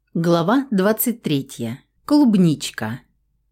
Глава 23. Клубничка.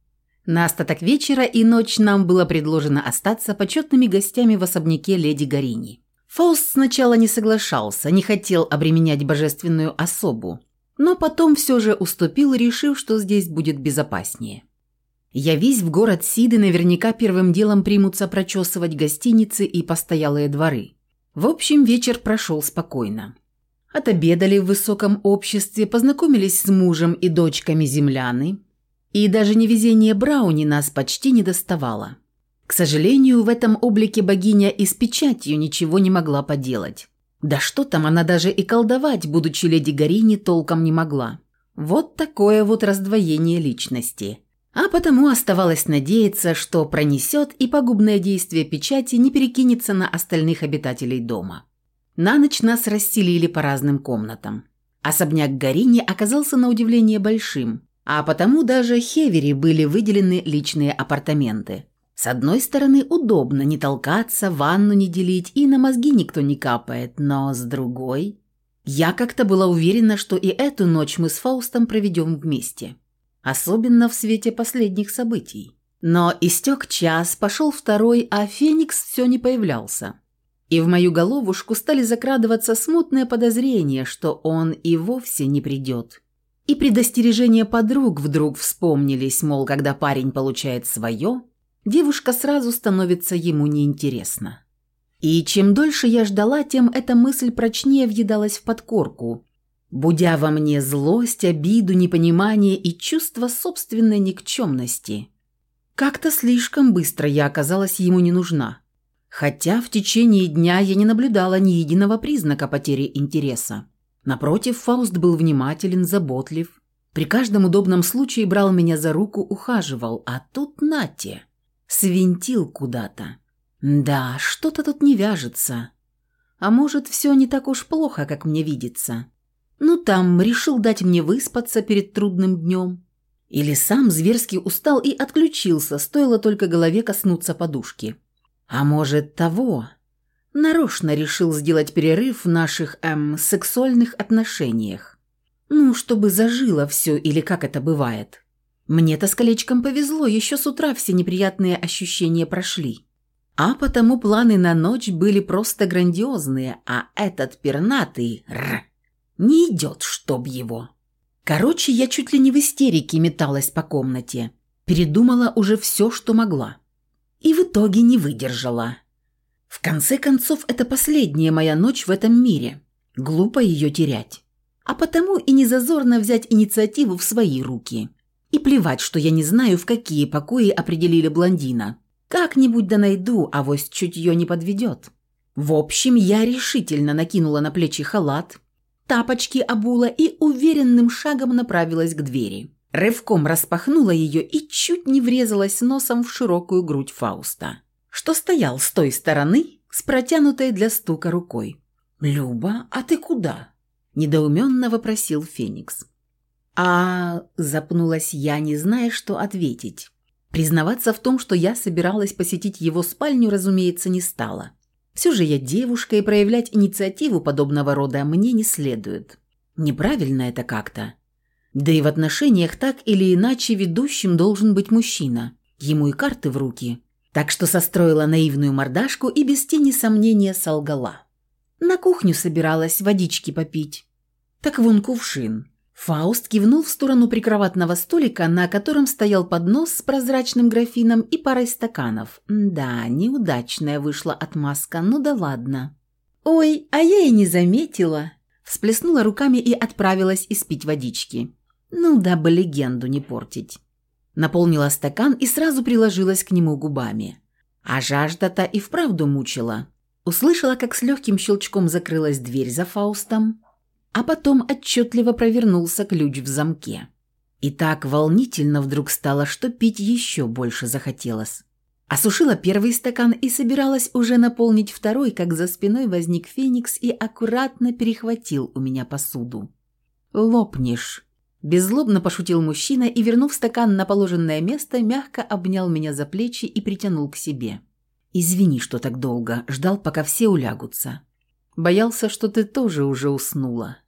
На остаток вечера и ночь нам было предложено остаться почетными гостями в особняке леди Гарини. Фауст сначала не соглашался, не хотел обременять божественную особу, но потом все же уступил, решив, что здесь будет безопаснее. Явись в город Сиды, наверняка первым делом примутся прочесывать гостиницы и постоялые дворы. В общем, вечер прошел спокойно. Отобедали в высоком обществе, познакомились с мужем и дочками земляны, и даже невезение Брауни нас почти не доставало. К сожалению, в этом облике богиня и с печатью ничего не могла поделать. Да что там, она даже и колдовать, будучи леди Гарини, толком не могла. Вот такое вот раздвоение личности. А потому оставалось надеяться, что пронесет и пагубное действие печати не перекинется на остальных обитателей дома. На ночь нас расселили по разным комнатам. Особняк Гарини оказался на удивление большим, а потому даже Хевери были выделены личные апартаменты. С одной стороны, удобно не толкаться, ванну не делить и на мозги никто не капает, но с другой... Я как-то была уверена, что и эту ночь мы с Фаустом проведем вместе. Особенно в свете последних событий. Но истек час, пошел второй, а Феникс все не появлялся. И в мою головушку стали закрадываться смутные подозрения, что он и вовсе не придет. И предостережения подруг вдруг вспомнились, мол, когда парень получает свое, девушка сразу становится ему неинтересна. И чем дольше я ждала, тем эта мысль прочнее въедалась в подкорку, будя во мне злость, обиду, непонимание и чувство собственной никчемности. Как-то слишком быстро я оказалась ему не нужна. Хотя в течение дня я не наблюдала ни единого признака потери интереса. Напротив, Фауст был внимателен, заботлив. При каждом удобном случае брал меня за руку, ухаживал, а тут нате, свинтил куда-то. Да, что-то тут не вяжется. А может, все не так уж плохо, как мне видится. Ну там, решил дать мне выспаться перед трудным днем. Или сам зверски устал и отключился, стоило только голове коснуться подушки. А может того, нарочно решил сделать перерыв в наших, сексуальных отношениях. Ну, чтобы зажило все, или как это бывает. Мне-то с колечком повезло, еще с утра все неприятные ощущения прошли. А потому планы на ночь были просто грандиозные, а этот пернатый не идет, чтоб его. Короче, я чуть ли не в истерике металась по комнате. Передумала уже все, что могла. И в итоге не выдержала. В конце концов, это последняя моя ночь в этом мире. Глупо ее терять. А потому и не зазорно взять инициативу в свои руки. И плевать, что я не знаю, в какие покои определили блондина. Как-нибудь да найду, авось чутье не подведет. В общем, я решительно накинула на плечи халат, тапочки обула и уверенным шагом направилась к двери. Рывком распахнула ее и чуть не врезалась носом в широкую грудь Фауста, что стоял с той стороны с протянутой для стука рукой. «Люба, а ты куда?» – недоуменно вопросил Феникс. Запнулась я, не зная, что ответить. Признаваться в том, что я собиралась посетить его спальню, разумеется, не стала. Все же я девушка, и проявлять инициативу подобного рода мне не следует. Неправильно это как-то. Да и в отношениях так или иначе ведущим должен быть мужчина. Ему и карты в руки. Так что состроила наивную мордашку и без тени сомнения солгала. На кухню собиралась водички попить. Так вон кувшин. Фауст кивнул в сторону прикроватного столика, на котором стоял поднос с прозрачным графином и парой стаканов. Да, неудачная вышла отмазка, ну да ладно. «Ой, а я и не заметила!» Всплеснула руками и отправилась испить водички. Ну, дабы легенду не портить. Наполнила стакан и сразу приложилась к нему губами. А жажда-то и вправду мучила. Услышала, как с легким щелчком закрылась дверь за Фаустом, а потом отчетливо провернулся ключ в замке. И так волнительно вдруг стало, что пить еще больше захотелось. Осушила первый стакан и собиралась уже наполнить второй, как за спиной возник Феникс и аккуратно перехватил у меня посуду. «Лопнешь», – беззлобно пошутил мужчина и, вернув стакан на положенное место, мягко обнял меня за плечи и притянул к себе. «Извини, что так долго, ждал, пока все улягутся. Боялся, что ты тоже уже уснула».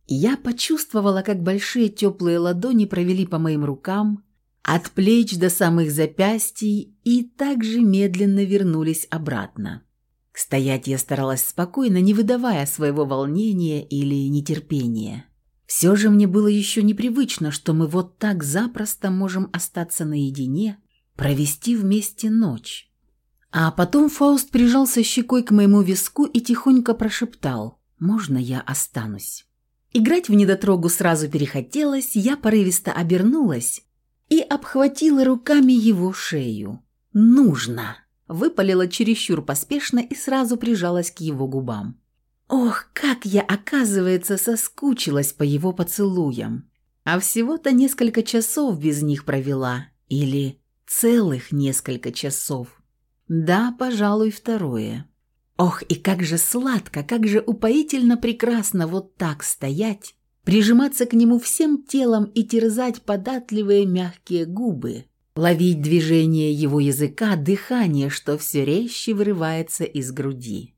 Я почувствовала, как большие теплые ладони провели по моим рукам, от плеч до самых запястий, и также медленно вернулись обратно. Стоять я старалась спокойно, не выдавая своего волнения или нетерпения. Все же мне было еще непривычно, что мы вот так запросто можем остаться наедине, провести вместе ночь. А потом Фауст прижался щекой к моему виску и тихонько прошептал: «Можно я останусь?». Играть в недотрогу сразу перехотелось, я порывисто обернулась и обхватила руками его шею. «Нужно!» – выпалила чересчур поспешно и сразу прижалась к его губам. Ох, как я, оказывается, соскучилась по его поцелуям. А всего-то несколько часов без них провела. Или целых несколько часов. Да, пожалуй, второе. Ох, и как же сладко, как же упоительно прекрасно вот так стоять, прижиматься к нему всем телом и терзать податливые мягкие губы, ловить движение его языка, дыхание, что все резче вырывается из груди.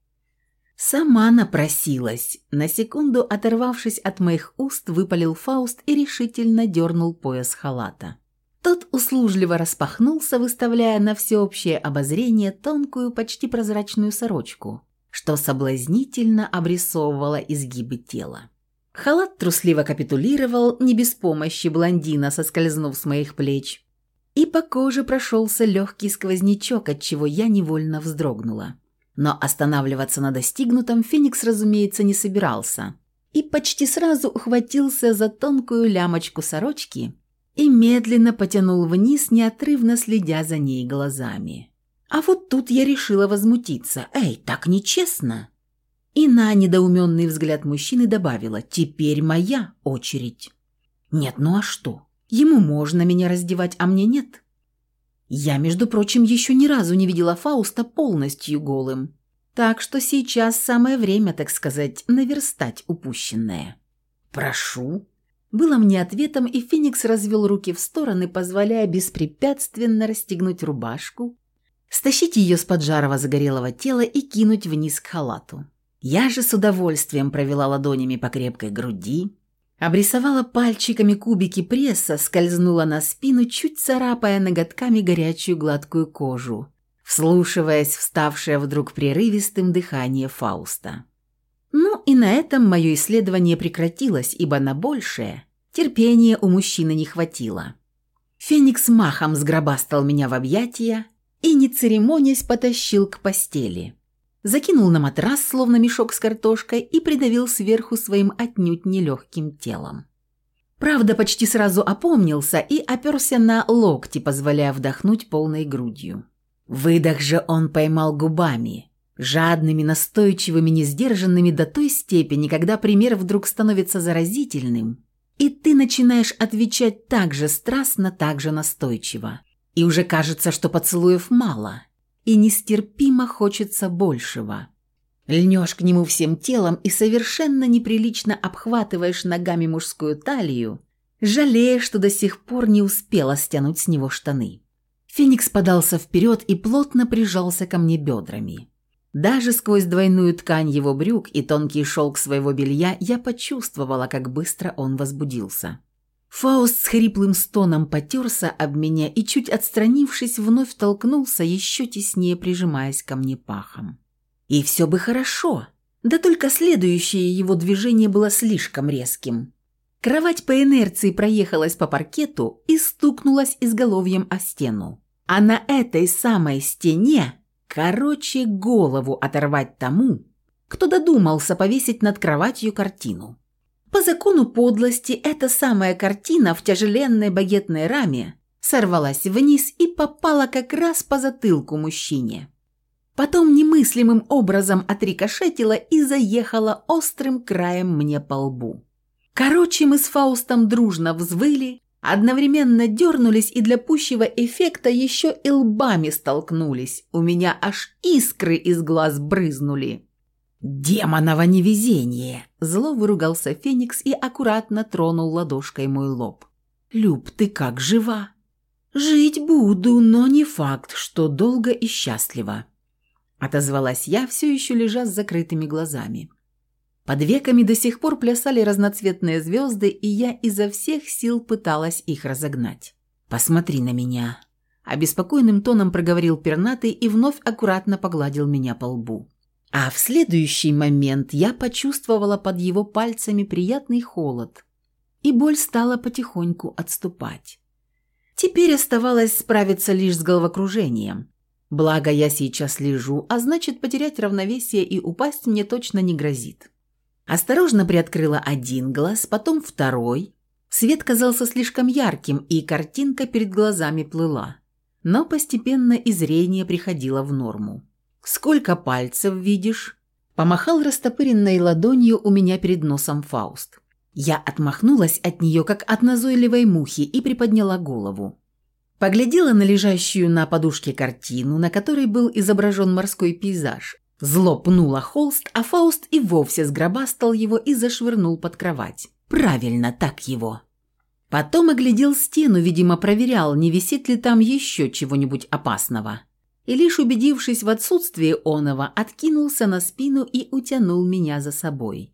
Сама напросилась. На секунду, оторвавшись от моих уст, выпалил Фауст и решительно дернул пояс халата. Тот услужливо распахнулся, выставляя на всеобщее обозрение тонкую, почти прозрачную сорочку, что соблазнительно обрисовывало изгибы тела. Халат трусливо капитулировал, не без помощи блондина, соскользнув с моих плеч, и по коже прошелся легкий сквознячок, отчего я невольно вздрогнула. Но останавливаться на достигнутом Феникс, разумеется, не собирался, и почти сразу ухватился за тонкую лямочку сорочки и медленно потянул вниз, неотрывно следя за ней глазами. А вот тут я решила возмутиться. «Эй, так нечестно!» И на недоуменный взгляд мужчины добавила: «Теперь моя очередь». «Нет, ну а что? Ему можно меня раздевать, а мне нет». Я, между прочим, еще ни разу не видела Фауста полностью голым, так что сейчас самое время, так сказать, наверстать упущенное. «Прошу». Было мне ответом, и Феникс развел руки в стороны, позволяя беспрепятственно расстегнуть рубашку, стащить ее с поджарого загорелого тела и кинуть вниз к халату. Я же с удовольствием провела ладонями по крепкой груди, обрисовала пальчиками кубики пресса, скользнула на спину, чуть царапая ноготками горячую гладкую кожу, вслушиваясь в ставшее вдруг прерывистым дыхание Фауста. Ну и на этом мое исследование прекратилось, ибо на большее терпения у мужчины не хватило. Феникс махом сгробастал меня в объятия и, не церемонясь, потащил к постели. Закинул на матрас, словно мешок с картошкой, и придавил сверху своим отнюдь нелегким телом. Правда, почти сразу опомнился и оперся на локти, позволяя вдохнуть полной грудью. Выдох же он поймал губами, жадными, настойчивыми, несдержанными до той степени, когда пример вдруг становится заразительным, и ты начинаешь отвечать так же страстно, так же настойчиво. И уже кажется, что поцелуев мало, и нестерпимо хочется большего. Льнешь к нему всем телом и совершенно неприлично обхватываешь ногами мужскую талию, жалея, что до сих пор не успела стянуть с него штаны. Феникс подался вперед и плотно прижался ко мне бедрами. Даже сквозь двойную ткань его брюк и тонкий шелк своего белья я почувствовала, как быстро он возбудился. Фауст с хриплым стоном потерся об меня и, чуть отстранившись, вновь толкнулся, еще теснее прижимаясь ко мне пахом. И все бы хорошо, да только следующее его движение было слишком резким. Кровать по инерции проехалась по паркету и стукнулась изголовьем о стену. А на этой самой стене, голову оторвать тому, кто додумался повесить над кроватью картину. По закону подлости, эта самая картина в тяжеленной багетной раме сорвалась вниз и попала как раз по затылку мужчине. Потом немыслимым образом отрикошетила и заехала острым краем мне по лбу. Короче, мы с Фаустом дружно взвыли, одновременно дернулись и для пущего эффекта еще и лбами столкнулись. У меня аж искры из глаз брызнули. «Демоново невезение!» – зло выругался Феникс и аккуратно тронул ладошкой мой лоб. «Люб, ты как, жива?» «Жить буду, но не факт, что долго и счастливо», – отозвалась я, все еще лежа с закрытыми глазами. Под веками до сих пор плясали разноцветные звезды, и я изо всех сил пыталась их разогнать. «Посмотри на меня», – обеспокоенным тоном проговорил пернатый и вновь аккуратно погладил меня по лбу. А в следующий момент я почувствовала под его пальцами приятный холод, и боль стала потихоньку отступать. Теперь оставалось справиться лишь с головокружением. Благо, я сейчас лежу, а значит, потерять равновесие и упасть мне точно не грозит. Осторожно приоткрыла один глаз, потом второй. Свет казался слишком ярким, и картинка перед глазами плыла. Но постепенно и зрение приходило в норму. «Сколько пальцев видишь?» Помахал растопыренной ладонью у меня перед носом Фауст. Я отмахнулась от нее, как от назойливой мухи, и приподняла голову. Поглядела на лежащую на подушке картину, на которой был изображен морской пейзаж. Зло пнула холст, а Фауст и вовсе сгробастал его и зашвырнул под кровать. Правильно, так его. Потом оглядел стену, видимо, проверял, не висит ли там еще чего-нибудь опасного. И лишь убедившись в отсутствии оного, откинулся на спину и утянул меня за собой.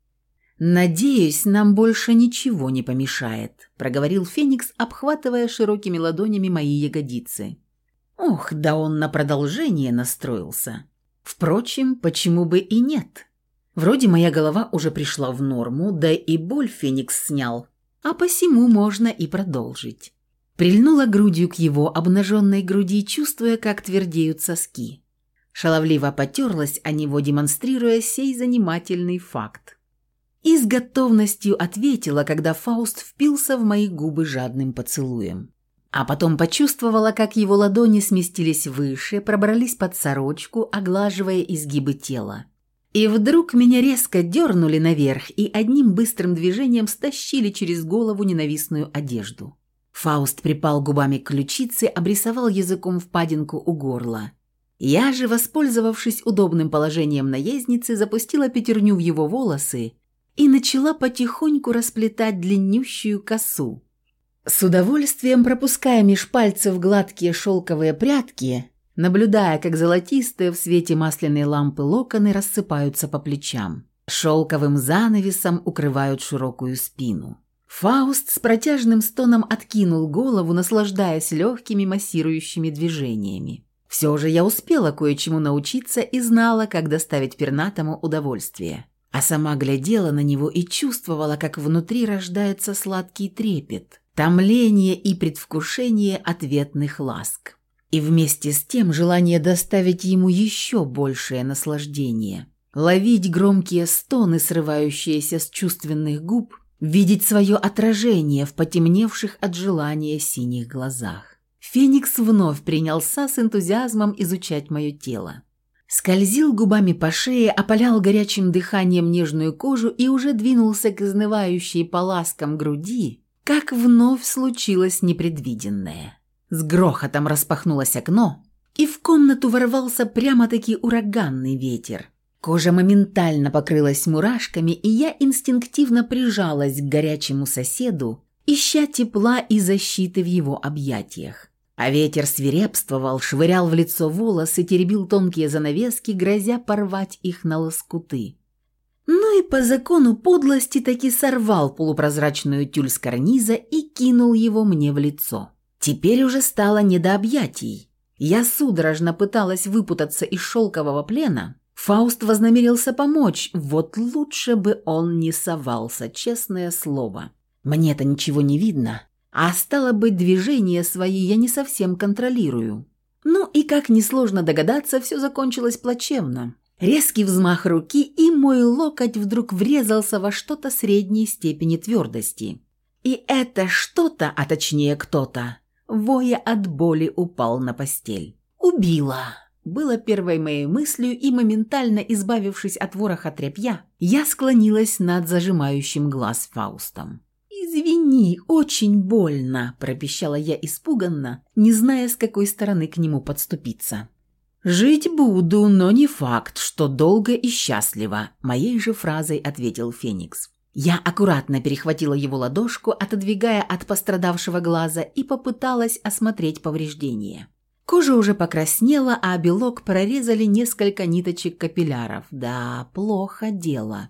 «Надеюсь, нам больше ничего не помешает», – проговорил Феникс, обхватывая широкими ладонями мои ягодицы. «Ох, да он на продолжение настроился. Впрочем, почему бы и нет? Вроде моя голова уже пришла в норму, да и боль Феникс снял, а посему можно и продолжить». Прильнула грудью к его обнаженной груди, чувствуя, как твердеют соски. Шаловливо потерлась о него, демонстрируя сей занимательный факт. И с готовностью ответила, когда Фауст впился в мои губы жадным поцелуем. А потом почувствовала, как его ладони сместились выше, пробрались под сорочку, оглаживая изгибы тела. И вдруг меня резко дернули наверх и одним быстрым движением стащили через голову ненавистную одежду. Фауст припал губами к ключице, обрисовал языком впадинку у горла. Я же, воспользовавшись удобным положением наездницы, запустила пятерню в его волосы и начала потихоньку расплетать длиннющую косу. С удовольствием пропуская меж пальцев гладкие шелковые прядки, наблюдая, как золотистые в свете масляной лампы локоны рассыпаются по плечам. Шелковым занавесом укрывают широкую спину. Фауст с протяжным стоном откинул голову, наслаждаясь легкими массирующими движениями. Все же я успела кое-чему научиться и знала, как доставить пернатому удовольствие. А сама глядела на него и чувствовала, как внутри рождается сладкий трепет, томление и предвкушение ответных ласк. И вместе с тем желание доставить ему еще большее наслаждение. Ловить громкие стоны, срывающиеся с чувственных губ, видеть свое отражение в потемневших от желания синих глазах. Феникс вновь принялся с энтузиазмом изучать мое тело. Скользил губами по шее, опалял горячим дыханием нежную кожу и уже двинулся к изнывающей по ласкам груди, как вновь случилось непредвиденное. С грохотом распахнулось окно, и в комнату ворвался прямо-таки ураганный ветер. Кожа моментально покрылась мурашками, и я инстинктивно прижалась к горячему соседу, ища тепла и защиты в его объятиях. А ветер свирепствовал, швырял в лицо волосы, теребил тонкие занавески, грозя порвать их на лоскуты. Ну и по закону подлости таки сорвал полупрозрачную тюль с карниза и кинул его мне в лицо. Теперь уже стало не до объятий. Я судорожно пыталась выпутаться из шелкового плена. Фауст вознамерился помочь, вот лучше бы он не совался, честное слово. Мне-то ничего не видно, а стало быть, движения свои я не совсем контролирую. Ну и, как несложно догадаться, все закончилось плачевно. Резкий взмах руки, и мой локоть вдруг врезался во что-то средней степени твердости. И это что-то, а точнее кто-то, воя от боли, упал на постель. «Убила!» Было первой моей мыслью, и моментально избавившись от вороха тряпья, я склонилась над зажимающим глаз Фаустом. «Извини, очень больно», – пропищала я испуганно, не зная, с какой стороны к нему подступиться. «Жить буду, но не факт, что долго и счастливо», – моей же фразой ответил Феникс. Я аккуратно перехватила его ладошку, отодвигая от пострадавшего глаза, и попыталась осмотреть повреждения. Кожа уже покраснела, а белок прорезали несколько ниточек капилляров. Да, плохо дело.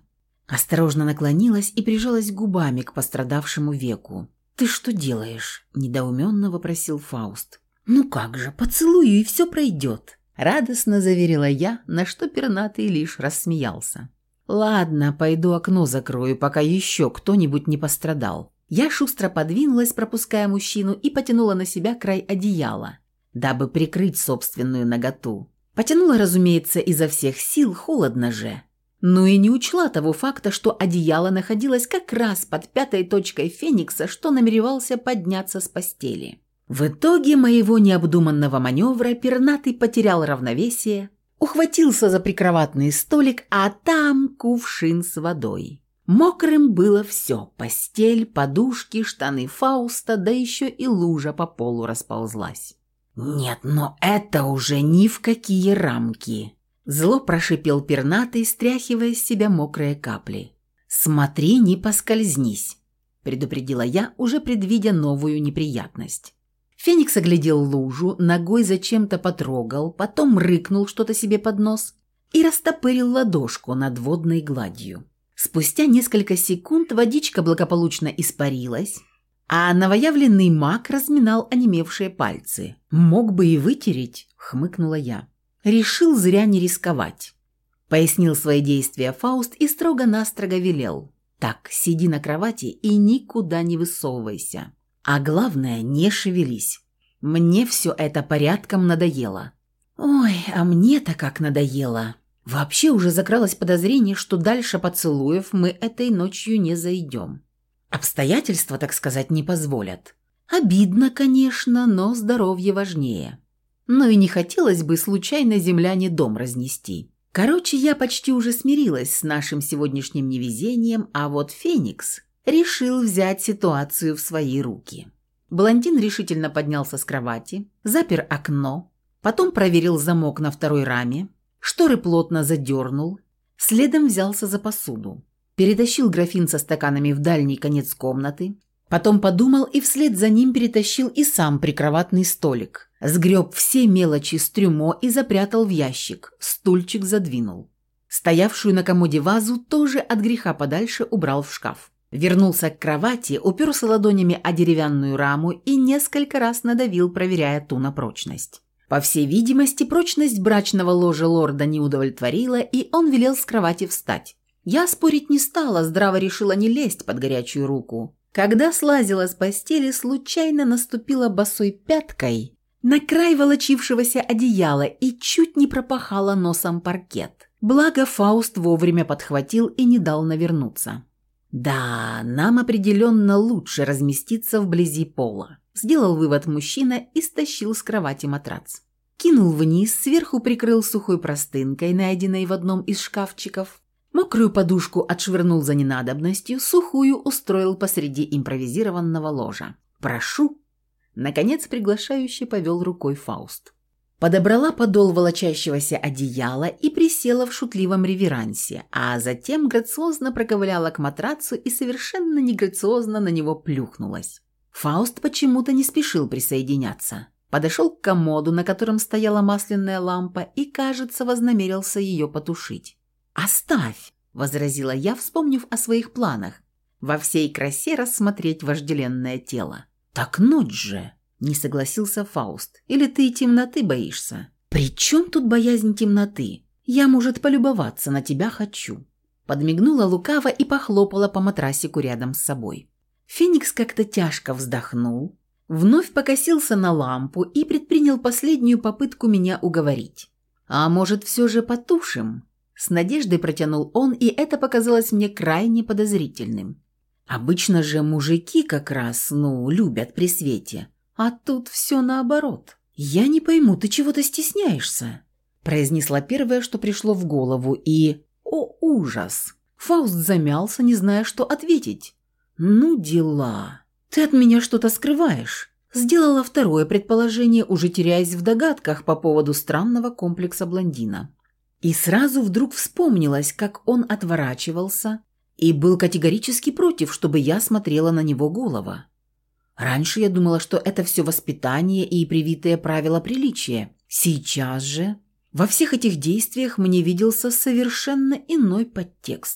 Осторожно наклонилась и прижалась губами к пострадавшему веку. «Ты что делаешь?» – недоуменно вопросил Фауст. «Ну как же, поцелую, и все пройдет», – радостно заверила я, на что пернатый лишь рассмеялся. «Ладно, пойду окно закрою, пока еще кто-нибудь не пострадал». Я шустро подвинулась, пропуская мужчину, и потянула на себя край одеяла, дабы прикрыть собственную наготу. Потянула, разумеется, изо всех сил, холодно же. Ну и не учла того факта, что одеяло находилось как раз под пятой точкой Феникса, что намеревался подняться с постели. В итоге моего необдуманного маневра пернатый потерял равновесие, ухватился за прикроватный столик, а там кувшин с водой. Мокрым было все – постель, подушки, штаны Фауста, да еще и лужа по полу расползлась. «Нет, но это уже ни в какие рамки!» Зло прошипел пернатый, стряхивая с себя мокрые капли. «Смотри, не поскользнись!» – предупредила я, уже предвидя новую неприятность. Феникс оглядел лужу, ногой зачем-то потрогал, потом рыкнул что-то себе под нос и растопырил ладошку над водной гладью. Спустя несколько секунд водичка благополучно испарилась, а новоявленный маг разминал онемевшие пальцы. «Мог бы и вытереть», — хмыкнула я. «Решил зря не рисковать», — пояснил свои действия Фауст и строго-настрого велел. «Так, сиди на кровати и никуда не высовывайся. А главное, не шевелись. Мне все это порядком надоело». «Ой, а мне-то как надоело». Вообще уже закралось подозрение, что дальше поцелуев мы этой ночью не зайдем. Обстоятельства, так сказать, не позволят. Обидно, конечно, но здоровье важнее. Но и не хотелось бы случайно земляне дом разнести. Короче, я почти уже смирилась с нашим сегодняшним невезением, а вот Феникс решил взять ситуацию в свои руки. Блондин решительно поднялся с кровати, запер окно, потом проверил замок на второй раме, шторы плотно задернул, следом взялся за посуду. Перетащил графин со стаканами в дальний конец комнаты, потом подумал и вслед за ним перетащил и сам прикроватный столик. Сгреб все мелочи с трюмо и запрятал в ящик, стульчик задвинул. Стоявшую на комоде вазу тоже от греха подальше убрал в шкаф. Вернулся к кровати, уперся ладонями о деревянную раму и несколько раз надавил, проверяя ту на прочность. По всей видимости, прочность брачного ложа лорда не удовлетворила, и он велел с кровати встать. Я спорить не стала, здраво решила не лезть под горячую руку. Когда слазила с постели, случайно наступила босой пяткой на край волочившегося одеяла и чуть не пропахала носом паркет. Благо Фауст вовремя подхватил и не дал навернуться. «Да, нам определенно лучше разместиться вблизи пола», – сделал вывод мужчина и стащил с кровати матрац. Кинул вниз, сверху прикрыл сухой простынкой, найденной в одном из шкафчиков. Мокрую подушку отшвырнул за ненадобностью, сухую устроил посреди импровизированного ложа. «Прошу!» – наконец приглашающе повел рукой Фауст. Подобрала подол волочащегося одеяла и присела в шутливом реверансе, а затем грациозно проковыляла к матрацу и совершенно неграциозно на него плюхнулась. Фауст почему-то не спешил присоединяться. Подошел к комоду, на котором стояла масляная лампа, и, кажется, вознамерился ее потушить. «Оставь!» – возразила я, вспомнив о своих планах. Во всей красе рассмотреть вожделенное тело. «Так ночь же!» – не согласился Фауст. «Или ты темноты боишься?» «При чем тут боязнь темноты? Я, может, полюбоваться на тебя хочу». Подмигнула лукаво и похлопала по матрасику рядом с собой. Феникс как-то тяжко вздохнул, вновь покосился на лампу и предпринял последнюю попытку меня уговорить. «А может, все же потушим?» С надеждой протянул он, и это показалось мне крайне подозрительным. Обычно же мужики как раз, любят при свете. А тут все наоборот. «Я не пойму, ты чего-то стесняешься?» произнесла первое, что пришло в голову, и... О, ужас! Фауст замялся, не зная, что ответить. «Ну дела. Ты от меня что-то скрываешь?» Сделала второе предположение, уже теряясь в догадках по поводу странного комплекса блондина. И сразу вдруг вспомнилось, как он отворачивался и был категорически против, чтобы я смотрела на него голова. Раньше я думала, что это все воспитание и привитые правила приличия. Сейчас же во всех этих действиях мне виделся совершенно иной подтекст.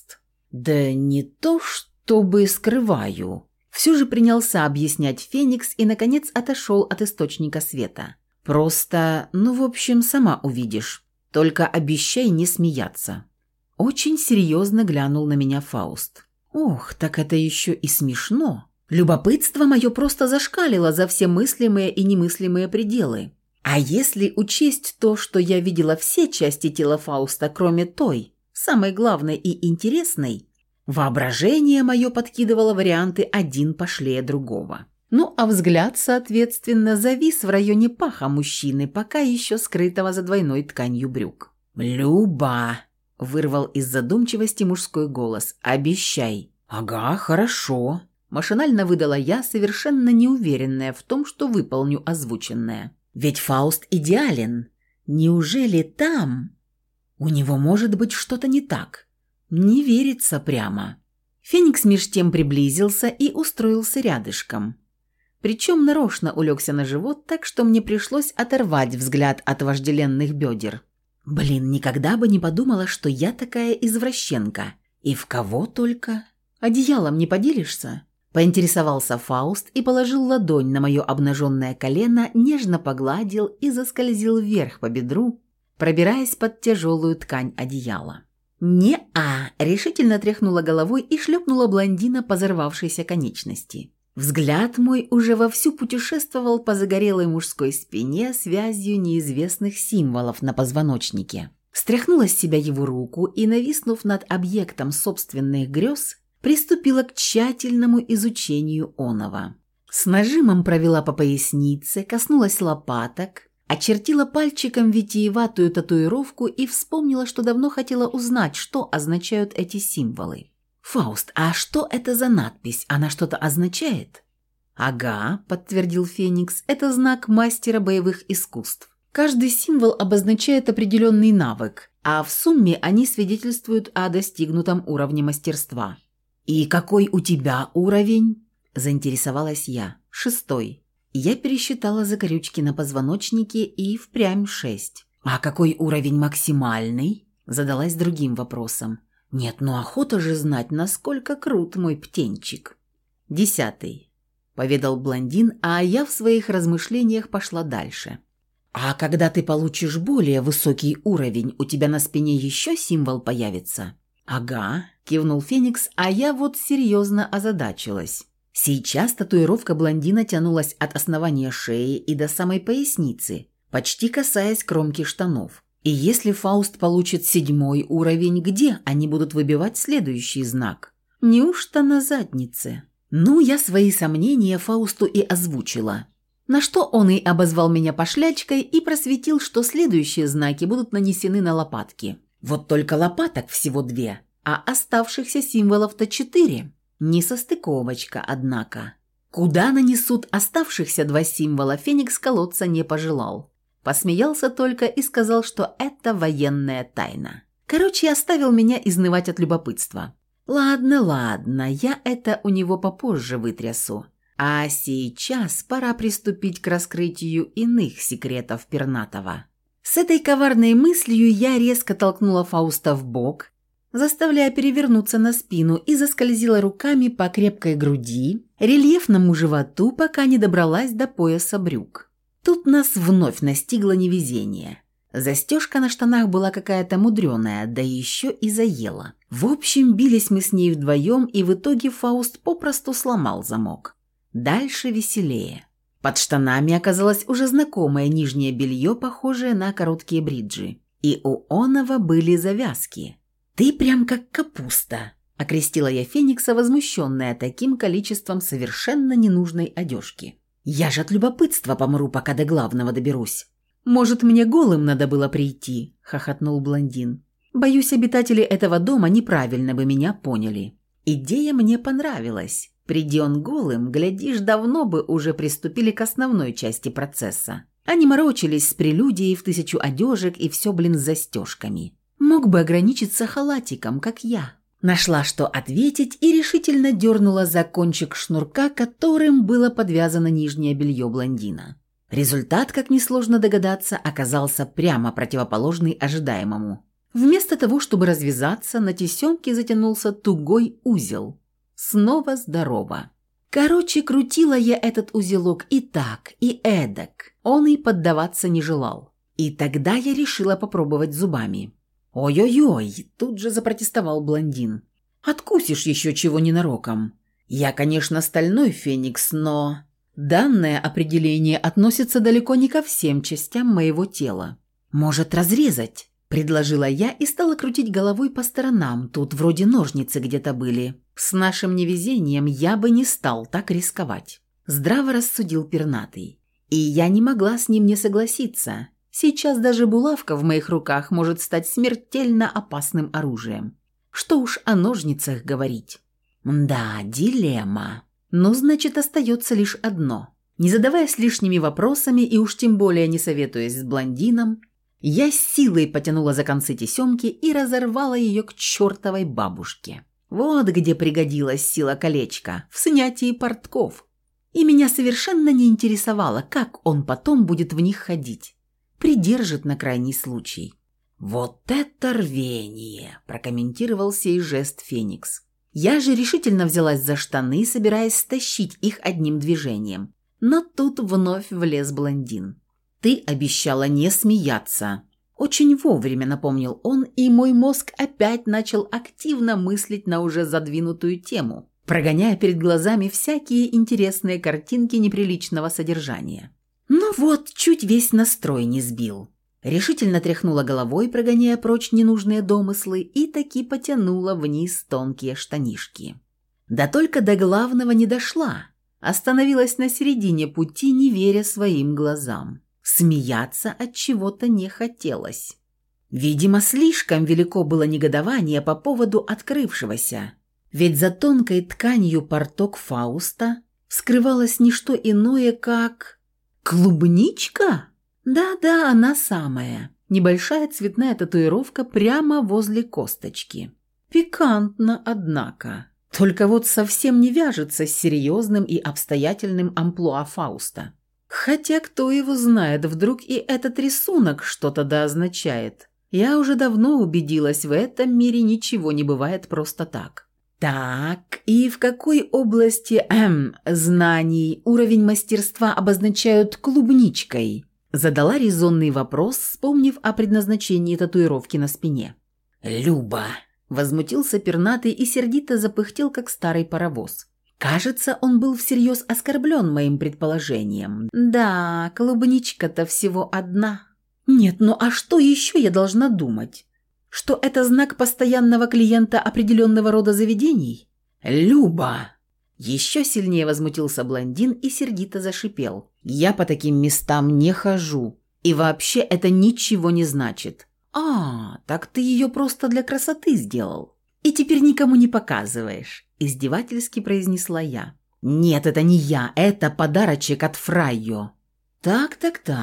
«Да не то чтобы скрываю». Все же принялся объяснять Феникс и, наконец, отошел от источника света. «Просто, в общем, сама увидишь. Только обещай не смеяться». Очень серьезно глянул на меня Фауст. «Ох, так это еще и смешно». Любопытство мое просто зашкалило за все мыслимые и немыслимые пределы. А если учесть то, что я видела все части тела Фауста, кроме той, самой главной и интересной, воображение мое подкидывало варианты один пошлее другого. А взгляд, соответственно, завис в районе паха мужчины, пока еще скрытого за двойной тканью брюк. «Люба!» – вырвал из задумчивости мужской голос. «Обещай!» «Ага, хорошо!» – машинально выдала я, совершенно неуверенная в том, что выполню озвученное. «Ведь Фауст идеален. Неужели там у него может быть что-то не так? Не верится прямо». Феникс меж тем приблизился и устроился рядышком. Причем нарочно улегся на живот, так что мне пришлось оторвать взгляд от вожделенных бедер. Никогда бы не подумала, что я такая извращенка. И в кого только? «Одеялом не поделишься?» – поинтересовался Фауст и положил ладонь на мое обнаженное колено, нежно погладил и заскользил вверх по бедру, пробираясь под тяжелую ткань одеяла. «Не-а!» – решительно тряхнула головой и шлепнула блондина по взорвавшейся конечности. Взгляд мой уже вовсю путешествовал по загорелой мужской спине связью неизвестных символов на позвоночнике. Стряхнула с себя его руку и, нависнув над объектом собственных грез, приступила к тщательному изучению оного. С нажимом провела по пояснице, коснулась лопаток, очертила пальчиком витиеватую татуировку и вспомнила, что давно хотела узнать, что означают эти символы. «Фауст, а что это за надпись? Она что-то означает?» «Ага», – подтвердил Феникс, – «это знак мастера боевых искусств. Каждый символ обозначает определенный навык, а в сумме они свидетельствуют о достигнутом уровне мастерства». «И какой у тебя уровень?» – заинтересовалась я. «6». Я пересчитала закорючки на позвоночнике и впрямь 6. «А какой уровень максимальный?» – задалась другим вопросом. «Нет, охота же знать, насколько крут мой птенчик». 10, поведал блондин, а я в своих размышлениях пошла дальше. «А когда ты получишь более высокий уровень, у тебя на спине еще символ появится?» «Ага», – кивнул Феникс, а я серьезно озадачилась. Сейчас татуировка блондина тянулась от основания шеи и до самой поясницы, почти касаясь кромки штанов. И если Фауст получит 7 уровень, где они будут выбивать следующий знак? Неужто на заднице? Я свои сомнения Фаусту и озвучила. На что он и обозвал меня пошлячкой и просветил, что следующие знаки будут нанесены на лопатки. Вот только лопаток всего 2, а оставшихся символов-то 4. Несостыковочка, однако. Куда нанесут оставшихся 2 символа, Феникс колоться не пожелал. Посмеялся только и сказал, что это военная тайна. Короче, оставил меня изнывать от любопытства. Ладно, я это у него попозже вытрясу. А сейчас пора приступить к раскрытию иных секретов Пернатова. С этой коварной мыслью я резко толкнула Фауста в бок, заставляя перевернуться на спину, и заскользила руками по крепкой груди, рельефному животу, пока не добралась до пояса брюк. Тут нас вновь настигло невезение. Застежка на штанах была какая-то мудреная, да еще и заела. В общем, бились мы с ней вдвоем, и в итоге Фауст попросту сломал замок. Дальше веселее. Под штанами оказалось уже знакомое нижнее белье, похожее на короткие бриджи. И у оного были завязки. «Ты прям как капуста», – окрестила я Феникса, возмущенная таким количеством совершенно ненужной одежки. «Я же от любопытства помру, пока до главного доберусь». «Может, мне голым надо было прийти?» – хохотнул блондин. «Боюсь, обитатели этого дома неправильно бы меня поняли». Идея мне понравилась. Приди он голым, глядишь, давно бы уже приступили к основной части процесса. Они морочились с прелюдией в 1000 одежек и все, с застежками. Мог бы ограничиться халатиком, как я. Нашла, что ответить, и решительно дернула за кончик шнурка, которым было подвязано нижнее белье блондина. Результат, как несложно догадаться, оказался прямо противоположный ожидаемому. Вместо того, чтобы развязаться, на тесемке затянулся тугой узел. Снова здорово. Короче, крутила я этот узелок и так, и эдак. Он и поддаваться не желал. И тогда я решила попробовать зубами. «Ой-ой-ой!» – тут же запротестовал блондин. «Откусишь еще чего ненароком. Я, конечно, стальной феникс, но...» Данное определение относится далеко не ко всем частям моего тела. «Может, разрезать?» – предложила я и стала крутить головой по сторонам. Тут вроде ножницы где-то были. С нашим невезением я бы не стал так рисковать. Здраво рассудил пернатый. И я не могла с ним не согласиться. Сейчас даже булавка в моих руках может стать смертельно опасным оружием. Что уж о ножницах говорить. Да, дилемма. Но значит, остается лишь одно. Не задаваясь лишними вопросами и уж тем более не советуясь с блондином, я с силой потянула за концы тесемки и разорвала ее к чертовой бабушке. Вот где пригодилась сила колечка, в снятии портков. И меня совершенно не интересовало, как он потом будет в них ходить. Придержит на крайний случай. «Вот это рвение!» – прокомментировал сей жест Феникс. Я же решительно взялась за штаны, собираясь стащить их одним движением. Но тут вновь влез блондин. «Ты обещала не смеяться». Очень вовремя напомнил он, и мой мозг опять начал активно мыслить на уже задвинутую тему, прогоняя перед глазами всякие интересные картинки неприличного содержания. Ну вот, чуть весь настрой не сбил. Решительно тряхнула головой, прогоняя прочь ненужные домыслы, и таки потянула вниз тонкие штанишки. Да только до главного не дошла. Остановилась на середине пути, не веря своим глазам. Смеяться от чего-то не хотелось. Видимо, слишком велико было негодование по поводу открывшегося. Ведь за тонкой тканью порток Фауста скрывалось не что иное, как... «Клубничка?» Да-да, она самая. Небольшая цветная татуировка прямо возле косточки. Пикантно, однако. Только вот совсем не вяжется с серьезным и обстоятельным амплуа Фауста. Хотя кто его знает, вдруг и этот рисунок что-то да означает. Я уже давно убедилась, в этом мире ничего не бывает просто так. Так, и в какой области знаний уровень мастерства обозначают клубничкой? Задала резонный вопрос, вспомнив о предназначении татуировки на спине. «Люба!» – возмутился пернатый и сердито запыхтел, как старый паровоз. Кажется, он был всерьез оскорблен моим предположением. Да, клубничка-то всего одна. Нет, ну а что еще я должна думать? Что это знак постоянного клиента определенного рода заведений? «Люба!» Еще сильнее возмутился блондин и сердито зашипел. «Я по таким местам не хожу. И вообще это ничего не значит». «А, так ты ее просто для красоты сделал. И теперь никому не показываешь», – издевательски произнесла я. «Нет, это не я, это подарочек от Фрайо». Так,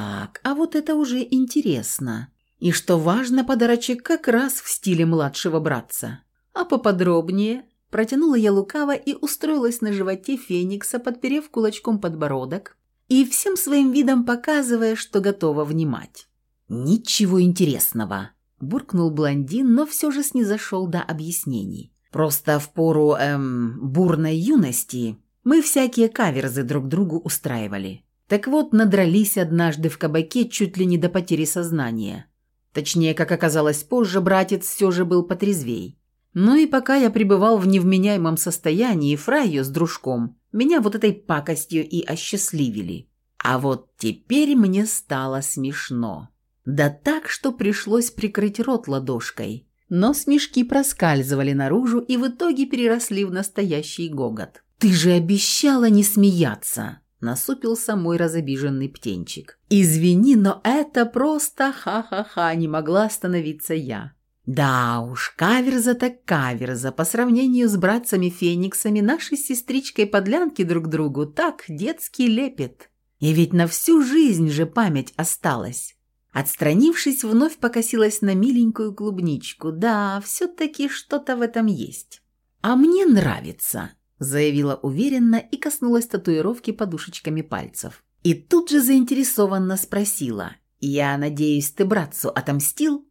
а вот это уже интересно. И что важно, подарочек как раз в стиле младшего братца. А поподробнее? Протянула я лукаво и устроилась на животе Феникса, подперев кулачком подбородок и всем своим видом показывая, что готова внимать. «Ничего интересного», – буркнул блондин, но все же снизошел до объяснений. «Просто в пору, бурной юности мы всякие каверзы друг другу устраивали. Так вот, надрались однажды в кабаке чуть ли не до потери сознания. Точнее, как оказалось позже, братец все же был потрезвей. Ну и пока я пребывал в невменяемом состоянии, Фрайо с дружком меня вот этой пакостью и осчастливили. А вот теперь мне стало смешно. Да так, что пришлось прикрыть рот ладошкой. Но смешки проскальзывали наружу и в итоге переросли в настоящий гогот. «Ты же обещала не смеяться!» – насупился мой разобиженный птенчик. «Извини, но это просто ха-ха-ха, не могла остановиться я». Да уж, каверза так каверза, по сравнению с братцами-фениксами нашей с сестричкой-подлянки друг другу так детский лепет. И ведь на всю жизнь же память осталась. Отстранившись, вновь покосилась на миленькую клубничку. Да, все-таки что-то в этом есть. «А мне нравится», – заявила уверенно и коснулась татуировки подушечками пальцев. И тут же заинтересованно спросила: «Я надеюсь, ты братцу отомстил?»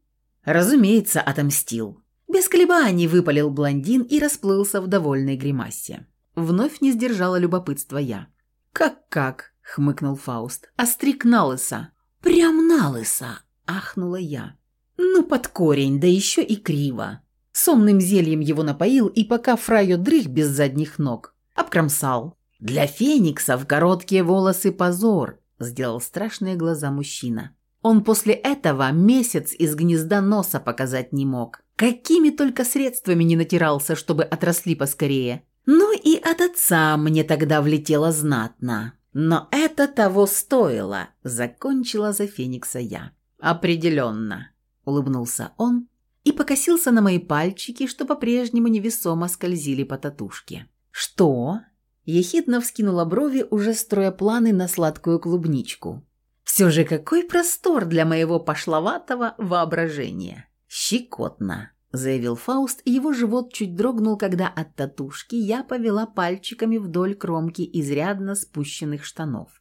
Разумеется, отомстил. Без колебаний выпалил блондин и расплылся в довольной гримасе. Вновь не сдержала любопытства я. «Как?» – хмыкнул Фауст. «Остриг на лысо». «Прям на лысо!» – ахнула я. «Ну, под корень, да еще и криво». Сонным зельем его напоил, и пока Фрайо дрых без задних ног, обкромсал. «Для фениксов короткие волосы позор», – сделал страшные глаза мужчина. Он после этого месяц из гнезда носа показать не мог. Какими только средствами не натирался, чтобы отросли поскорее. Ну и от отца мне тогда влетело знатно. Но это того стоило, закончила за феникса я. «Определенно», – улыбнулся он и покосился на мои пальчики, что по-прежнему невесомо скользили по татушке. «Что?» – ехидно вскинула брови, уже строя планы на сладкую клубничку. «Все же какой простор для моего пошловатого воображения!» «Щекотно», – заявил Фауст, и его живот чуть дрогнул, когда от татушки я повела пальчиками вдоль кромки изрядно спущенных штанов.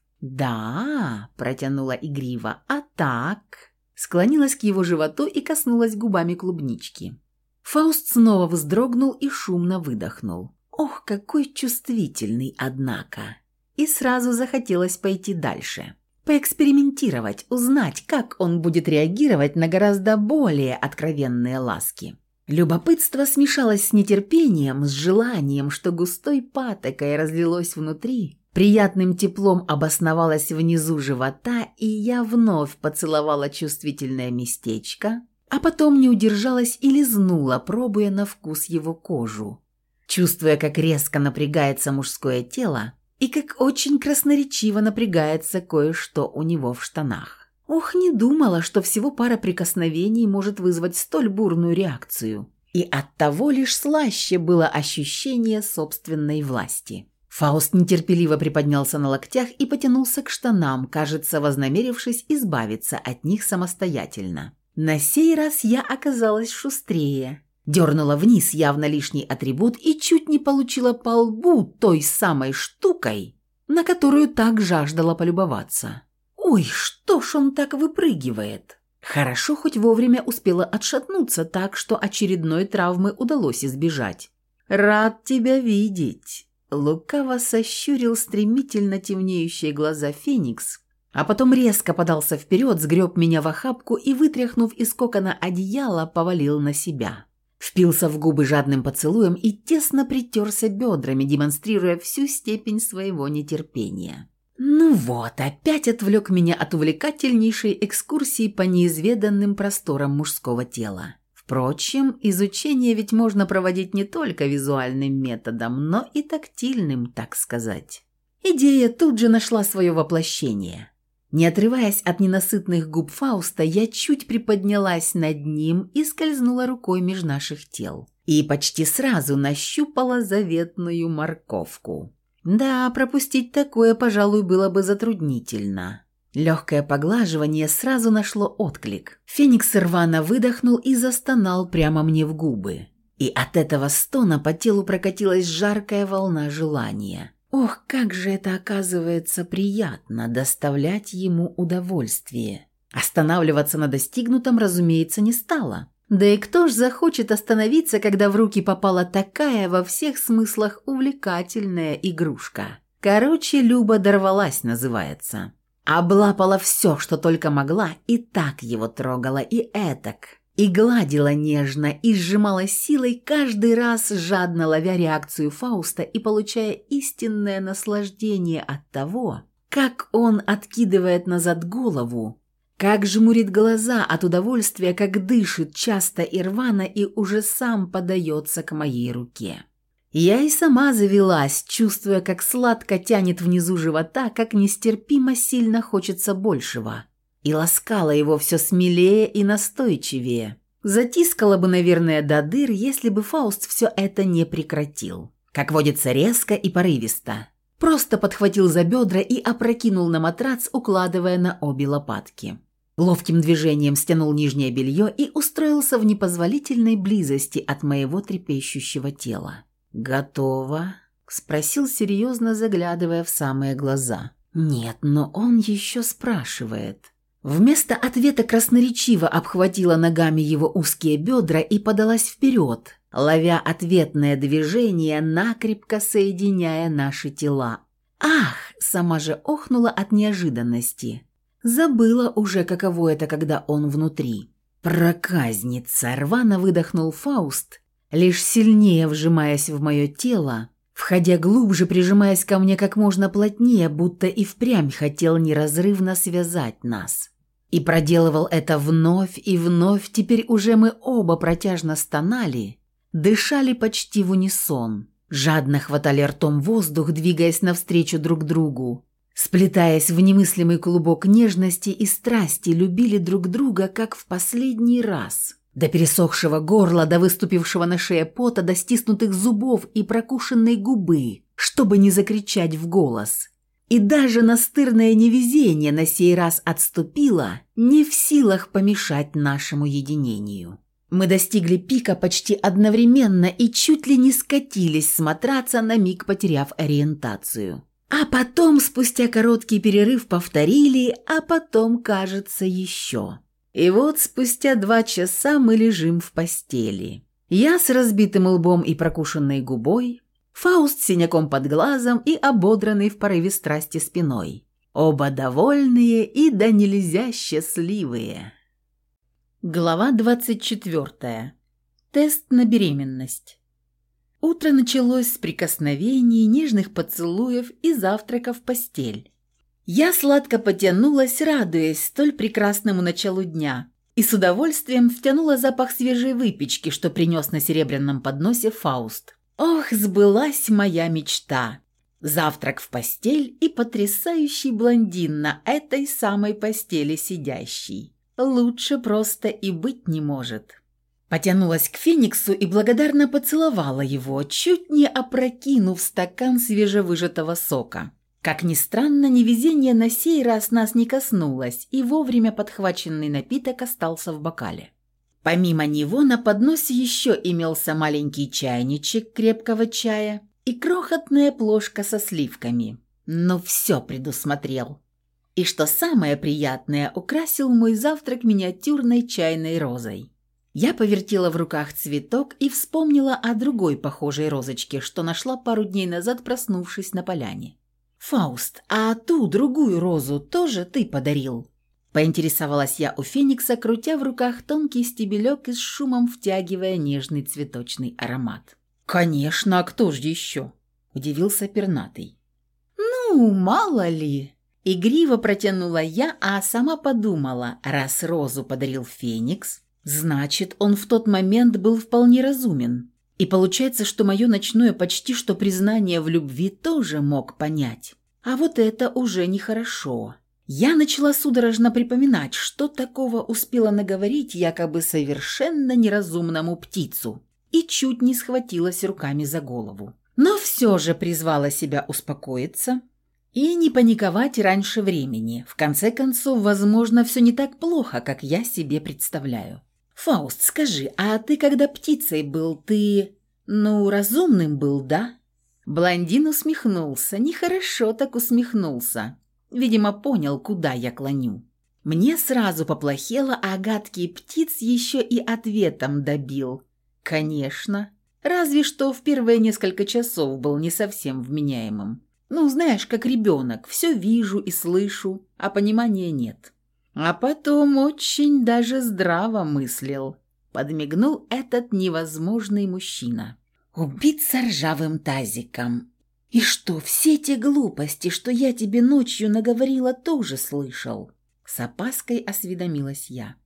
«Да», – протянула игриво, – «а так?» Склонилась к его животу и коснулась губами клубнички. Фауст снова вздрогнул и шумно выдохнул. «Ох, какой чувствительный, однако!» И сразу захотелось пойти дальше. Поэкспериментировать, узнать, как он будет реагировать на гораздо более откровенные ласки. Любопытство смешалось с нетерпением, с желанием, что густой патокой разлилось внутри, приятным теплом обосновалось внизу живота, и я вновь поцеловала чувствительное местечко, а потом не удержалась и лизнула, пробуя на вкус его кожу. Чувствуя, как резко напрягается мужское тело, и как очень красноречиво напрягается кое-что у него в штанах. Ох, не думала, что всего пара прикосновений может вызвать столь бурную реакцию. И оттого лишь слаще было ощущение собственной власти. Фауст нетерпеливо приподнялся на локтях и потянулся к штанам, кажется, вознамерившись избавиться от них самостоятельно. На сей раз я оказалась шустрее. Дернула вниз явно лишний атрибут и чуть не получила по лбу той самой штукой, на которую так жаждала полюбоваться. Ой, что ж он так выпрыгивает? Хорошо, хоть вовремя успела отшатнуться так, что очередной травмы удалось избежать. «Рад тебя видеть!» Лукаво сощурил стремительно темнеющие глаза Феникс, а потом резко подался вперед, сгреб меня в охапку и, вытряхнув из кокона одеяла, повалил на себя. Впился в губы жадным поцелуем и тесно притерся бедрами, демонстрируя всю степень своего нетерпения. Ну вот, опять отвлек меня от увлекательнейшей экскурсии по неизведанным просторам мужского тела. Впрочем, изучение ведь можно проводить не только визуальным методом, но и тактильным, так сказать. Идея тут же нашла свое воплощение. Не отрываясь от ненасытных губ Фауста, я чуть приподнялась над ним и скользнула рукой меж наших тел. И почти сразу нащупала заветную морковку. Да, пропустить такое, пожалуй, было бы затруднительно. Легкое поглаживание сразу нашло отклик. Феникс рвано выдохнул и застонал прямо мне в губы. И от этого стона по телу прокатилась жаркая волна желания. Ох, как же это оказывается приятно доставлять ему удовольствие. Останавливаться на достигнутом, разумеется, не стало. Да и кто ж захочет остановиться, когда в руки попала такая во всех смыслах увлекательная игрушка? Короче, Люба дорвалась, называется. Облапала все, что только могла, и так его трогала, и этак. И гладила нежно, и сжимала силой, каждый раз жадно ловя реакцию Фауста и получая истинное наслаждение от того, как он откидывает назад голову, как жмурит глаза от удовольствия, как дышит часто и рвано и уже сам подается к моей руке. Я и сама завелась, чувствуя, как сладко тянет внизу живота, как нестерпимо сильно хочется большего. И ласкала его все смелее и настойчивее. Затискала бы, наверное, до дыр, если бы Фауст все это не прекратил. Как водится, резко и порывисто. Просто подхватил за бедра и опрокинул на матрац, укладывая на обе лопатки. Ловким движением стянул нижнее белье и устроился в непозволительной близости от моего трепещущего тела. «Готово?» – спросил серьезно, заглядывая в самые глаза. «Нет, но он еще спрашивает». Вместо ответа красноречиво обхватила ногами его узкие бедра и подалась вперед, ловя ответное движение, накрепко соединяя наши тела. «Ах!» – сама же охнула от неожиданности. Забыла уже, каково это, когда он внутри. «Проказница!» – рвано выдохнул Фауст, лишь сильнее вжимаясь в мое тело, входя глубже, прижимаясь ко мне как можно плотнее, будто и впрямь хотел неразрывно связать нас. И проделывал это вновь и вновь, теперь уже мы оба протяжно стонали, дышали почти в унисон, жадно хватали ртом воздух, двигаясь навстречу друг другу, сплетаясь в немыслимый клубок нежности и страсти, любили друг друга, как в последний раз. До пересохшего горла, до выступившего на шее пота, до стиснутых зубов и прокушенной губы, чтобы не закричать в голос. И даже настырное невезение на сей раз отступило, не в силах помешать нашему единению. Мы достигли пика почти одновременно и чуть ли не скатились с матраца, на миг потеряв ориентацию. А потом, спустя короткий перерыв, повторили, а потом, кажется, еще. И вот спустя 2 часа мы лежим в постели. Я с разбитым лбом и прокушенной губой, Фауст с синяком под глазом и ободранный в порыве страсти спиной. Оба довольные и да нельзя счастливые. Глава 24. Тест на беременность. Утро началось с прикосновений, нежных поцелуев и завтрака в постель. Я сладко потянулась, радуясь столь прекрасному началу дня, и с удовольствием втянула запах свежей выпечки, что принес на серебряном подносе Фауст. Ох, сбылась моя мечта! Завтрак в постель и потрясающий блондин на этой самой постели сидящий. Лучше просто и быть не может. Потянулась к Фениксу и благодарно поцеловала его, чуть не опрокинув стакан свежевыжатого сока. Как ни странно, невезение на сей раз нас не коснулось, и вовремя подхваченный напиток остался в бокале. Помимо него на подносе еще имелся маленький чайничек крепкого чая и крохотная плошка со сливками. Но все предусмотрел. И что самое приятное, украсил мой завтрак миниатюрной чайной розой. Я повертела в руках цветок и вспомнила о другой похожей розочке, что нашла пару дней назад, проснувшись на поляне. «Фауст, а ту другую розу тоже ты подарил?» Поинтересовалась я у Феникса, крутя в руках тонкий стебелек и с шумом втягивая нежный цветочный аромат. «Конечно, а кто же еще?» – удивился пернатый. «Ну, мало ли!» – игриво протянула я, а сама подумала, раз розу подарил Феникс, значит, он в тот момент был вполне разумен. И получается, что мое ночное почти что признание в любви тоже мог понять. А вот это уже нехорошо. Я начала судорожно припоминать, что такого успела наговорить якобы совершенно неразумному птицу, и чуть не схватилась руками за голову. Но все же призвала себя успокоиться и не паниковать раньше времени. В конце концов, возможно, все не так плохо, как я себе представляю. «Фауст, скажи, а ты когда птицей был, ты, разумным был, да?» Блондин усмехнулся, нехорошо так усмехнулся. Видимо, понял, куда я клоню. Мне сразу поплохело, а гадкий птиц еще и ответом добил. Конечно. Разве что в первые несколько часов был не совсем вменяемым. Знаешь, как ребенок, все вижу и слышу, а понимания нет. А потом очень даже здраво мыслил. Подмигнул этот невозможный мужчина. Убиться ржавым тазиком. И что, все те глупости, что я тебе ночью наговорила, тоже слышал? С опаской осведомилась я.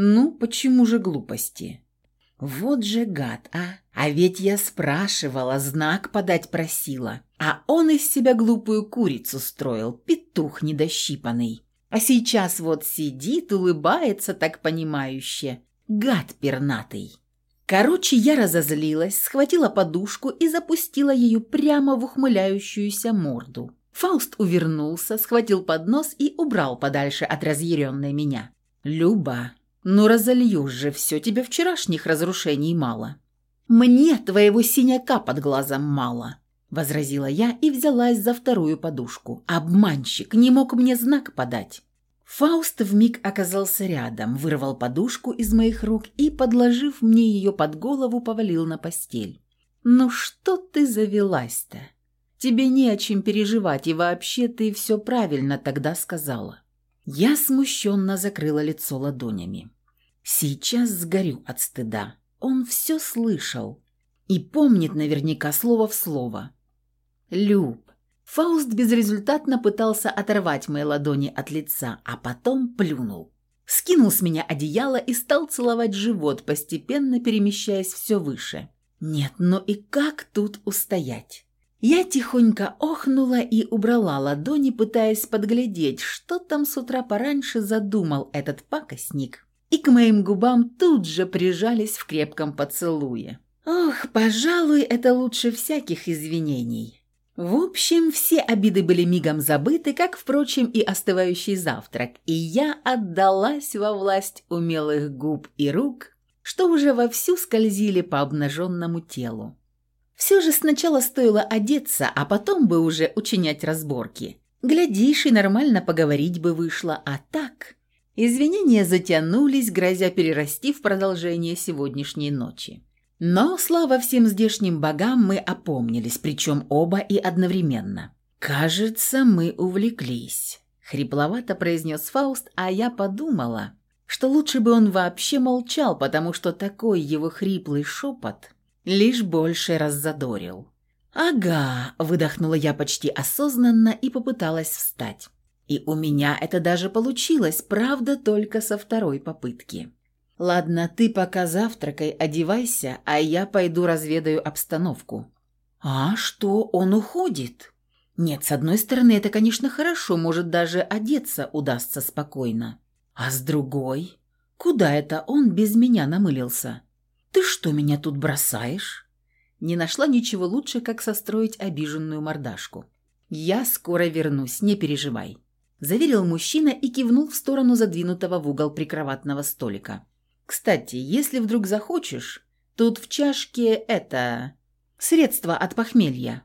Почему же глупости? Вот же гад, а? А ведь я спрашивала, знак подать просила. А он из себя глупую курицу строил, петух недощипанный. А сейчас вот сидит, улыбается так понимающе. Гад пернатый. Короче, я разозлилась, схватила подушку и запустила ее прямо в ухмыляющуюся морду. Фауст увернулся, схватил поднос и убрал подальше от разъяренной меня. «Люба, разольешь же все, тебе вчерашних разрушений мало». «Мне твоего синяка под глазом мало», – возразила я и взялась за вторую подушку. «Обманщик, не мог мне знак подать». Фауст вмиг оказался рядом, вырвал подушку из моих рук и, подложив мне ее под голову, повалил на постель. «Ну что ты завелась-то? Тебе не о чем переживать, и вообще ты все правильно тогда сказала». Я смущенно закрыла лицо ладонями. Сейчас сгорю от стыда. Он все слышал и помнит наверняка слово в слово. «Люб». Фауст безрезультатно пытался оторвать мои ладони от лица, а потом плюнул. Скинул с меня одеяло и стал целовать живот, постепенно перемещаясь все выше. Нет, ну и как тут устоять? Я тихонько охнула и убрала ладони, пытаясь подглядеть, что там с утра пораньше задумал этот пакостник. И к моим губам тут же прижались в крепком поцелуе. Ох, пожалуй, это лучше всяких извинений. В общем, все обиды были мигом забыты, как, впрочем, и остывающий завтрак, и я отдалась во власть умелых губ и рук, что уже вовсю скользили по обнаженному телу. Все же сначала стоило одеться, а потом бы уже учинять разборки. Глядишь, и нормально поговорить бы вышло, а так... Извинения затянулись, грозя перерасти в продолжение сегодняшней ночи. Но, слава всем здешним богам, мы опомнились, причем оба и одновременно. «Кажется, мы увлеклись», — хрипловато произнес Фауст, а я подумала, что лучше бы он вообще молчал, потому что такой его хриплый шепот лишь больше раззадорил. «Ага», — выдохнула я почти осознанно и попыталась встать. И у меня это даже получилось, правда, только со второй попытки. «Ладно, ты пока завтракай, одевайся, а я пойду разведаю обстановку». «А что, он уходит?» «Нет, с одной стороны, это, конечно, хорошо, может, даже одеться удастся спокойно. А с другой, куда это он без меня намылился? Ты что, меня тут бросаешь?» Не нашла ничего лучше, как состроить обиженную мордашку. «Я скоро вернусь, не переживай», – заверил мужчина и кивнул в сторону задвинутого в угол прикроватного столика. «Кстати, если вдруг захочешь, тут в чашке средство от похмелья».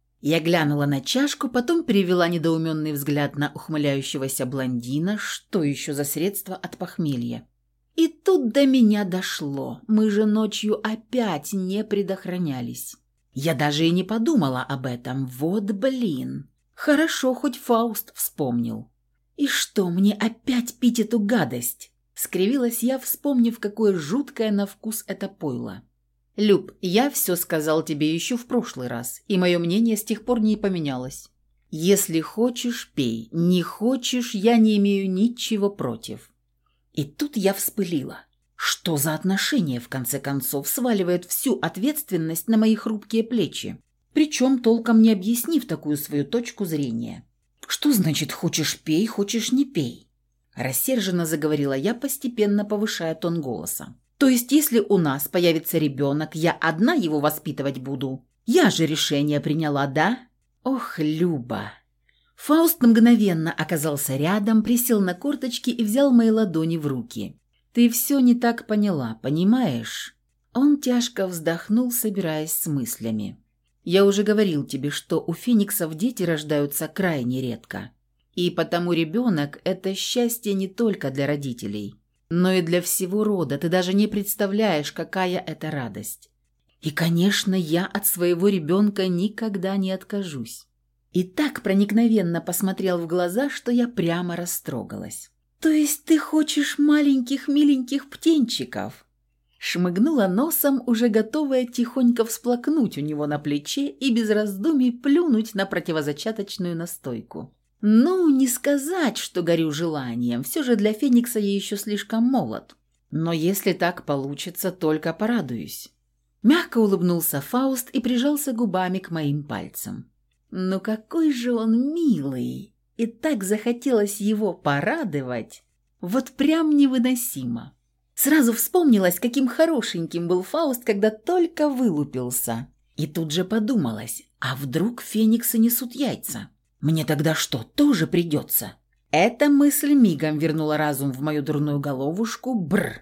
Я глянула на чашку, потом перевела недоуменный взгляд на ухмыляющегося блондина. Что еще за средство от похмелья? И тут до меня дошло. Мы же ночью опять не предохранялись. Я даже и не подумала об этом. Вот блин. Хорошо, хоть Фауст вспомнил. «И что, мне опять пить эту гадость?» Скривилась я, вспомнив, какое жуткое на вкус это пойло. «Люб, я все сказал тебе еще в прошлый раз, и мое мнение с тех пор не поменялось. Если хочешь, пей, не хочешь, я не имею ничего против». И тут я вспылила. Что за отношение, в конце концов, сваливает всю ответственность на мои хрупкие плечи, причем толком не объяснив такую свою точку зрения. «Что значит хочешь пей, хочешь не пей?» Рассерженно заговорила я, постепенно повышая тон голоса. «То есть, если у нас появится ребенок, я одна его воспитывать буду? Я же решение приняла, да?» «Ох, Люба!» Фауст мгновенно оказался рядом, присел на корточки и взял мои ладони в руки. «Ты все не так поняла, понимаешь?» Он тяжко вздохнул, собираясь с мыслями. «Я уже говорил тебе, что у фениксов дети рождаются крайне редко. И потому ребенок – это счастье не только для родителей, но и для всего рода. Ты даже не представляешь, какая это радость. И, конечно, я от своего ребенка никогда не откажусь». И так проникновенно посмотрел в глаза, что я прямо растрогалась. «То есть ты хочешь маленьких миленьких птенчиков?» Шмыгнула носом, уже готовая тихонько всплакнуть у него на плече и без раздумий плюнуть на противозачаточную настойку. «Ну, не сказать, что горю желанием, все же для Феникса я еще слишком молод. Но если так получится, только порадуюсь». Мягко улыбнулся Фауст и прижался губами к моим пальцам. «Ну какой же он милый!» И так захотелось его порадовать. Вот прям невыносимо. Сразу вспомнилось, каким хорошеньким был Фауст, когда только вылупился. И тут же подумалось, а вдруг фениксы несут яйца? Мне тогда что, тоже придется? Эта мысль мигом вернула разум в мою дурную головушку. Бррр.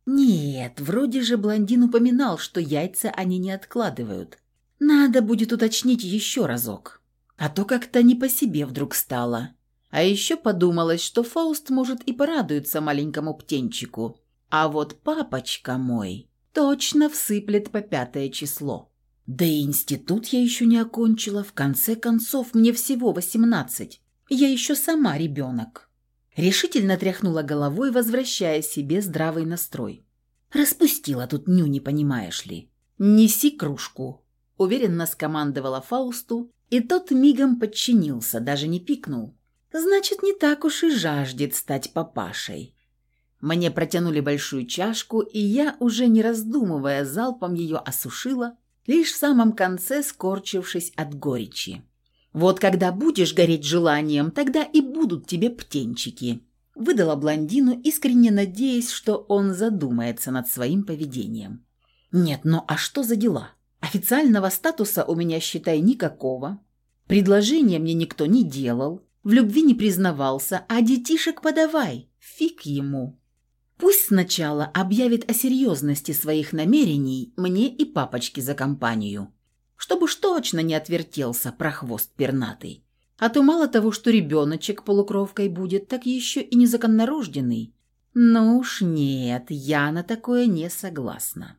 Нет, вроде же блондин упоминал, что яйца они не откладывают. Надо будет уточнить еще разок. А то как-то не по себе вдруг стало. А еще подумалось, что Фауст может и порадуется маленькому птенчику, а вот папочка мой точно всыплет по 5 число. Да и институт я еще не окончила, в конце концов мне всего 18. Я еще сама ребенок. Решительно тряхнула головой, возвращая себе здравый настрой. Распустила тут нюни, понимаешь ли. «Неси кружку», – уверенно скомандовала Фаусту, и тот мигом подчинился, даже не пикнул. Значит, не так уж и жаждет стать папашей. Мне протянули большую чашку, и я, уже не раздумывая, залпом ее осушила, лишь в самом конце скорчившись от горечи. «Вот когда будешь гореть желанием, тогда и будут тебе птенчики», – выдала блондину, искренне надеясь, что он задумается над своим поведением. «Нет, ну а что за дела? Официального статуса у меня, считай, никакого. Предложения мне никто не делал, в любви не признавался, а детишек подавай, фиг ему. Пусть сначала объявит о серьезности своих намерений мне и папочке за компанию, чтобы уж точно не отвертелся прохвост пернатый. А то мало того, что ребеночек полукровкой будет, так еще и незаконнорожденный. Ну уж нет, я на такое не согласна.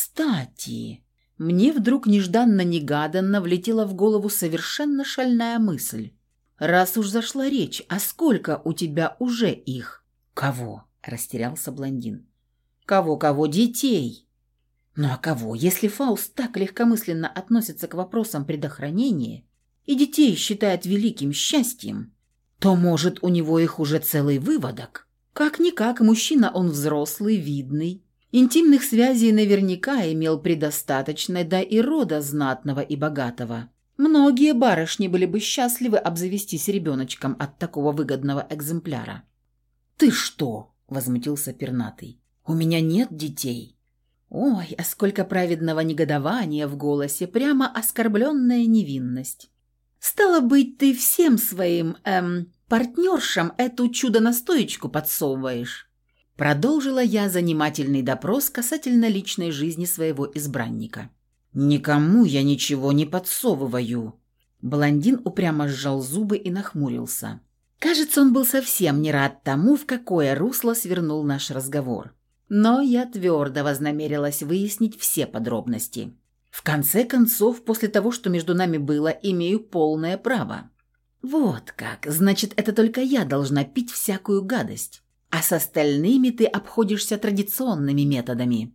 Кстати, мне вдруг нежданно-негаданно влетела в голову совершенно шальная мысль. Раз уж зашла речь, а сколько у тебя уже их? Кого? Растерялся блондин. Кого-кого? Детей. Ну а кого? Если Фауст так легкомысленно относится к вопросам предохранения и детей считает великим счастьем, то, может, у него их уже целый выводок? Как-никак, мужчина он взрослый, видный. Интимных связей наверняка имел предостаточно, да и рода знатного и богатого. Многие барышни были бы счастливы обзавестись ребеночком от такого выгодного экземпляра. «Ты что?» – возмутился пернатый. «У меня нет детей». Ой, а сколько праведного негодования в голосе, прямо оскорбленная невинность. «Стало быть, ты всем своим, партнершам эту чудо-настоечку подсовываешь?» Продолжила я занимательный допрос касательно личной жизни своего избранника. «Никому я ничего не подсовываю». Блондин упрямо сжал зубы и нахмурился. Кажется, он был совсем не рад тому, в какое русло свернул наш разговор. Но я твердо вознамерилась выяснить все подробности. В конце концов, после того, что между нами было, имею полное право. Вот как, значит, это только я должна пить всякую гадость, а с остальными ты обходишься традиционными методами.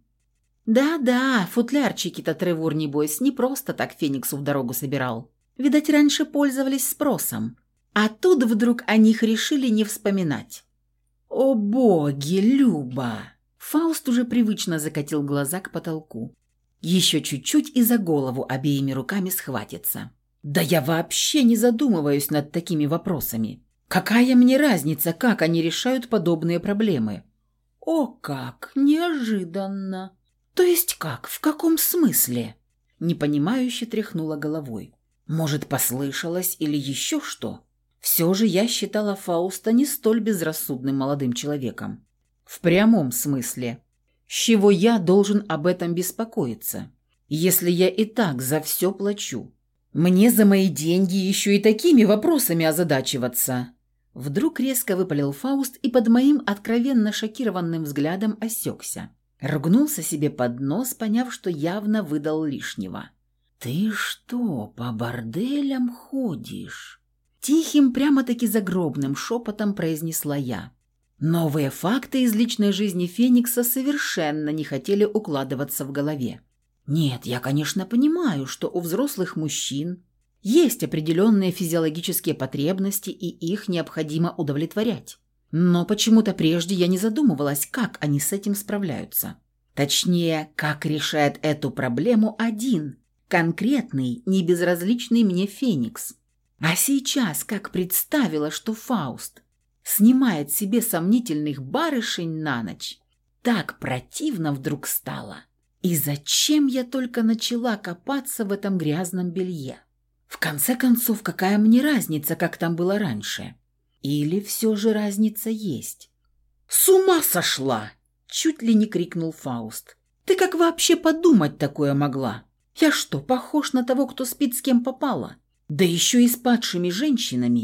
Да-да, футлярчики-то Тревор, небось, не просто так Фениксу в дорогу собирал. Видать, раньше пользовались спросом. А тут вдруг о них решили не вспоминать. «О боги, Люба!» Фауст уже привычно закатил глаза к потолку. Еще чуть-чуть и за голову обеими руками схватится. «Да я вообще не задумываюсь над такими вопросами. Какая мне разница, как они решают подобные проблемы?» «О как! Неожиданно!» «То есть как? В каком смысле?» Непонимающе тряхнула головой. «Может, послышалось или еще что?» Все же я считала Фауста не столь безрассудным молодым человеком. В прямом смысле. С чего я должен об этом беспокоиться, если я и так за все плачу? Мне за мои деньги еще и такими вопросами озадачиваться. Вдруг резко выпалил Фауст и под моим откровенно шокированным взглядом осекся. Ругнулся себе под нос, поняв, что явно выдал лишнего. «Ты что, по борделям ходишь?» Тихим, прямо-таки загробным шепотом произнесла я. Новые факты из личной жизни Феникса совершенно не хотели укладываться в голове. Нет, я, конечно, понимаю, что у взрослых мужчин есть определенные физиологические потребности, и их необходимо удовлетворять. Но почему-то прежде я не задумывалась, как они с этим справляются. Точнее, как решает эту проблему один, конкретный, небезразличный мне Феникс. А сейчас, как представила, что Фауст снимает себе сомнительных барышень на ночь, так противно вдруг стало. И зачем я только начала копаться в этом грязном белье? В конце концов, какая мне разница, как там было раньше? Или все же разница есть? «С ума сошла!» – чуть ли не крикнул Фауст. «Ты как вообще подумать такое могла? Я что, похож на того, кто спит с кем попало? Да еще и с падшими женщинами.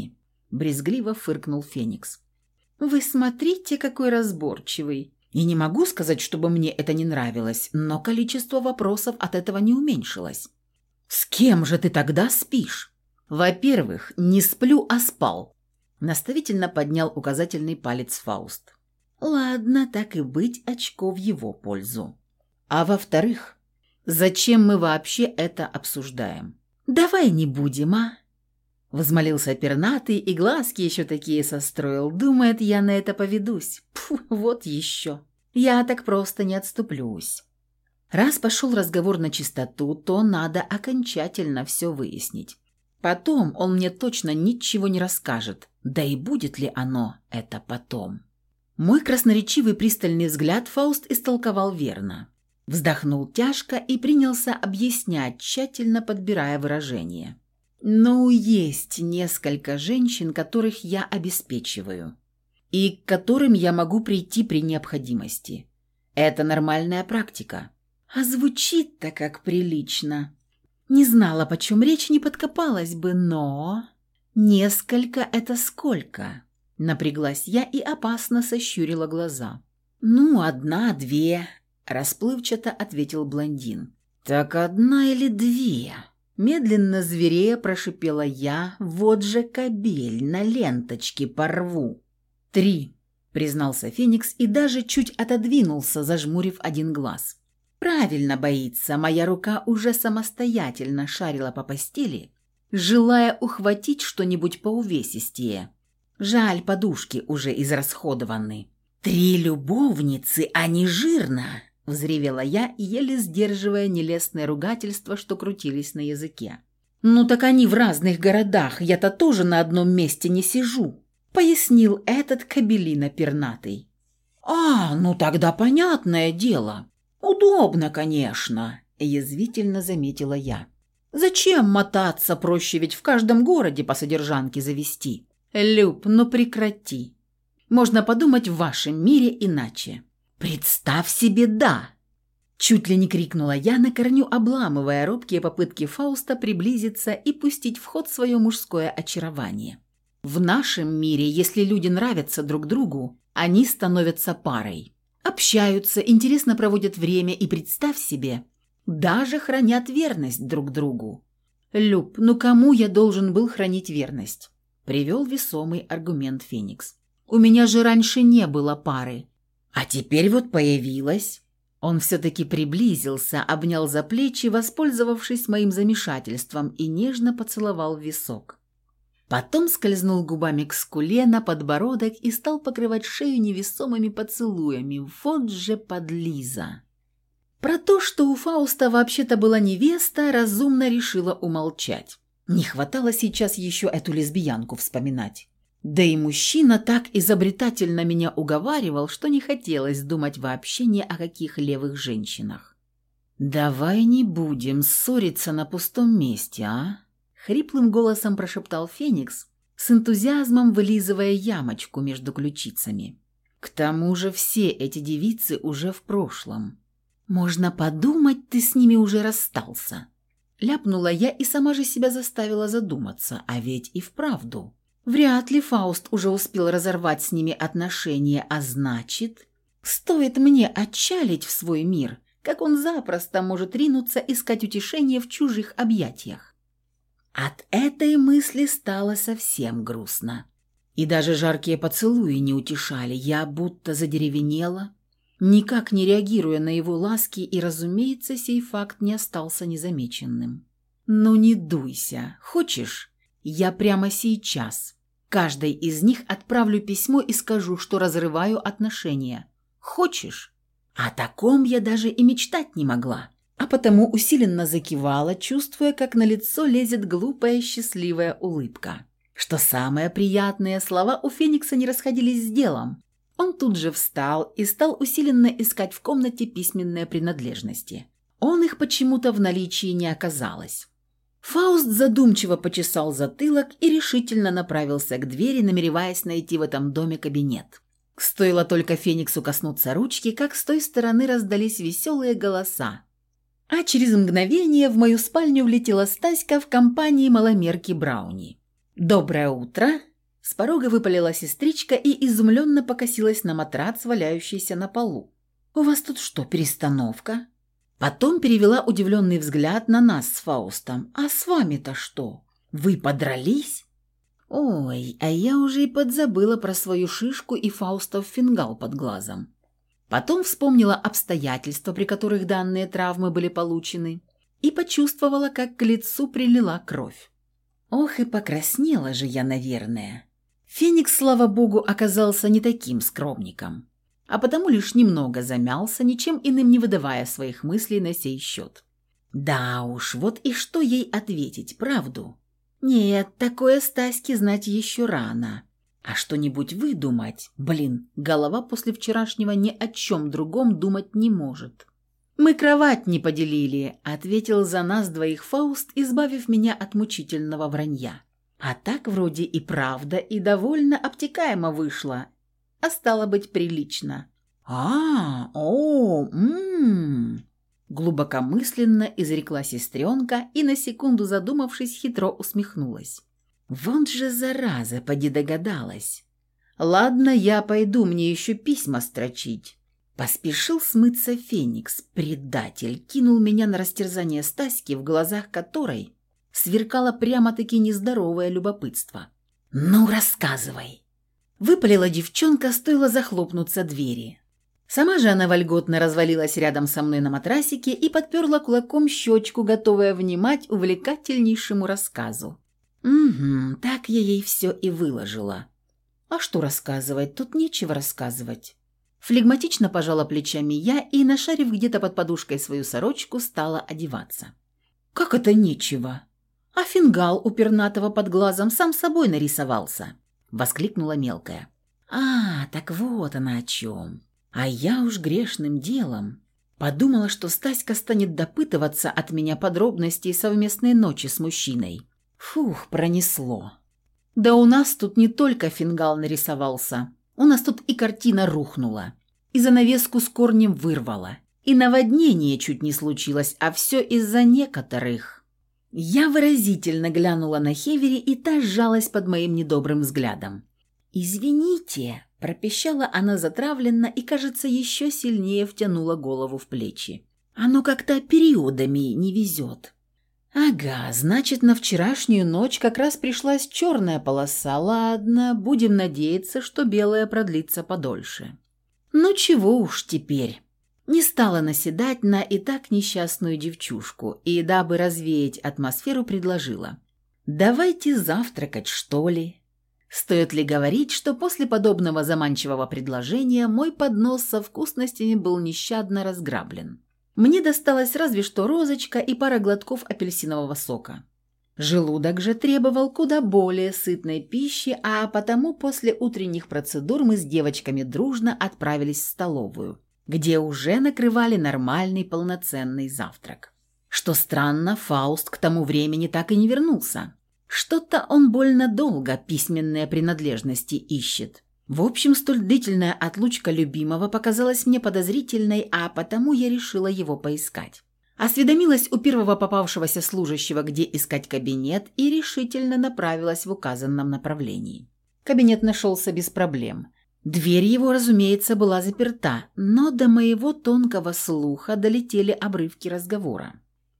брезгливо фыркнул Феникс. «Вы смотрите, какой разборчивый. И не могу сказать, чтобы мне это не нравилось, но количество вопросов от этого не уменьшилось. С кем же ты тогда спишь?» «Во-первых, не сплю, а спал», – наставительно поднял указательный палец Фауст. «Ладно, так и быть, очко в его пользу. А во-вторых, зачем мы вообще это обсуждаем?» «Давай не будем, а?» Возмолился пернатый и глазки еще такие состроил. Думает, я на это поведусь. Пфу, вот еще. Я так просто не отступлюсь. Раз пошел разговор на чистоту, то надо окончательно все выяснить. Потом он мне точно ничего не расскажет. Да и будет ли оно это потом? Мой красноречивый пристальный взгляд Фауст истолковал верно. Вздохнул тяжко и принялся объяснять, тщательно подбирая выражение. «Ну, есть несколько женщин, которых я обеспечиваю, и к которым я могу прийти при необходимости. Это нормальная практика. А звучит-то как прилично. Не знала, почем речь, не подкопалась бы, но... Несколько — это сколько?» Напряглась я и опасно сощурила глаза. «Ну, одна, две», — расплывчато ответил блондин. «Так одна или две?» Медленно зверея прошипела я, вот же кобель, на ленточке порву. 3, признался Феникс и даже чуть отодвинулся, зажмурив один глаз. Правильно боится, моя рука уже самостоятельно шарила по постели, желая ухватить что-нибудь поувесистее. Жаль, подушки уже израсходованы. 3 любовницы, а не жирно! Взревела я, еле сдерживая нелестное ругательство, что крутились на языке. «Ну так они в разных городах, я-то тоже на одном месте не сижу», — пояснил этот кобелина пернатый. «А, ну тогда понятное дело. Удобно, конечно», — язвительно заметила я. «Зачем мотаться, проще ведь в каждом городе по содержанке завести». «Люб, ну прекрати. Можно подумать в вашем мире иначе». «Представь себе, да!» Чуть ли не крикнула я, на корню обламывая робкие попытки Фауста приблизиться и пустить в ход свое мужское очарование. «В нашем мире, если люди нравятся друг другу, они становятся парой. Общаются, интересно проводят время и, представь себе, даже хранят верность друг другу». «Люб, ну кому я должен был хранить верность?» Привел весомый аргумент Феникс. «У меня же раньше не было пары. А теперь вот появилась». Он все-таки приблизился, обнял за плечи, воспользовавшись моим замешательством, и нежно поцеловал в висок. Потом скользнул губами к скуле, на подбородок и стал покрывать шею невесомыми поцелуями. Вот же подлиза. Про то, что у Фауста вообще-то была невеста, разумно решила умолчать. Не хватало сейчас еще эту лесбиянку вспоминать. Да и мужчина так изобретательно меня уговаривал, что не хотелось думать вообще ни о каких левых женщинах. «Давай не будем ссориться на пустом месте, а?» — хриплым голосом прошептал Феникс, с энтузиазмом вылизывая ямочку между ключицами. «К тому же все эти девицы уже в прошлом. Можно подумать, ты с ними уже расстался». Ляпнула я и сама же себя заставила задуматься, а ведь и вправду. Вряд ли Фауст уже успел разорвать с ними отношения, а значит, стоит мне отчалить в свой мир, как он запросто может ринуться искать утешение в чужих объятиях. От этой мысли стало совсем грустно. И даже жаркие поцелуи не утешали, я будто задеревенела, никак не реагируя на его ласки, и, разумеется, сей факт не остался незамеченным. «Ну не дуйся, хочешь? Я прямо сейчас каждой из них отправлю письмо и скажу, что разрываю отношения. Хочешь?» О таком я даже и мечтать не могла, а потому усиленно закивала, чувствуя, как на лицо лезет глупая счастливая улыбка. Что самое приятное, слова у Феникса не расходились с делом. Он тут же встал и стал усиленно искать в комнате письменные принадлежности. Он их почему-то в наличии не оказалось. Фауст задумчиво почесал затылок и решительно направился к двери, намереваясь найти в этом доме кабинет. Стоило только Фениксу коснуться ручки, как с той стороны раздались веселые голоса. А через мгновение в мою спальню влетела Стаська в компании маломерки Брауни. «Доброе утро!» С порога выпалила сестричка и изумленно покосилась на матрац, валяющийся на полу. «У вас тут что, перестановка?» Потом перевела удивленный взгляд на нас с Фаустом. «А с вами-то что? Вы подрались?» Ой, а я уже и подзабыла про свою шишку и Фаустов фингал под глазом. Потом вспомнила обстоятельства, при которых данные травмы были получены, и почувствовала, как к лицу прилила кровь. Ох, и покраснела же я, наверное. Феникс, слава богу, оказался не таким скромником, а потому лишь немного замялся, ничем иным не выдавая своих мыслей на сей счет. Да уж, вот и что ей ответить, правду? Нет, такое Стаське знать еще рано. А что-нибудь выдумать? Блин, голова после вчерашнего ни о чем другом думать не может. «Мы кровать не поделили», — ответил за нас двоих Фауст, избавив меня от мучительного вранья. А так вроде и правда, и довольно обтекаемо вышло, а стало быть прилично. Глубокомысленно изрекла сестренка и, на секунду задумавшись, хитро усмехнулась. «Вон же зараза, поди догадалась. Ладно, я пойду, мне еще письма строчить». Поспешил смыться Феникс, предатель, кинул меня на растерзание Стаськи, в глазах которой сверкало прямо-таки нездоровое любопытство. «Ну, рассказывай!» Выпалила девчонка, стоило захлопнуться двери. Сама же она вольготно развалилась рядом со мной на матрасике и подперла кулаком щечку, готовая внимать увлекательнейшему рассказу. «Угу, так я ей все и выложила. А что рассказывать? Тут нечего рассказывать». Флегматично пожала плечами я и, нашарив где-то под подушкой свою сорочку, стала одеваться. «Как это нечего? А фингал у пернатого под глазом сам собой нарисовался», — воскликнула мелкая. «А, так вот она о чем. А я уж грешным делом подумала, что Стаська станет допытываться от меня подробностей совместной ночи с мужчиной. Фух, пронесло. Да у нас тут не только фингал нарисовался. У нас тут и картина рухнула, и занавеску с корнем вырвала, и наводнение чуть не случилось, а все из-за некоторых». Я выразительно глянула на Хевери, и та сжалась под моим недобрым взглядом. «Извините», – пропищала она затравленно и, кажется, еще сильнее втянула голову в плечи. «Оно как-то периодами не везет». «Ага, значит, на вчерашнюю ночь как раз пришлась черная полоса. Ладно, будем надеяться, что белая продлится подольше». «Ну чего уж теперь». Не стала наседать на и так несчастную девчушку и, дабы развеять атмосферу, предложила. «Давайте завтракать, что ли?» Стоит ли говорить, что после подобного заманчивого предложения мой поднос со вкусностями был нещадно разграблен? Мне досталось разве что розочка и пара глотков апельсинового сока. Желудок же требовал куда более сытной пищи, а потому после утренних процедур мы с девочками дружно отправились в столовую, где уже накрывали нормальный полноценный завтрак. Что странно, Фауст к тому времени так и не вернулся. Что-то он больно долго письменные принадлежности ищет. В общем, столь длительная отлучка любимого показалась мне подозрительной, а потому я решила его поискать. Осведомилась у первого попавшегося служащего, где искать кабинет, и решительно направилась в указанном направлении. Кабинет нашелся без проблем. Дверь его, разумеется, была заперта, но до моего тонкого слуха долетели обрывки разговора.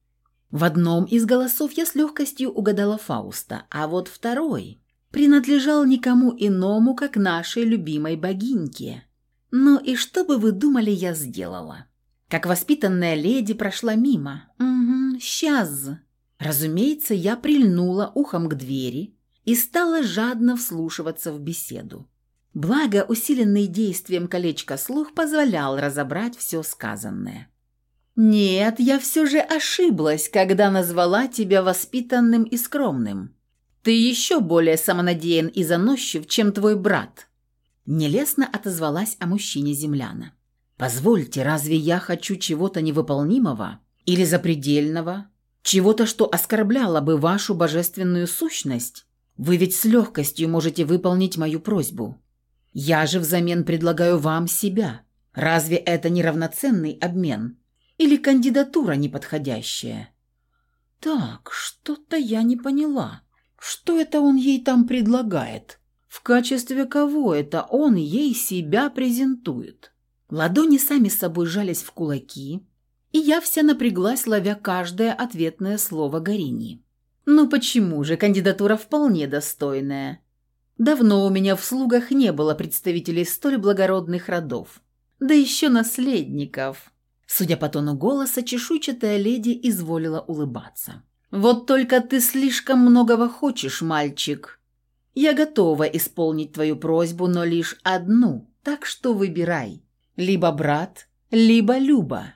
В одном из голосов я с легкостью угадала Фауста, а вот второй принадлежал никому иному, как нашей любимой богиньке. Ну и что бы вы думали, я сделала? Как воспитанная леди прошла мимо. Сейчас. Разумеется, я прильнула ухом к двери и стала жадно вслушиваться в беседу. Благо, усиленный действием колечка слух позволял разобрать все сказанное. «Нет, я все же ошиблась, когда назвала тебя воспитанным и скромным. Ты еще более самонадеян и заносчив, чем твой брат», – нелестно отозвалась о мужчине земляна. «Позвольте, разве я хочу чего-то невыполнимого или запредельного, чего-то, что оскорбляло бы вашу божественную сущность? Вы ведь с легкостью можете выполнить мою просьбу. Я же взамен предлагаю вам себя. Разве это не равноценный обмен? Или кандидатура неподходящая?» «Так, что-то я не поняла. Что это он ей там предлагает?» В качестве кого это он ей себя презентует? Ладони сами с собой сжались в кулаки, и я вся напряглась, ловя каждое ответное слово Гарини. Ну почему же, кандидатура вполне достойная. Давно у меня в слугах не было представителей столь благородных родов. Да еще наследников. Судя по тону голоса, чешуйчатая леди изволила улыбаться. «Вот только ты слишком многого хочешь, мальчик. Я готова исполнить твою просьбу, но лишь одну, так что выбирай. Либо брат, либо Люба».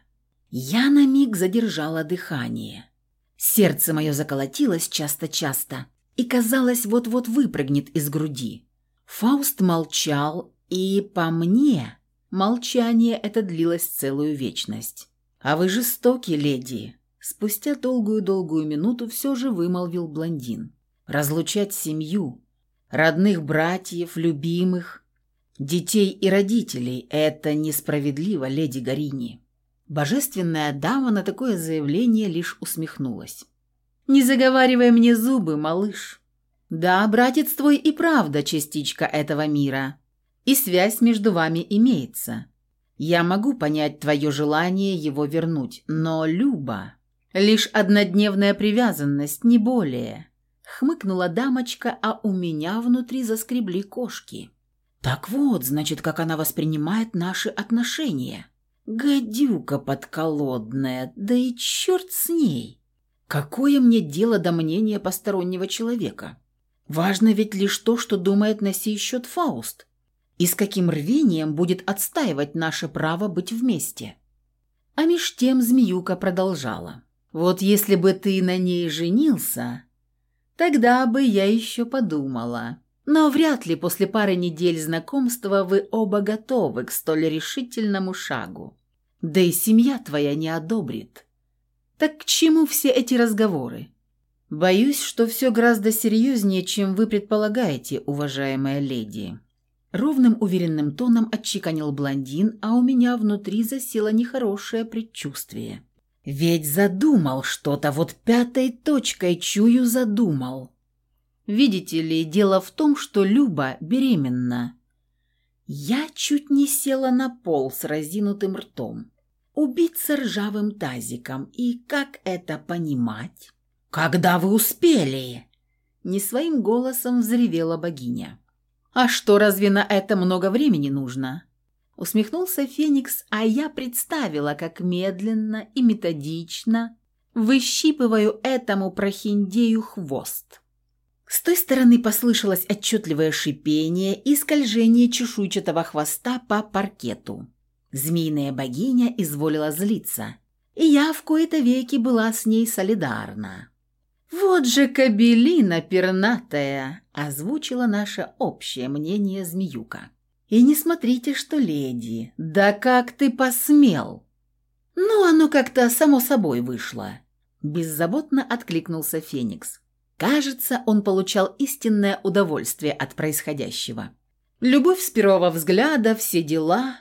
Я на миг задержала дыхание. Сердце мое заколотилось часто-часто и, казалось, вот-вот выпрыгнет из груди. Фауст молчал, и по мне молчание это длилось целую вечность. «А вы жестоки, леди», — спустя долгую-долгую минуту все же вымолвил блондин. «Разлучать семью, родных братьев, любимых, детей и родителей — это несправедливо, леди Гарини». Божественная дама на такое заявление лишь усмехнулась. «Не заговаривай мне зубы, малыш. Да, братец твой и правда частичка этого мира, и связь между вами имеется. Я могу понять твое желание его вернуть, но Люба — лишь однодневная привязанность, не более». Хмыкнула дамочка, а у меня внутри заскребли кошки. Так вот, значит, как она воспринимает наши отношения. Гадюка подколодная, да и черт с ней. Какое мне дело до мнения постороннего человека? Важно ведь лишь то, что думает на сей счет Фауст, и с каким рвением будет отстаивать наше право быть вместе. А меж тем змеюка продолжала. «Вот если бы ты на ней женился, тогда бы я еще подумала. Но вряд ли после пары недель знакомства вы оба готовы к столь решительному шагу. Да и семья твоя не одобрит. Так к чему все эти разговоры? Боюсь, что все гораздо серьезнее, чем вы предполагаете, уважаемая леди». Ровным уверенным тоном отчеканил блондин, а у меня внутри засело нехорошее предчувствие. Ведь задумал что-то, вот пятой точкой чую задумал. Видите ли, дело в том, что Люба беременна. Я чуть не села на пол с разинутым ртом. Убиться ржавым тазиком. И как это понимать? «Когда вы успели?» Не своим голосом взревела богиня. «А что, разве на это много времени нужно?» Усмехнулся Феникс, а я представила, как медленно и методично выщипываю этому прохиндею хвост. С той стороны послышалось отчетливое шипение и скольжение чешуйчатого хвоста по паркету. Змеиная богиня изволила злиться, и я в кои-то веки была с ней солидарна. «Вот же кобелина пернатая!» – озвучила наше общее мнение змеюка. «И не смотрите, что леди, да как ты посмел!» «Ну, оно как-то само собой вышло», – беззаботно откликнулся Феникс. Кажется, он получал истинное удовольствие от происходящего. Любовь с первого взгляда, все дела.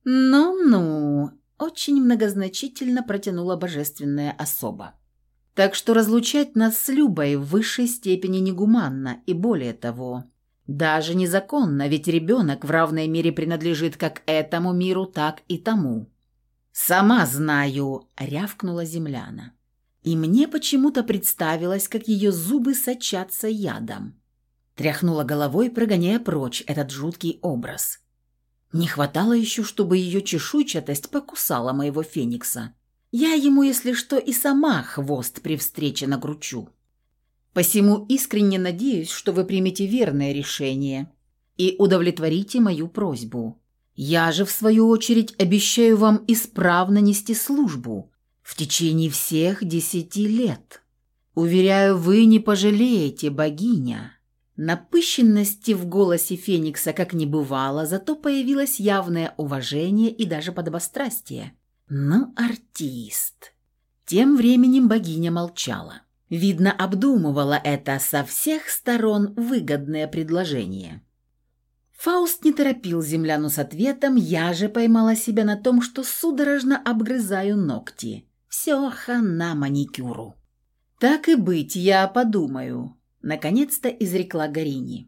«Ну-ну», – очень многозначительно протянула божественная особа. «Так что разлучать нас с Любой в высшей степени негуманно, и более того, даже незаконно, ведь ребенок в равной мере принадлежит как этому миру, так и тому». «Сама знаю», – рявкнула земляна. И мне почему-то представилось, как ее зубы сочатся ядом. Тряхнула головой, прогоняя прочь этот жуткий образ. Не хватало еще, чтобы ее чешуйчатость покусала моего Феникса. Я ему, если что, и сама хвост при встрече накручу. Посему искренне надеюсь, что вы примете верное решение и удовлетворите мою просьбу. Я же, в свою очередь, обещаю вам исправно нести службу в течение всех 10 лет. Уверяю, вы не пожалеете, богиня». Напыщенности в голосе Феникса как не бывало, зато появилось явное уважение и даже подобострастие. Ну, артист. Тем временем богиня молчала. Видно, обдумывала это со всех сторон выгодное предложение. Фауст не торопил земляну с ответом, я же поймала себя на том, что судорожно обгрызаю ногти. Все хана маникюру. «Так и быть, я подумаю», — наконец-то изрекла Гарини.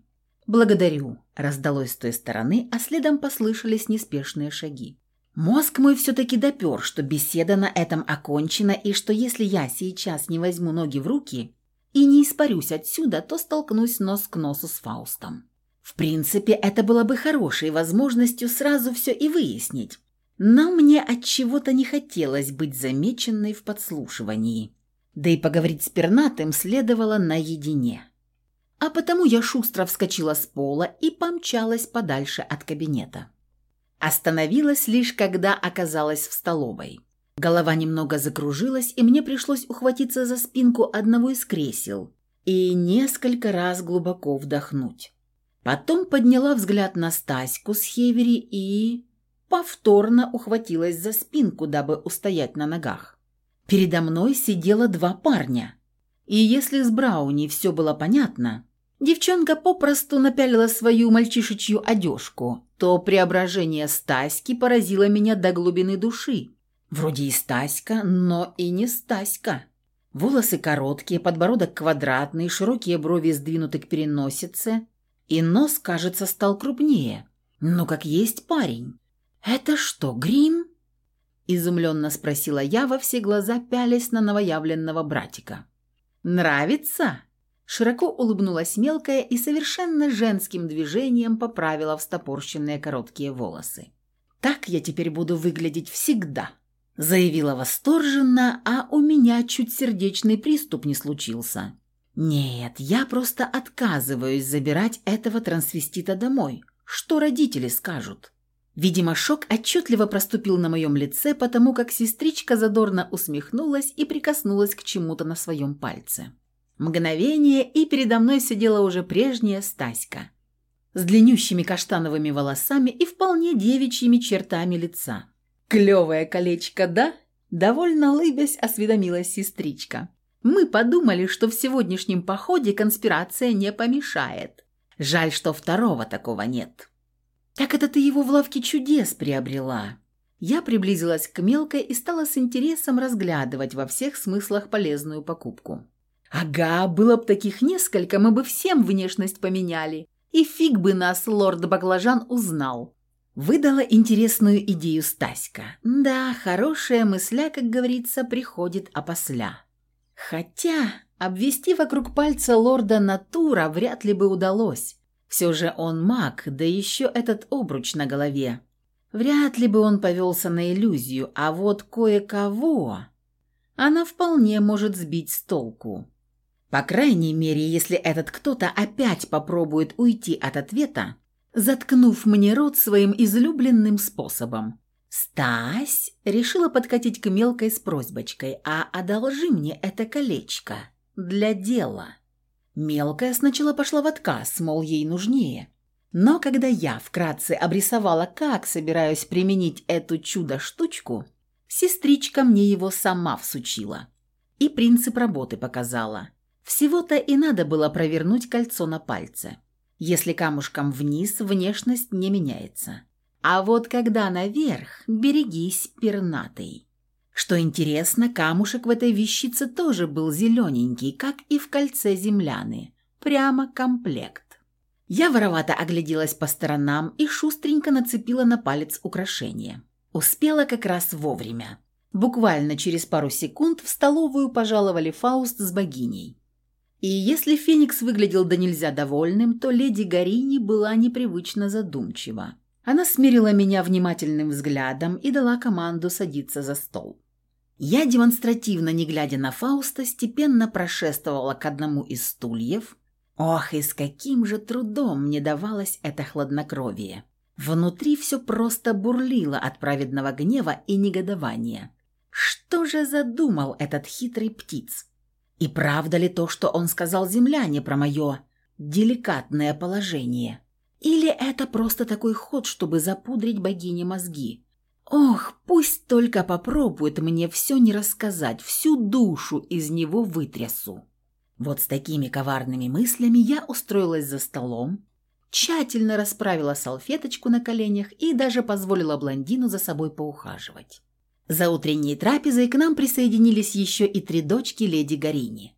«Благодарю», – раздалось с той стороны, а следом послышались неспешные шаги. Мозг мой все-таки допер, что беседа на этом окончена, и что если я сейчас не возьму ноги в руки и не испарюсь отсюда, то столкнусь нос к носу с Фаустом. В принципе, это было бы хорошей возможностью сразу все и выяснить. Но мне отчего-то не хотелось быть замеченной в подслушивании. Да и поговорить с пернатым следовало наедине. А потому я шустро вскочила с пола и помчалась подальше от кабинета. Остановилась лишь, когда оказалась в столовой. Голова немного закружилась, и мне пришлось ухватиться за спинку одного из кресел и несколько раз глубоко вдохнуть. Потом подняла взгляд на Стаську с Хевери и повторно ухватилась за спинку, дабы устоять на ногах. Передо мной сидело два парня. И если с Брауни все было понятно, девчонка попросту напялила свою мальчишечью одежку, то преображение Стаськи поразило меня до глубины души. Вроде и Стаська, но и не Стаська. Волосы короткие, подбородок квадратный, широкие брови сдвинуты к переносице, и нос, кажется, стал крупнее. Ну, как есть парень. «Это что, грим?» – изумленно спросила я, во все глаза пялясь на новоявленного братика. «Нравится?» – широко улыбнулась мелкая и совершенно женским движением поправила встопорщенные короткие волосы. «Так я теперь буду выглядеть всегда», – заявила восторженно, а у меня чуть сердечный приступ не случился. «Нет, я просто отказываюсь забирать этого трансвестита домой. Что родители скажут?» Видимо, шок отчетливо проступил на моем лице, потому как сестричка задорно усмехнулась и прикоснулась к чему-то на своем пальце. Мгновение, и передо мной сидела уже прежняя Стаська. С длиннющими каштановыми волосами и вполне девичьими чертами лица. «Клевое колечко, да?» – довольно улыбясь осведомилась сестричка. «Мы подумали, что в сегодняшнем походе конспирация не помешает. Жаль, что второго такого нет». «Так это ты его в лавке чудес приобрела?» Я приблизилась к мелкой и стала с интересом разглядывать во всех смыслах полезную покупку. «Ага, было б таких несколько, мы бы всем внешность поменяли. И фиг бы нас лорд Баклажан узнал». Выдала интересную идею Стаська. «Да, хорошая мысля, как говорится, приходит опосля». Хотя обвести вокруг пальца лорда Натура вряд ли бы удалось. Все же он маг, да еще этот обруч на голове. Вряд ли бы он повелся на иллюзию, а вот кое-кого она вполне может сбить с толку. По крайней мере, если этот кто-то опять попробует уйти от ответа, заткнув мне рот своим излюбленным способом. «Стась!» – решила подкатить к мелкой с просьбочкой, «а одолжи мне это колечко для дела». Мелкая сначала пошла в отказ, мол, ей нужнее. Но когда я вкратце обрисовала, как собираюсь применить эту чудо-штучку, сестричка мне его сама всучила. И принцип работы показала. Всего-то и надо было провернуть кольцо на пальце. Если камушком вниз, внешность не меняется. А вот когда наверх, берегись, пернатый. Что интересно, камушек в этой вещице тоже был зелененький, как и в кольце земляны. Прямо комплект. Я воровато огляделась по сторонам и шустренько нацепила на палец украшение. Успела как раз вовремя. Буквально через пару секунд в столовую пожаловали Фауст с богиней. И если Феникс выглядел до нельзя довольным, то леди Гарини была непривычно задумчива. Она смирила меня внимательным взглядом и дала команду садиться за стол. Я, демонстративно не глядя на Фауста, степенно прошествовала к одному из стульев. Ох, и с каким же трудом мне давалось это хладнокровие. Внутри все просто бурлило от праведного гнева и негодования. Что же задумал этот хитрый птиц? И правда ли то, что он сказал земляне про мое деликатное положение? Или это просто такой ход, чтобы запудрить богине мозги? Ох, пусть только попробует мне все не рассказать, всю душу из него вытрясу. Вот с такими коварными мыслями я устроилась за столом, тщательно расправила салфеточку на коленях и даже позволила блондину за собой поухаживать. За утренней трапезой к нам присоединились еще и 3 дочки леди Гарини.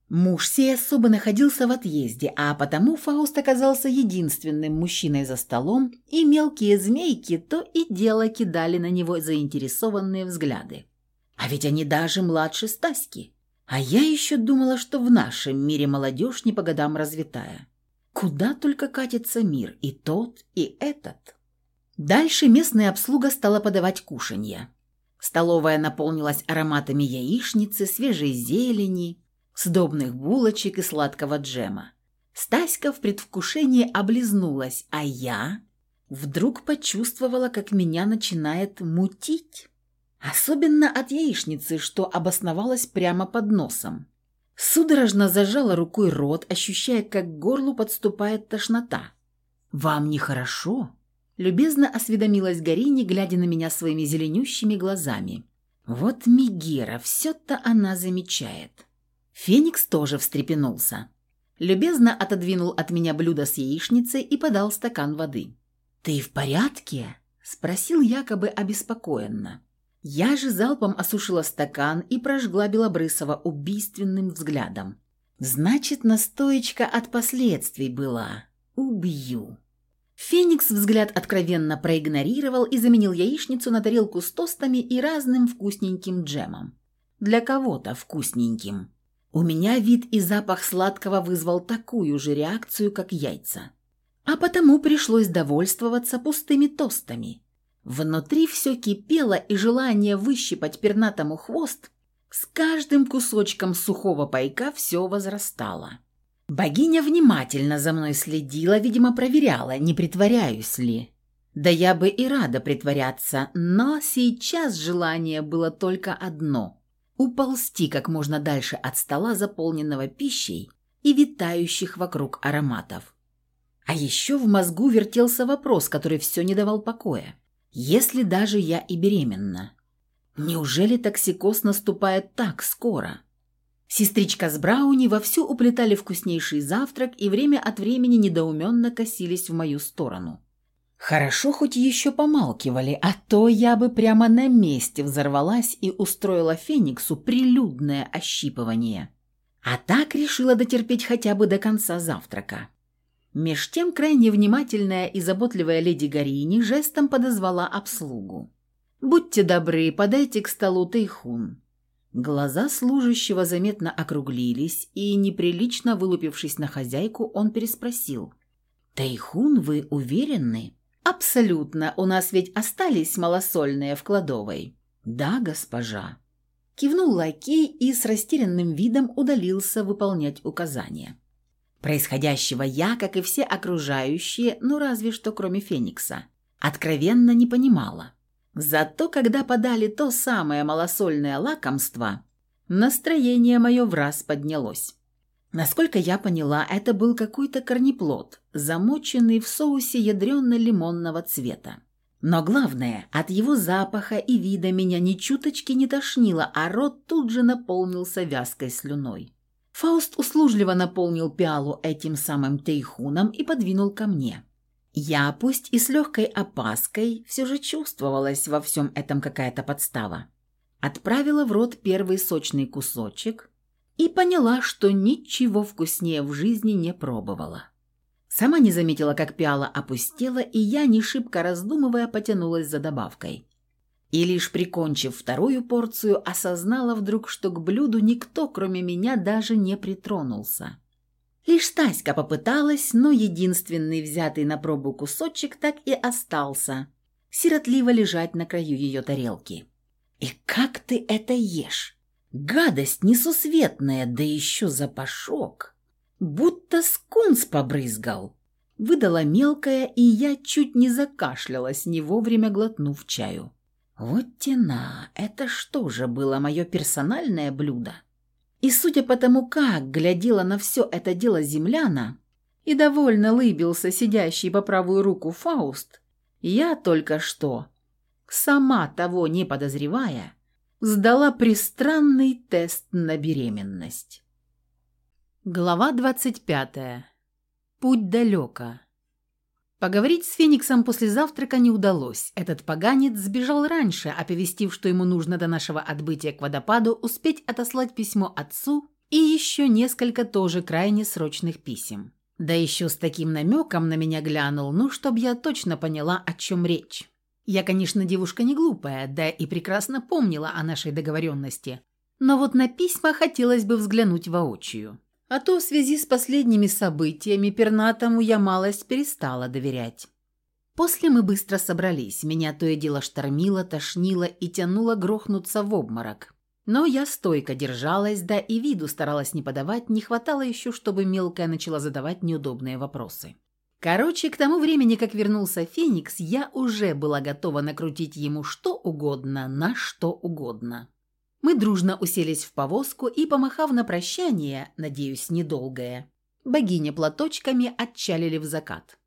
Муж сей особо находился в отъезде, а потому Фауст оказался единственным мужчиной за столом, и мелкие змейки то и дело кидали на него заинтересованные взгляды. А ведь они даже младше Стаськи. А я еще думала, что в нашем мире молодежь не по годам развитая. Куда только катится мир, и тот, и этот. Дальше местная обслуга стала подавать кушанья. Столовая наполнилась ароматами яичницы, свежей зелени, сдобных булочек и сладкого джема. Стаська в предвкушении облизнулась, а я вдруг почувствовала, как меня начинает мутить. Особенно от яичницы, что обосновалась прямо под носом. Судорожно зажала рукой рот, ощущая, как к горлу подступает тошнота. «Вам нехорошо?» – любезно осведомилась Гарини, глядя на меня своими зеленющими глазами. «Вот Мегера, все-то она замечает». Феникс тоже встрепенулся. Любезно отодвинул от меня блюдо с яичницей и подал стакан воды. «Ты в порядке?» – спросил якобы обеспокоенно. Я же залпом осушила стакан и прожгла Белобрысова убийственным взглядом. «Значит, настоечка от последствий была. Убью». Феникс взгляд откровенно проигнорировал и заменил яичницу на тарелку с тостами и разным вкусненьким джемом. Для кого-то вкусненьким. У меня вид и запах сладкого вызвал такую же реакцию, как яйца. А потому пришлось довольствоваться пустыми тостами. Внутри все кипело, и желание выщипать пернатому хвост с каждым кусочком сухого пайка все возрастало. Богиня внимательно за мной следила, видимо, проверяла, не притворяюсь ли. Да я бы и рада притворяться, но сейчас желание было только одно – уползти как можно дальше от стола, заполненного пищей и витающих вокруг ароматов. А еще в мозгу вертелся вопрос, который все не давал покоя. Если даже я и беременна, неужели токсикоз наступает так скоро? Сестричка с Брауни вовсю уплетали вкуснейший завтрак и время от времени недоуменно косились в мою сторону. Хорошо хоть еще помалкивали, а то я бы прямо на месте взорвалась и устроила Фениксу прилюдное ощипывание. А так решила дотерпеть хотя бы до конца завтрака. Меж тем крайне внимательная и заботливая леди Гарини жестом подозвала обслугу. «Будьте добры, подайте к столу тайхун». Глаза служащего заметно округлились, и, неприлично вылупившись на хозяйку, он переспросил. «Тайхун, вы уверены?» «Абсолютно. У нас ведь остались малосольные в кладовой». «Да, госпожа». Кивнул лакей и с растерянным видом удалился выполнять указания. Происходящего я, как и все окружающие, ну разве что кроме Феникса, откровенно не понимала. Зато когда подали то самое малосольное лакомство, настроение мое враз поднялось. Насколько я поняла, это был какой-то корнеплод, замоченный в соусе ядрено-лимонного цвета. Но главное, от его запаха и вида меня ни чуточки не тошнило, а рот тут же наполнился вязкой слюной. Фауст услужливо наполнил пиалу этим самым тайхуном и подвинул ко мне. Я, пусть и с легкой опаской, все же чувствовалась во всем этом какая-то подстава. Отправила в рот первый сочный кусочек и поняла, что ничего вкуснее в жизни не пробовала. Сама не заметила, как пиала опустела, и я, не шибко раздумывая, потянулась за добавкой. И лишь прикончив вторую порцию, осознала вдруг, что к блюду никто, кроме меня, даже не притронулся. Лишь Стаська попыталась, но единственный взятый на пробу кусочек так и остался, сиротливо лежать на краю ее тарелки. «И как ты это ешь? Гадость несусветная, да еще запашок! Будто скунс побрызгал!» Выдала мелкая, и я чуть не закашлялась, не вовремя глотнув чаю. Вот тена, это что же было мое персональное блюдо? И судя по тому, как глядела на все это дело земляна, и довольно лыбился сидящий по правую руку Фауст, я только что, сама того не подозревая, сдала пристранный тест на беременность. Глава 25. Путь далеко. Поговорить с Фениксом после завтрака не удалось. Этот поганец сбежал раньше, оповестив, что ему нужно до нашего отбытия к водопаду успеть отослать письмо отцу и еще несколько тоже крайне срочных писем. Да еще с таким намеком на меня глянул, ну, чтоб я точно поняла, о чем речь. Я, конечно, девушка не глупая, да и прекрасно помнила о нашей договоренности. Но вот на письма хотелось бы взглянуть воочию. А то в связи с последними событиями пернатому я малость перестала доверять. После мы быстро собрались. Меня то и дело штормило, тошнило и тянуло грохнуться в обморок. Но я стойко держалась, да и виду старалась не подавать, не хватало еще, чтобы мелкая начала задавать неудобные вопросы. Короче, к тому времени, как вернулся Феникс, я уже была готова накрутить ему что угодно, на что угодно. Мы дружно уселись в повозку и, помахав на прощание, надеюсь, недолгое, богиня платочками отчалили в закат.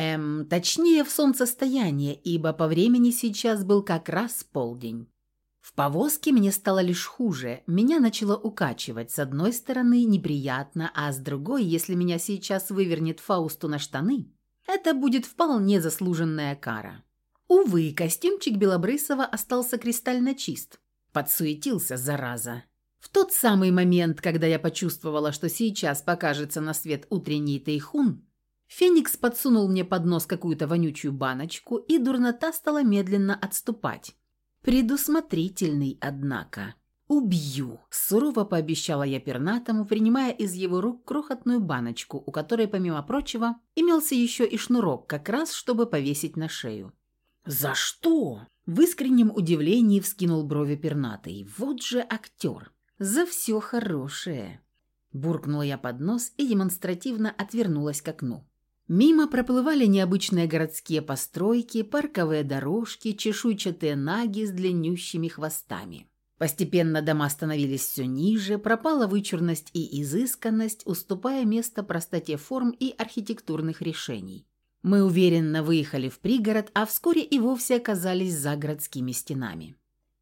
Точнее, в солнцестояние, ибо по времени сейчас был как раз полдень. В повозке мне стало лишь хуже, меня начало укачивать, с одной стороны неприятно, а с другой, если меня сейчас вывернет Фаусту на штаны, это будет вполне заслуженная кара. Увы, костюмчик Белобрысова остался кристально чист. Подсуетился, зараза. В тот самый момент, когда я почувствовала, что сейчас покажется на свет утренний тайхун, Феникс подсунул мне под нос какую-то вонючую баночку, и дурнота стала медленно отступать. Предусмотрительный, однако. «Убью!» – сурово пообещала я пернатому, принимая из его рук крохотную баночку, у которой, помимо прочего, имелся еще и шнурок, как раз, чтобы повесить на шею. «За что?» – в искреннем удивлении вскинул брови пернатый. «Вот же актер! За все хорошее!» Буркнула я под нос и демонстративно отвернулась к окну. Мимо проплывали необычные городские постройки, парковые дорожки, чешуйчатые наги с длиннющими хвостами. Постепенно дома становились все ниже, пропала вычурность и изысканность, уступая место простоте форм и архитектурных решений. Мы уверенно выехали в пригород, а вскоре и вовсе оказались за городскими стенами.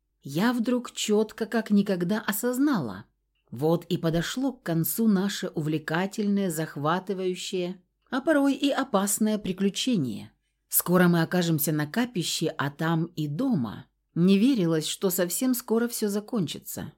Я вдруг четко, как никогда, осознала. Вот и подошло к концу наше увлекательное, захватывающее, а порой и опасное приключение. Скоро мы окажемся на капище, а там и дома. Не верилось, что совсем скоро все закончится.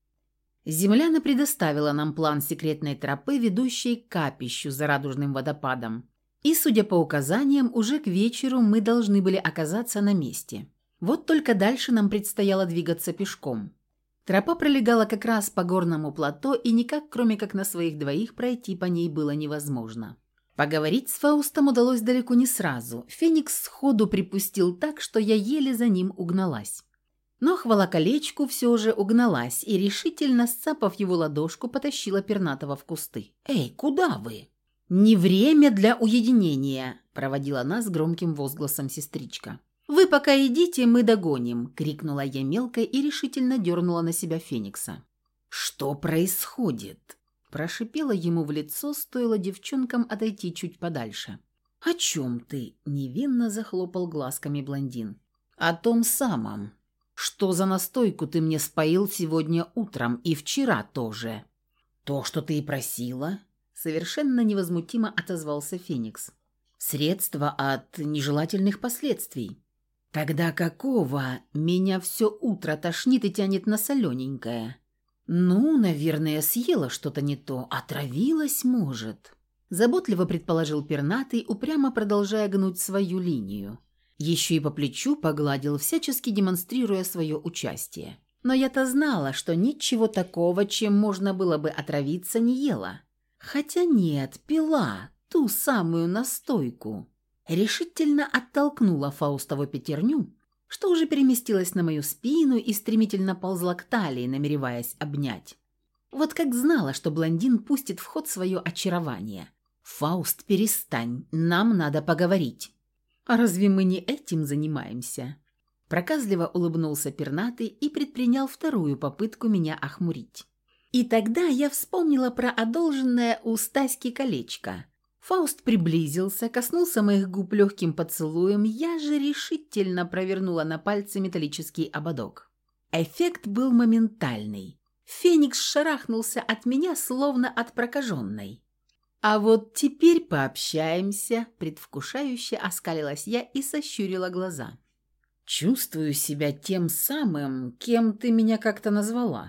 Земляна предоставила нам план секретной тропы, ведущей к капищу за радужным водопадом. И, судя по указаниям, уже к вечеру мы должны были оказаться на месте. Вот только дальше нам предстояло двигаться пешком. Тропа пролегала как раз по горному плато, и никак, кроме как на своих двоих, пройти по ней было невозможно. Поговорить с Фаустом удалось далеко не сразу. Феникс сходу припустил так, что я еле за ним угналась. Но хвала колечку все же угналась и, решительно сцапав его ладошку, потащила пернатого в кусты. «Эй, куда вы?» «Не время для уединения», – проводила нас громким возгласом сестричка. «Вы пока идите, мы догоним», – крикнула я мелко и решительно дернула на себя Феникса. «Что происходит?» Прошипела ему в лицо, стоило девчонкам отойти чуть подальше. «О чем ты?» – невинно захлопал глазками блондин. «О том самом. Что за настойку ты мне споил сегодня утром и вчера тоже?» «То, что ты и просила», – совершенно невозмутимо отозвался Феникс. «Средство от нежелательных последствий». «Тогда какого? Меня все утро тошнит и тянет на солененькое». «Ну, наверное, съела что-то не то. Отравилась, может?» Заботливо предположил пернатый, упрямо продолжая гнуть свою линию. Еще и по плечу погладил, всячески демонстрируя свое участие. Но я-то знала, что ничего такого, чем можно было бы отравиться, не ела. Хотя нет, пила ту самую настойку. Решительно оттолкнула Фаустову пятерню, что уже переместилась на мою спину и стремительно ползла к талии, намереваясь обнять. Вот как знала, что блондин пустит в ход свое очарование. «Фауст, перестань, нам надо поговорить». «А разве мы не этим занимаемся?» Проказливо улыбнулся пернатый и предпринял вторую попытку меня охмурить. И тогда я вспомнила про одолженное у Стаськи колечко. Фауст приблизился, коснулся моих губ легким поцелуем, я же решительно провернула на пальце металлический ободок. Эффект был моментальный. Феникс шарахнулся от меня, словно от прокаженной. «А вот теперь пообщаемся», – предвкушающе оскалилась я и сощурила глаза. «Чувствую себя тем самым, кем ты меня как-то назвала».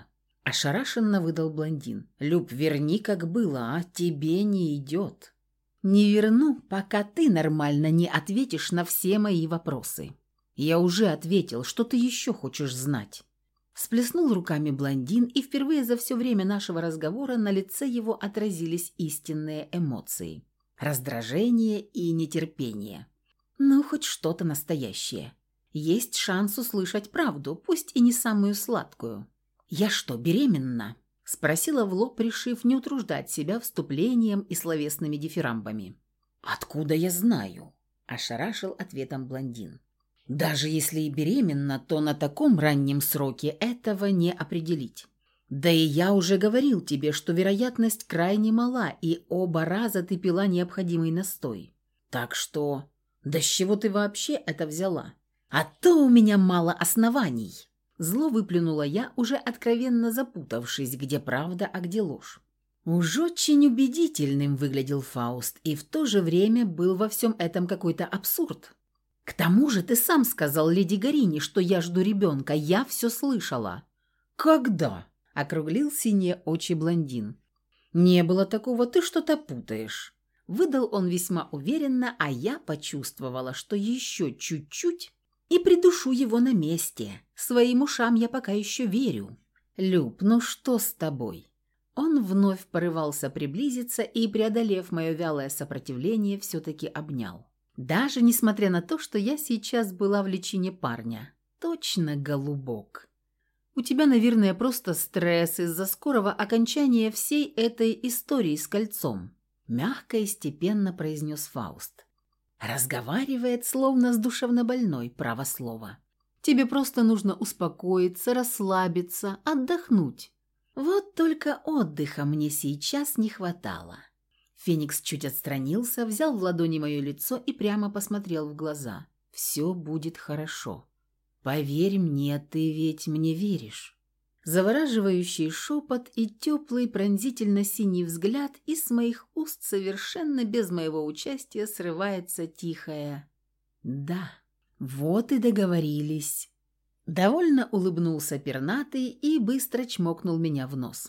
Ошарашенно выдал блондин. «Люб, верни, как было, а тебе не идет». «Не верну, пока ты нормально не ответишь на все мои вопросы». «Я уже ответил, что ты еще хочешь знать?» Всплеснул руками блондин, и впервые за все время нашего разговора на лице его отразились истинные эмоции. Раздражение и нетерпение. Ну, хоть что-то настоящее. Есть шанс услышать правду, пусть и не самую сладкую. «Я что, беременна?» – спросила в лоб, решив не утруждать себя вступлением и словесными дифирамбами. «Откуда я знаю?» – ошарашил ответом блондин. «Даже если и беременна, то на таком раннем сроке этого не определить. Да и я уже говорил тебе, что вероятность крайне мала, и оба раза ты пила необходимый настой. Так что, да с чего ты вообще это взяла? А то у меня мало оснований!» Зло выплюнула я, уже откровенно запутавшись, где правда, а где ложь. Уж очень убедительным выглядел Фауст, и в то же время был во всем этом какой-то абсурд. «К тому же ты сам сказал леди Гарине, что я жду ребенка, я все слышала». «Когда?» – округлил синие очи блондин. «Не было такого, ты что-то путаешь». Выдал он весьма уверенно, а я почувствовала, что еще чуть-чуть и придушу его на месте. Своим ушам я пока еще верю. «Люб, ну что с тобой?» Он вновь порывался приблизиться и, преодолев мое вялое сопротивление, все-таки обнял. Даже несмотря на то, что я сейчас была в личине парня. Точно, голубок. У тебя, наверное, просто стресс из-за скорого окончания всей этой истории с кольцом. Мягко и степенно произнес Фауст. Разговаривает, словно с душевнобольной, право слово. Тебе просто нужно успокоиться, расслабиться, отдохнуть. Вот только отдыха мне сейчас не хватало. Феникс чуть отстранился, взял в ладони мое лицо и прямо посмотрел в глаза. «Все будет хорошо. Поверь мне, ты ведь мне веришь». Завораживающий шепот и теплый пронзительно-синий взгляд, и с моих уст совершенно без моего участия срывается тихое «да». Вот и договорились. Довольно улыбнулся пернатый и быстро чмокнул меня в нос.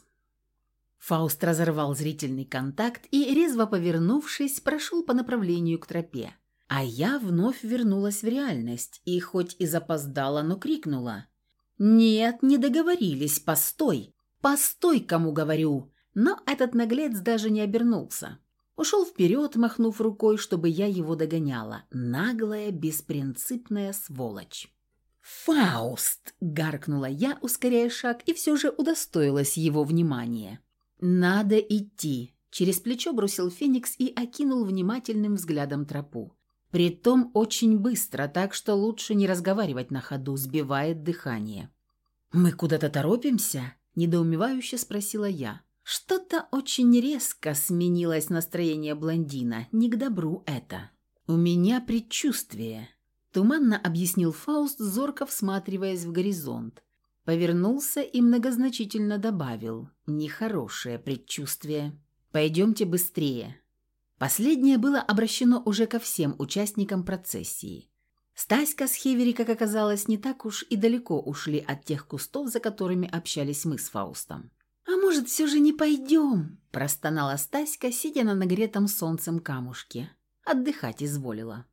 Фауст разорвал зрительный контакт и, резво повернувшись, прошел по направлению к тропе. А я вновь вернулась в реальность и хоть и запоздала, но крикнула. «Нет, не договорились, постой! Постой, кому говорю!» Но этот наглец даже не обернулся. Ушел вперед, махнув рукой, чтобы я его догоняла. Наглая, беспринципная сволочь. «Фауст!» – гаркнула я, ускоряя шаг, и все же удостоилась его внимания. «Надо идти», – через плечо бросил Феникс и окинул внимательным взглядом тропу. Притом очень быстро, так что лучше не разговаривать на ходу, сбивает дыхание. «Мы куда-то торопимся?» – недоумевающе спросила я. Что-то очень резко сменилось настроение блондина, не к добру это. «У меня предчувствие», – туманно объяснил Фауст, зорко всматриваясь в горизонт. Повернулся и многозначительно добавил: «Нехорошее предчувствие. Пойдемте быстрее». Последнее было обращено уже ко всем участникам процессии. Стаська с Хевери, как оказалось, не так уж и далеко ушли от тех кустов, за которыми общались мы с Фаустом. «А может, все же не пойдем?» – простонала Стаська, сидя на нагретом солнцем камушке. Отдыхать изволила.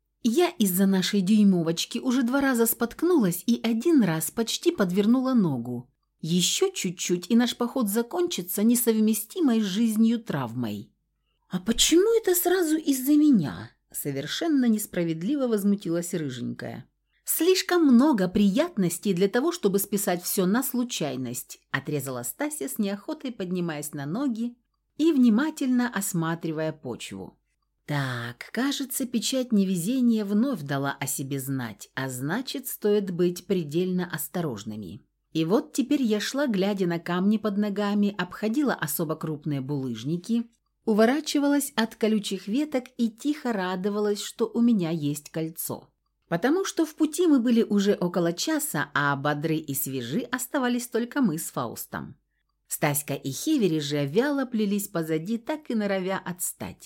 Я из-за нашей дюймовочки уже 2 раза споткнулась и 1 раз почти подвернула ногу. Еще чуть-чуть, и наш поход закончится несовместимой с жизнью травмой. «А почему это сразу из-за меня?» – совершенно несправедливо возмутилась рыженькая. «Слишком много приятностей для того, чтобы списать все на случайность», – отрезала Стася с неохотой, поднимаясь на ноги и внимательно осматривая почву. «Так, кажется, печать невезения вновь дала о себе знать, а значит, стоит быть предельно осторожными». И вот теперь я шла, глядя на камни под ногами, обходила особо крупные булыжники, уворачивалась от колючих веток и тихо радовалась, что у меня есть кольцо. Потому что в пути мы были уже около часа, а бодры и свежи оставались только мы с Фаустом. Стаська и Хевери же вяло плелись позади, так и норовя отстать.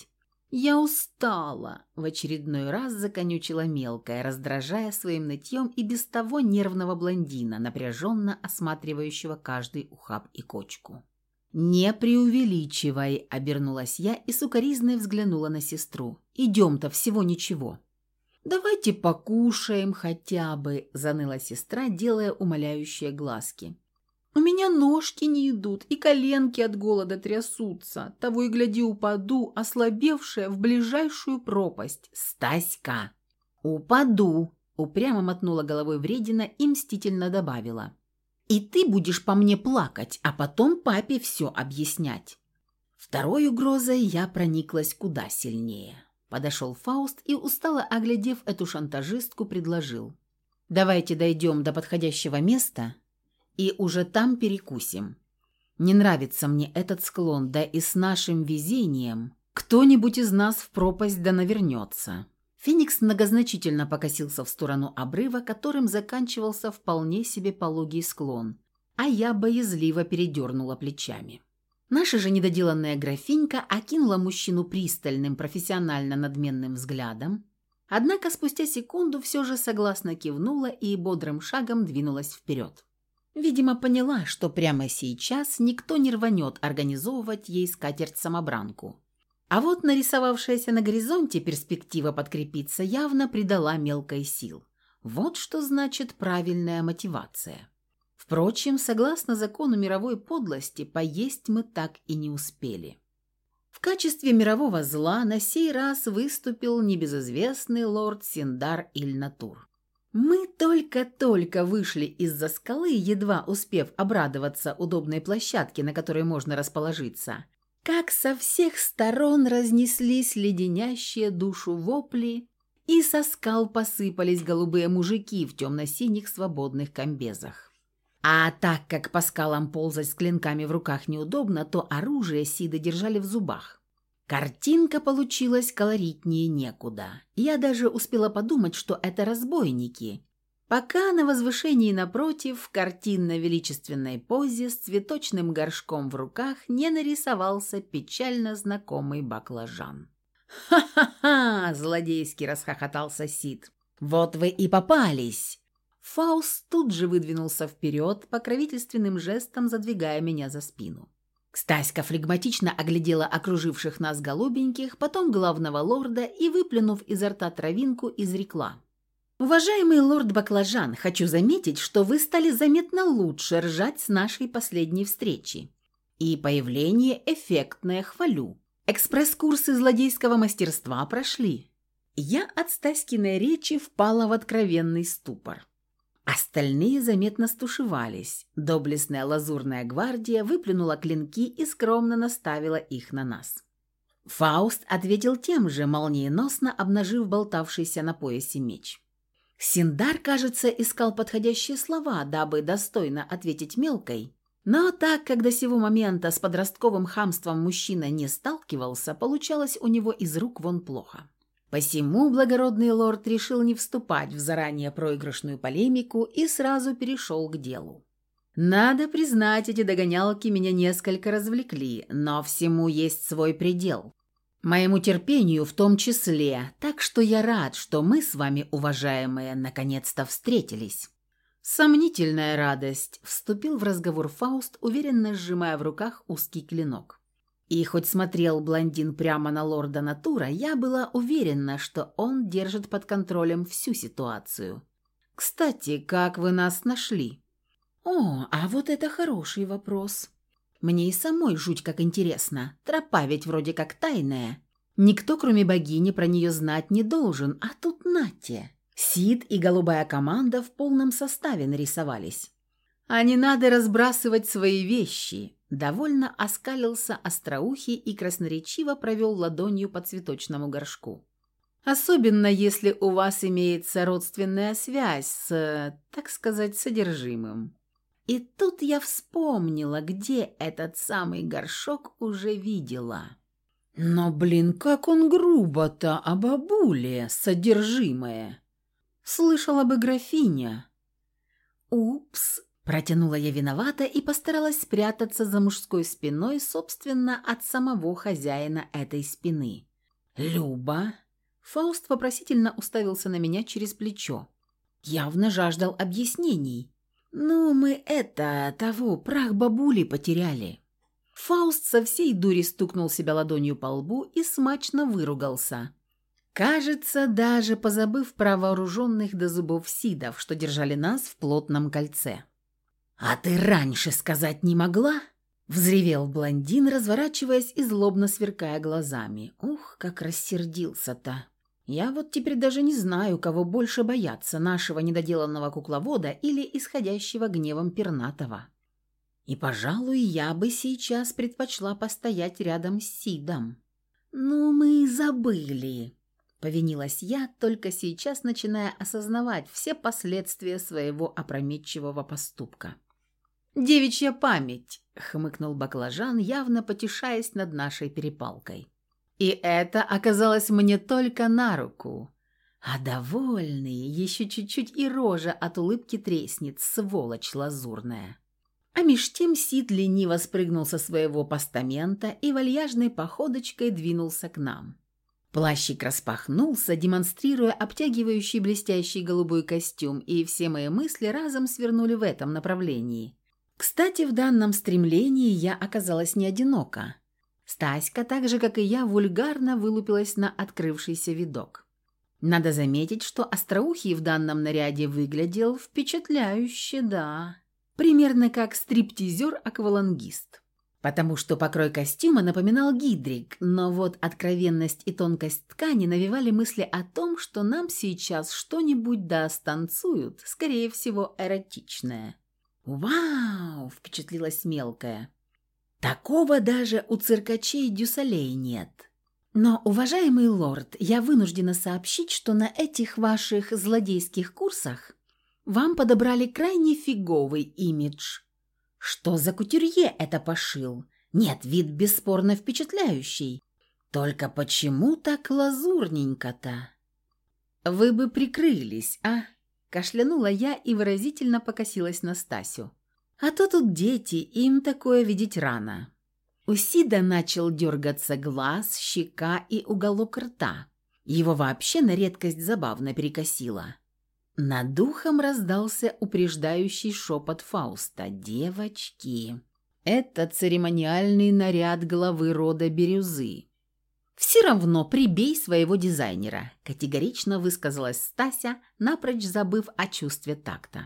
«Я устала», – в очередной раз законючила мелкая, раздражая своим нытьем и без того нервного блондина, напряженно осматривающего каждый ухаб и кочку. «Не преувеличивай», – обернулась я и сукоризной взглянула на сестру. «Идем-то всего ничего». «Давайте покушаем хотя бы», – заныла сестра, делая умоляющие глазки. «У меня ножки не идут, и коленки от голода трясутся. Того и гляди упаду, ослабевшая в ближайшую пропасть». «Стаська!» «Упаду!» – упрямо мотнула головой вредина и мстительно добавила. «И ты будешь по мне плакать, а потом папе все объяснять». Второй угрозой я прониклась куда сильнее. Подошел Фауст и, устало оглядев эту шантажистку, предложил. «Давайте дойдем до подходящего места и уже там перекусим. Не нравится мне этот склон, да и с нашим везением кто-нибудь из нас в пропасть да навернется». Феникс многозначительно покосился в сторону обрыва, которым заканчивался вполне себе пологий склон, а я боязливо передернула плечами. Наша же недоделанная графинька окинула мужчину пристальным, профессионально надменным взглядом, однако спустя секунду все же согласно кивнула и бодрым шагом двинулась вперед. Видимо, поняла, что прямо сейчас никто не рванет организовывать ей скатерть-самобранку. А вот нарисовавшаяся на горизонте перспектива подкрепиться явно придала мелкой сил. Вот что значит правильная мотивация. Впрочем, согласно закону мировой подлости, поесть мы так и не успели. В качестве мирового зла на сей раз выступил небезызвестный лорд Синдар Иль-Натур. Мы только-только вышли из-за скалы, едва успев обрадоваться удобной площадке, на которой можно расположиться, как со всех сторон разнеслись леденящие душу вопли, и со скал посыпались голубые мужики в темно-синих свободных комбезах. А так как по скалам ползать с клинками в руках неудобно, то оружие сиды держали в зубах. Картинка получилась колоритнее некуда. Я даже успела подумать, что это разбойники, пока на возвышении напротив, в картинно-величественной позе с цветочным горшком в руках не нарисовался печально знакомый баклажан. «Ха-ха-ха!» – злодейски расхохотался Сид. «Вот вы и попались!» Фауст тут же выдвинулся вперед, покровительственным жестом задвигая меня за спину. Стаська флегматично оглядела окруживших нас голубеньких, потом главного лорда и, выплюнув изо рта травинку, изрекла. «Уважаемый лорд Баклажан, хочу заметить, что вы стали заметно лучше ржать с нашей последней встречи. И появление эффектное, хвалю. Экспресс-курсы злодейского мастерства прошли». Я от Стаськиной речи впала в откровенный ступор. Остальные заметно стушевались. Доблестная лазурная гвардия выплюнула клинки и скромно наставила их на нас. Фауст ответил тем же, молниеносно обнажив болтавшийся на поясе меч. Синдар, кажется, искал подходящие слова, дабы достойно ответить мелкой, но так как до сего момента с подростковым хамством мужчина не сталкивался, получалось у него из рук вон плохо. Посему благородный лорд решил не вступать в заранее проигрышную полемику и сразу перешел к делу. Надо признать, эти догонялки меня несколько развлекли, но всему есть свой предел. Моему терпению в том числе, так что я рад, что мы с вами, уважаемые, наконец-то встретились. Сомнительная радость, вступил в разговор Фауст, уверенно сжимая в руках узкий клинок. И хоть смотрел блондин прямо на лорда Натура, я была уверена, что он держит под контролем всю ситуацию. «Кстати, как вы нас нашли?» «О, а вот это хороший вопрос. Мне и самой жуть как интересно. Тропа ведь вроде как тайная. Никто, кроме богини, про нее знать не должен, а тут нате. Сид и голубая команда в полном составе нарисовались. А не надо разбрасывать свои вещи». Довольно оскалился остроухий и красноречиво провел ладонью по цветочному горшку. «Особенно, если у вас имеется родственная связь с, так сказать, содержимым». И тут я вспомнила, где этот самый горшок уже видела. Но, блин, как он грубо-то о бабуле содержимое. Слышала бы графиня. «Упс». Протянула я виновата и постаралась спрятаться за мужской спиной, собственно, от самого хозяина этой спины. «Люба?» Фауст вопросительно уставился на меня через плечо. Явно жаждал объяснений. «Ну, мы прах бабули потеряли». Фауст со всей дури стукнул себя ладонью по лбу и смачно выругался. Кажется, даже позабыв про вооруженных до зубов сидов, что держали нас в плотном кольце. «А ты раньше сказать не могла?» – взревел блондин, разворачиваясь и злобно сверкая глазами. Ух, как рассердился-то! Я вот теперь даже не знаю, кого больше бояться, нашего недоделанного кукловода или исходящего гневом пернатого. И, пожалуй, я бы сейчас предпочла постоять рядом с Сидом. «Ну, мы забыли», — повинилась я, только сейчас начиная осознавать все последствия своего опрометчивого поступка. «Девичья память», — хмыкнул баклажан, явно потешаясь над нашей перепалкой. И это оказалось мне только на руку. А довольный, еще чуть-чуть и рожа от улыбки треснет, сволочь лазурная. А меж тем Сид лениво спрыгнул со своего постамента и вальяжной походочкой двинулся к нам. Плащик распахнулся, демонстрируя обтягивающий блестящий голубой костюм, и все мои мысли разом свернули в этом направлении. Кстати, в данном стремлении я оказалась не одинока. Стаська, так же, как и я, вульгарно вылупилась на открывшийся видок. Надо заметить, что остроухий в данном наряде выглядел впечатляюще, да. Примерно как стриптизер-аквалангист. Потому что покрой костюма напоминал гидрик, но вот откровенность и тонкость ткани навевали мысли о том, что нам сейчас что-нибудь да станцуют, скорее всего, эротичное. «Вау!» – впечатлилась мелкая. «Такого даже у циркачей Дюсалей нет. Но, уважаемый лорд, я вынуждена сообщить, что на этих ваших злодейских курсах вам подобрали крайне фиговый имидж. Что за кутюрье это пошил? Нет, вид бесспорно впечатляющий. Только почему так лазурненько-то?» «Вы бы прикрылись, а?» – кашлянула я и выразительно покосилась на Стасю. «А то тут дети, им такое видеть рано». У Сида начал дергаться глаз, щека и уголок рта. Его вообще на редкость забавно перекосило. Над духом раздался упреждающий шепот Фауста. «Девочки, это церемониальный наряд главы рода Бирюзы. Все равно прибей своего дизайнера», – категорично высказалась Стася, напрочь забыв о чувстве такта.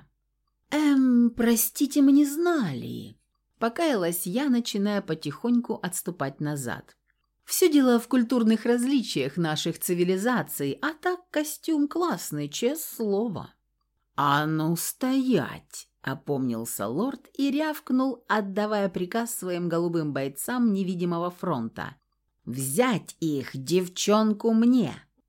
Простите, мы не знали», – покаялась я, начиная потихоньку отступать назад. «Все дело в культурных различиях наших цивилизаций, а так костюм классный, честное слово». «А ну стоять!» – опомнился лорд и рявкнул, отдавая приказ своим голубым бойцам невидимого фронта. «Взять их, девчонку, мне!»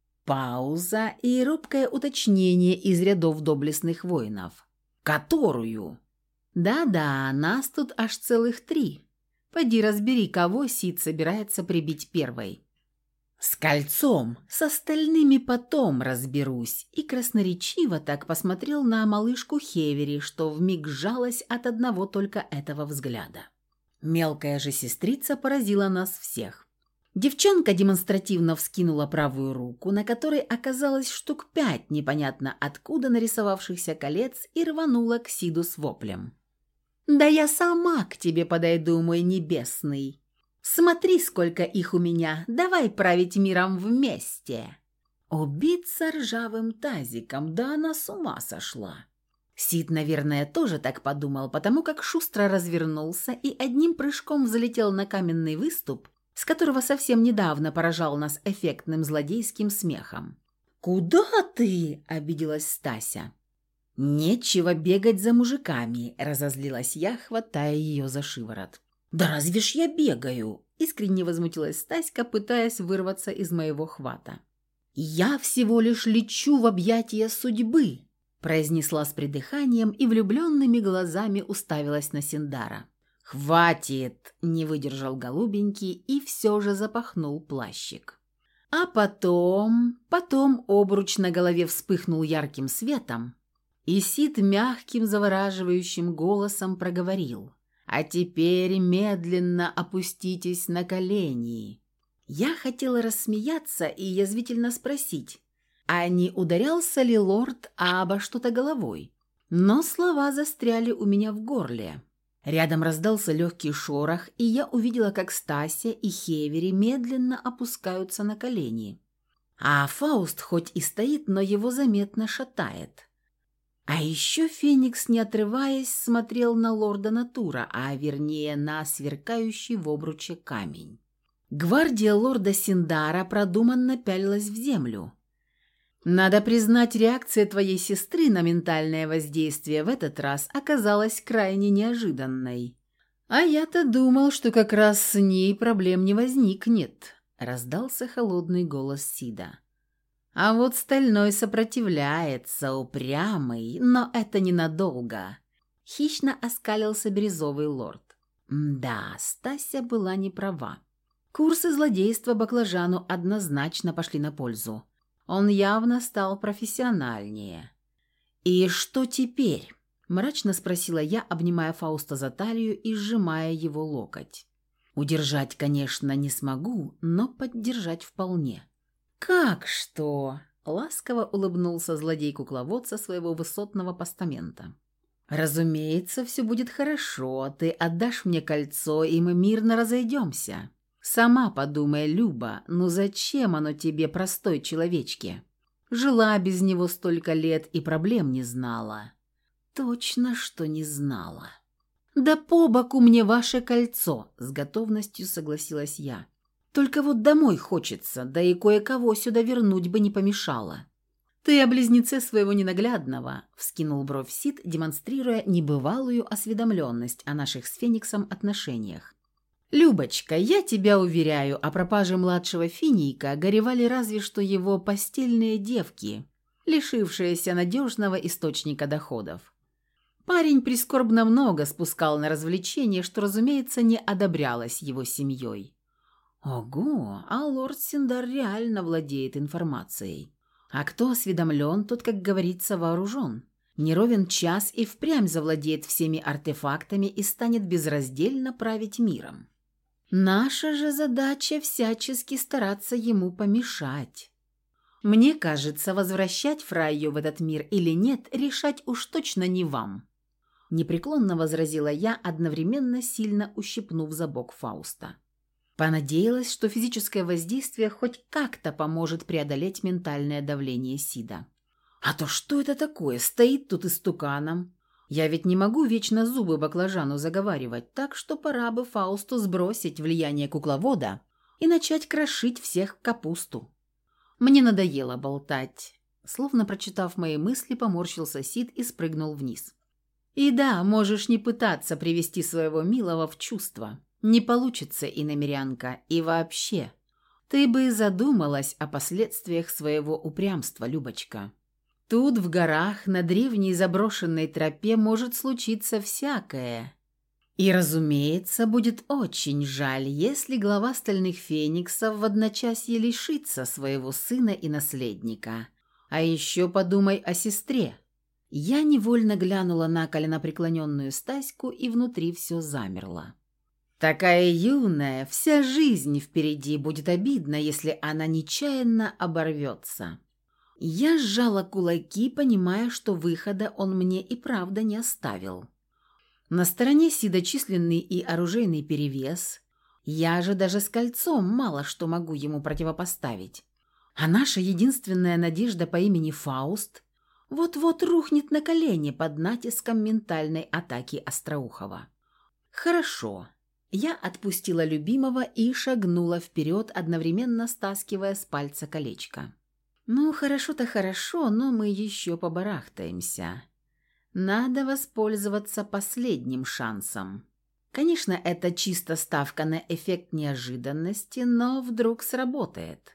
Пауза и робкое уточнение из рядов доблестных воинов. «Которую?» «Да-да, нас тут аж целых 3. Пойди разбери, кого Сид собирается прибить первой». «С кольцом, с остальными потом разберусь», и красноречиво так посмотрел на малышку Хевери, что вмиг сжалась от одного только этого взгляда. Мелкая же сестрица поразила нас всех. Девчонка демонстративно вскинула правую руку, на которой оказалось штук 5 непонятно откуда нарисовавшихся колец, и рванула к Сиду с воплем. «Да я сама к тебе подойду, мой небесный! Смотри, сколько их у меня! Давай править миром вместе!» Убиться ржавым тазиком, да она с ума сошла. Сид, наверное, тоже так подумал, потому как шустро развернулся и одним прыжком взлетел на каменный выступ, с которого совсем недавно поражал нас эффектным злодейским смехом. «Куда ты?» – обиделась Стася. «Нечего бегать за мужиками», – разозлилась я, хватая ее за шиворот. «Да разве ж я бегаю?» – искренне возмутилась Стаська, пытаясь вырваться из моего хвата. «Я всего лишь лечу в объятия судьбы», – произнесла с придыханием и влюбленными глазами уставилась на Синдара. «Хватит!» – не выдержал голубенький и все же запахнул плащик. А потом обруч на голове вспыхнул ярким светом, и Сид мягким завораживающим голосом проговорил: «А теперь медленно опуститесь на колени Я хотела рассмеяться и язвительно спросить, а не ударялся ли лорд обо что-то головой? Но слова застряли у меня в горле. Рядом раздался легкий шорох, и я увидела, как Стася и Хевери медленно опускаются на колени. А Фауст хоть и стоит, но его заметно шатает. А еще Феникс, не отрываясь, смотрел на лорда Натура, а вернее на сверкающий в обруче камень. Гвардия лорда Синдара продуманно пялилась в землю. Надо признать, реакция твоей сестры на ментальное воздействие в этот раз оказалась крайне неожиданной. А я-то думал, что как раз с ней проблем не возникнет, раздался холодный голос Сида. А вот стальной сопротивляется, упрямый, но это ненадолго. Хищно оскалился бирюзовый лорд. Да, Стася была не права. Курсы злодейства баклажану однозначно пошли на пользу. Он явно стал профессиональнее. «И что теперь?» – мрачно спросила я, обнимая Фауста за талию и сжимая его локоть. Удержать, конечно, не смогу, но поддержать вполне. «Как что?» – ласково улыбнулся злодей-кукловод со своего высотного постамента. «Разумеется, все будет хорошо, ты отдашь мне кольцо, и мы мирно разойдемся. Сама подумай, Люба, ну зачем оно тебе, простой человечке? Жила без него столько лет и проблем не знала». «Точно, что не знала». «Да по боку мне ваше кольцо», – с готовностью согласилась я. «Только вот домой хочется, да и кое-кого сюда вернуть бы не помешало». «Ты о близнеце своего ненаглядного», – вскинул бровь Сид, демонстрируя небывалую осведомленность о наших с Фениксом отношениях. «Любочка, я тебя уверяю, о пропаже младшего Финийка горевали разве что его постельные девки, лишившиеся надежного источника доходов. Парень прискорбно много спускал на развлечения, что, разумеется, не одобрялось его семьей». «Ого, а лорд Синдар реально владеет информацией. А кто осведомлен, тот, как говорится, вооружен. Не ровен час и впрямь завладеет всеми артефактами и станет безраздельно править миром. Наша же задача всячески стараться ему помешать. Мне кажется, возвращать Фрайю в этот мир или нет, решать уж точно не вам», – непреклонно возразила я, одновременно сильно ущипнув за бок Фауста. Понадеялась, что физическое воздействие хоть как-то поможет преодолеть ментальное давление Сида. А то что это такое? Стоит тут истуканом. Я ведь не могу вечно зубы баклажану заговаривать, так что пора бы Фаусту сбросить влияние кукловода и начать крошить всех в капусту. Мне надоело болтать. Словно прочитав мои мысли, поморщился Сид и спрыгнул вниз. И да, можешь не пытаться привести своего милого в чувство. Не получится, иномерянка, и вообще. Ты бы задумалась о последствиях своего упрямства, Любочка. Тут, в горах, на древней заброшенной тропе может случиться всякое. И, разумеется, будет очень жаль, если глава Стальных Фениксов в одночасье лишится своего сына и наследника. А еще подумай о сестре». Я невольно глянула на коленопреклоненную Стаську, и внутри все замерло. Такая юная, вся жизнь впереди, будет обидно, если она нечаянно оборвется. Я сжала кулаки, понимая, что выхода он мне и правда не оставил. На стороне Сида численный и оружейный перевес. Я же даже с кольцом мало что могу ему противопоставить. А наша единственная надежда по имени Фауст вот-вот рухнет на колени под натиском ментальной атаки Остроухова. «Хорошо». Я отпустила любимого и шагнула вперед, одновременно стаскивая с пальца колечко. «Ну, хорошо-то хорошо, но мы еще побарахтаемся. Надо воспользоваться последним шансом. Конечно, это чисто ставка на эффект неожиданности, но вдруг сработает».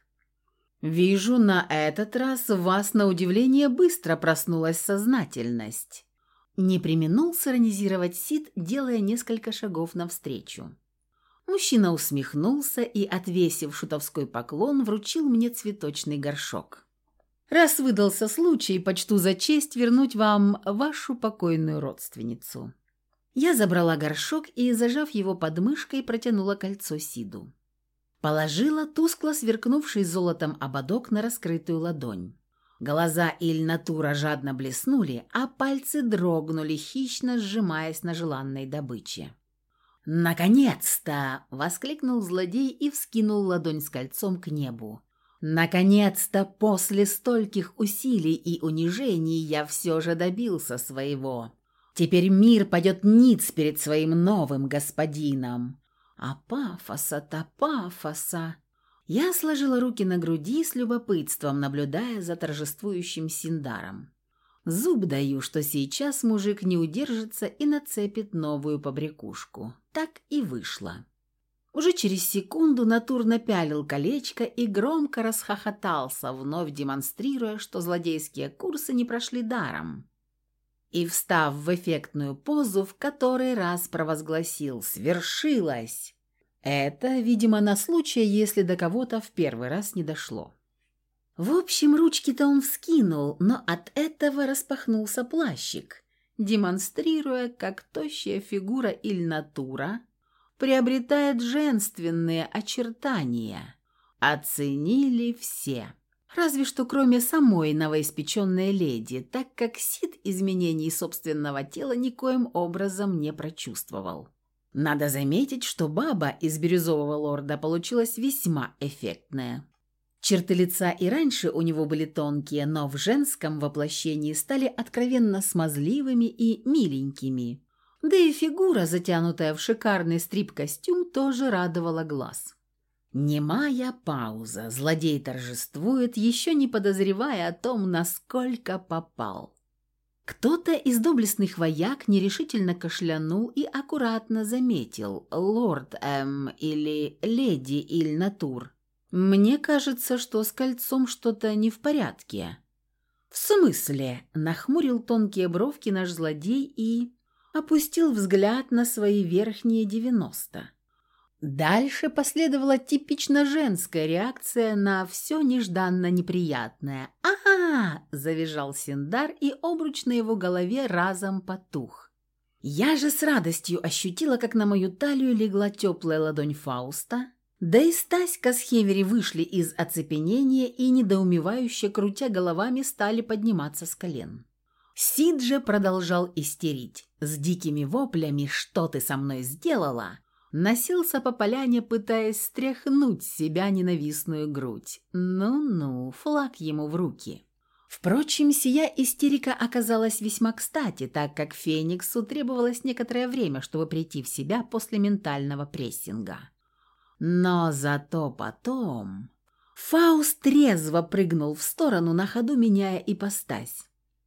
«Вижу, на этот раз у вас, на удивление, быстро проснулась сознательность». Не преминул сиронизировать Сид, делая несколько шагов навстречу. Мужчина усмехнулся и, отвесив шутовской поклон, вручил мне цветочный горшок. «Раз выдался случай, почту за честь вернуть вам вашу покойную родственницу». Я забрала горшок и, зажав его под мышкой, протянула кольцо Сиду. Положила тускло сверкнувший золотом ободок на раскрытую ладонь. Глаза Иль-Натура жадно блеснули, а пальцы дрогнули, хищно сжимаясь на желанной добыче. «Наконец-то!» – воскликнул злодей и вскинул ладонь с кольцом к небу. «Наконец-то, после стольких усилий и унижений, я все же добился своего. Теперь мир падет ниц перед своим новым господином. А пафоса-то пафоса!» Я сложила руки на груди с любопытством, наблюдая за торжествующим Синдаром. Зуб даю, что сейчас мужик не удержится и нацепит новую побрякушку. Так и вышло. Уже через секунду Натур напялил колечко и громко расхохотался, вновь демонстрируя, что злодейские курсы не прошли даром. И, встав в эффектную позу, в который раз провозгласил «Свершилось!». Это, видимо, на случай, если до кого-то в первый раз не дошло. В общем, ручки-то он вскинул, но от этого распахнулся плащик, демонстрируя, как тощая фигура Иль-Натура приобретает женственные очертания. Оценили все. Разве что кроме самой новоиспеченной леди, так как Сид изменений собственного тела никоим образом не прочувствовал. Надо заметить, что баба из бирюзового лорда получилась весьма эффектная. Черты лица и раньше у него были тонкие, но в женском воплощении стали откровенно смазливыми и миленькими. Да и фигура, затянутая в шикарный стрип-костюм, тоже радовала глаз. Немая пауза. Злодей торжествует, еще не подозревая о том, насколько попал. Кто-то из доблестных вояк нерешительно кашлянул и аккуратно заметил: «Лорд или леди Иль-Натур, мне кажется, что с кольцом что-то не в порядке». «В смысле?» – нахмурил тонкие бровки наш злодей и опустил взгляд на свои верхние 90. Дальше последовала типично женская реакция на все нежданно неприятное. «Ага!» – завизжал Синдар, и обруч на его голове разом потух. Я же с радостью ощутила, как на мою талию легла теплая ладонь Фауста, да и Стаська с Хевери вышли из оцепенения и, недоумевающе крутя головами, стали подниматься с колен. Сид же продолжал истерить. С дикими воплями «Что ты со мной сделала?» носился по поляне, пытаясь стряхнуть с себя ненавистную грудь. Ну-ну, флаг ему в руки. Впрочем, сия истерика оказалась весьма кстати, так как Фениксу требовалось некоторое время, чтобы прийти в себя после ментального прессинга. Но зато потом... Фауст резво прыгнул в сторону, на ходу меняя ипостась.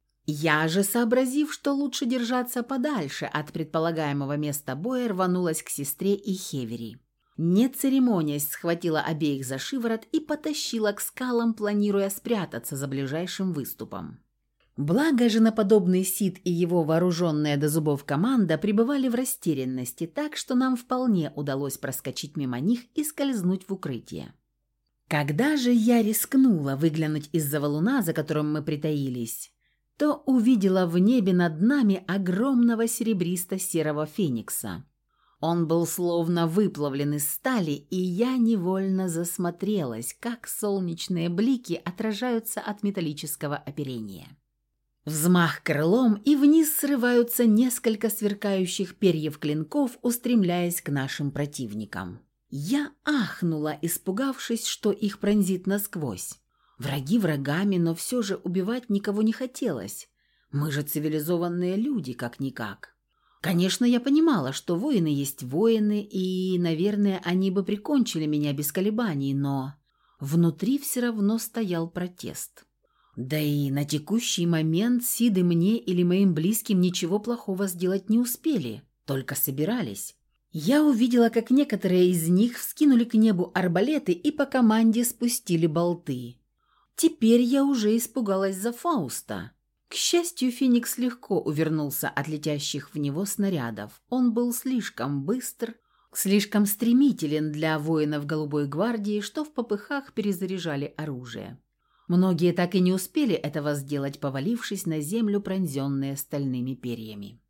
Я же, сообразив, что лучше держаться подальше от предполагаемого места боя, рванулась к сестре и Хевери. Не церемонясь, схватила обеих за шиворот и потащила к скалам, планируя спрятаться за ближайшим выступом. Благо же наподобный Сид и его вооруженная до зубов команда пребывали в растерянности, так что нам вполне удалось проскочить мимо них и скользнуть в укрытие. Когда же я рискнула выглянуть из-за валуна, за которым мы притаились, то увидела в небе над нами огромного серебристо-серого феникса. Он был словно выплавлен из стали, и я невольно засмотрелась, как солнечные блики отражаются от металлического оперения. Взмах крылом, и вниз срываются несколько сверкающих перьев клинков, устремляясь к нашим противникам. Я ахнула, испугавшись, что их пронзит насквозь. Враги врагами, но все же убивать никого не хотелось. Мы же цивилизованные люди, как-никак. Конечно, я понимала, что воины есть воины, и, наверное, они бы прикончили меня без колебаний, но внутри все равно стоял протест. Да и на текущий момент Сиды мне или моим близким ничего плохого сделать не успели, только собирались. Я увидела, как некоторые из них вскинули к небу арбалеты и по команде спустили болты. Теперь я уже испугалась за Фауста. К счастью, Феникс легко увернулся от летящих в него снарядов. Он был слишком быстр, слишком стремителен для воинов Голубой гвардии, что в попыхах перезаряжали оружие. Многие так и не успели этого сделать, повалившись на землю, пронзенные стальными перьями.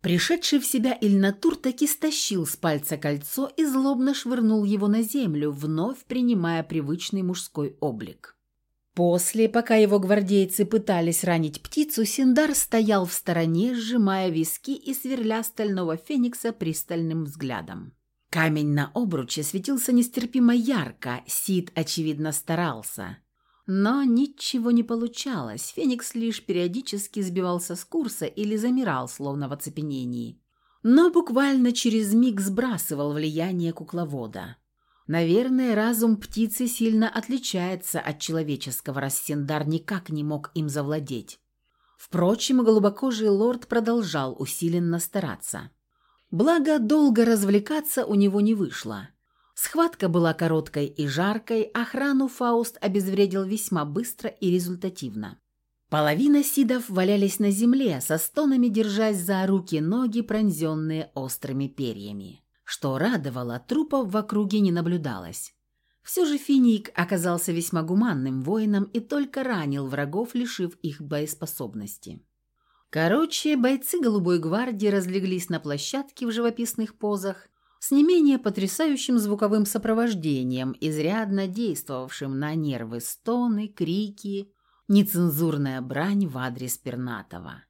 Пришедший в себя Ильнатур таки стащил с пальца кольцо и злобно швырнул его на землю, вновь принимая привычный мужской облик. После, пока его гвардейцы пытались ранить птицу, Синдар стоял в стороне, сжимая виски и сверля стального феникса пристальным взглядом. Камень на обруче светился нестерпимо ярко, Сид, очевидно, старался. Но ничего не получалось, феникс лишь периодически сбивался с курса или замирал, словно в оцепенении. Но буквально через миг сбрасывал влияние кукловода. Наверное, разум птицы сильно отличается от человеческого, раз Синдар никак не мог им завладеть. Впрочем, голубокожий лорд продолжал усиленно стараться. Благо, долго развлекаться у него не вышло. Схватка была короткой и жаркой, охрану Фауст обезвредил весьма быстро и результативно. Половина сидов валялись на земле, со стонами держась за руки-ноги, пронзенные острыми перьями. Что радовало, трупов в округе не наблюдалось. Все же Финик оказался весьма гуманным воином и только ранил врагов, лишив их боеспособности. Короче, бойцы Голубой гвардии разлеглись на площадке в живописных позах с не менее потрясающим звуковым сопровождением, изрядно действовавшим на нервы: стоны, крики, нецензурная брань в адрес Пернатова.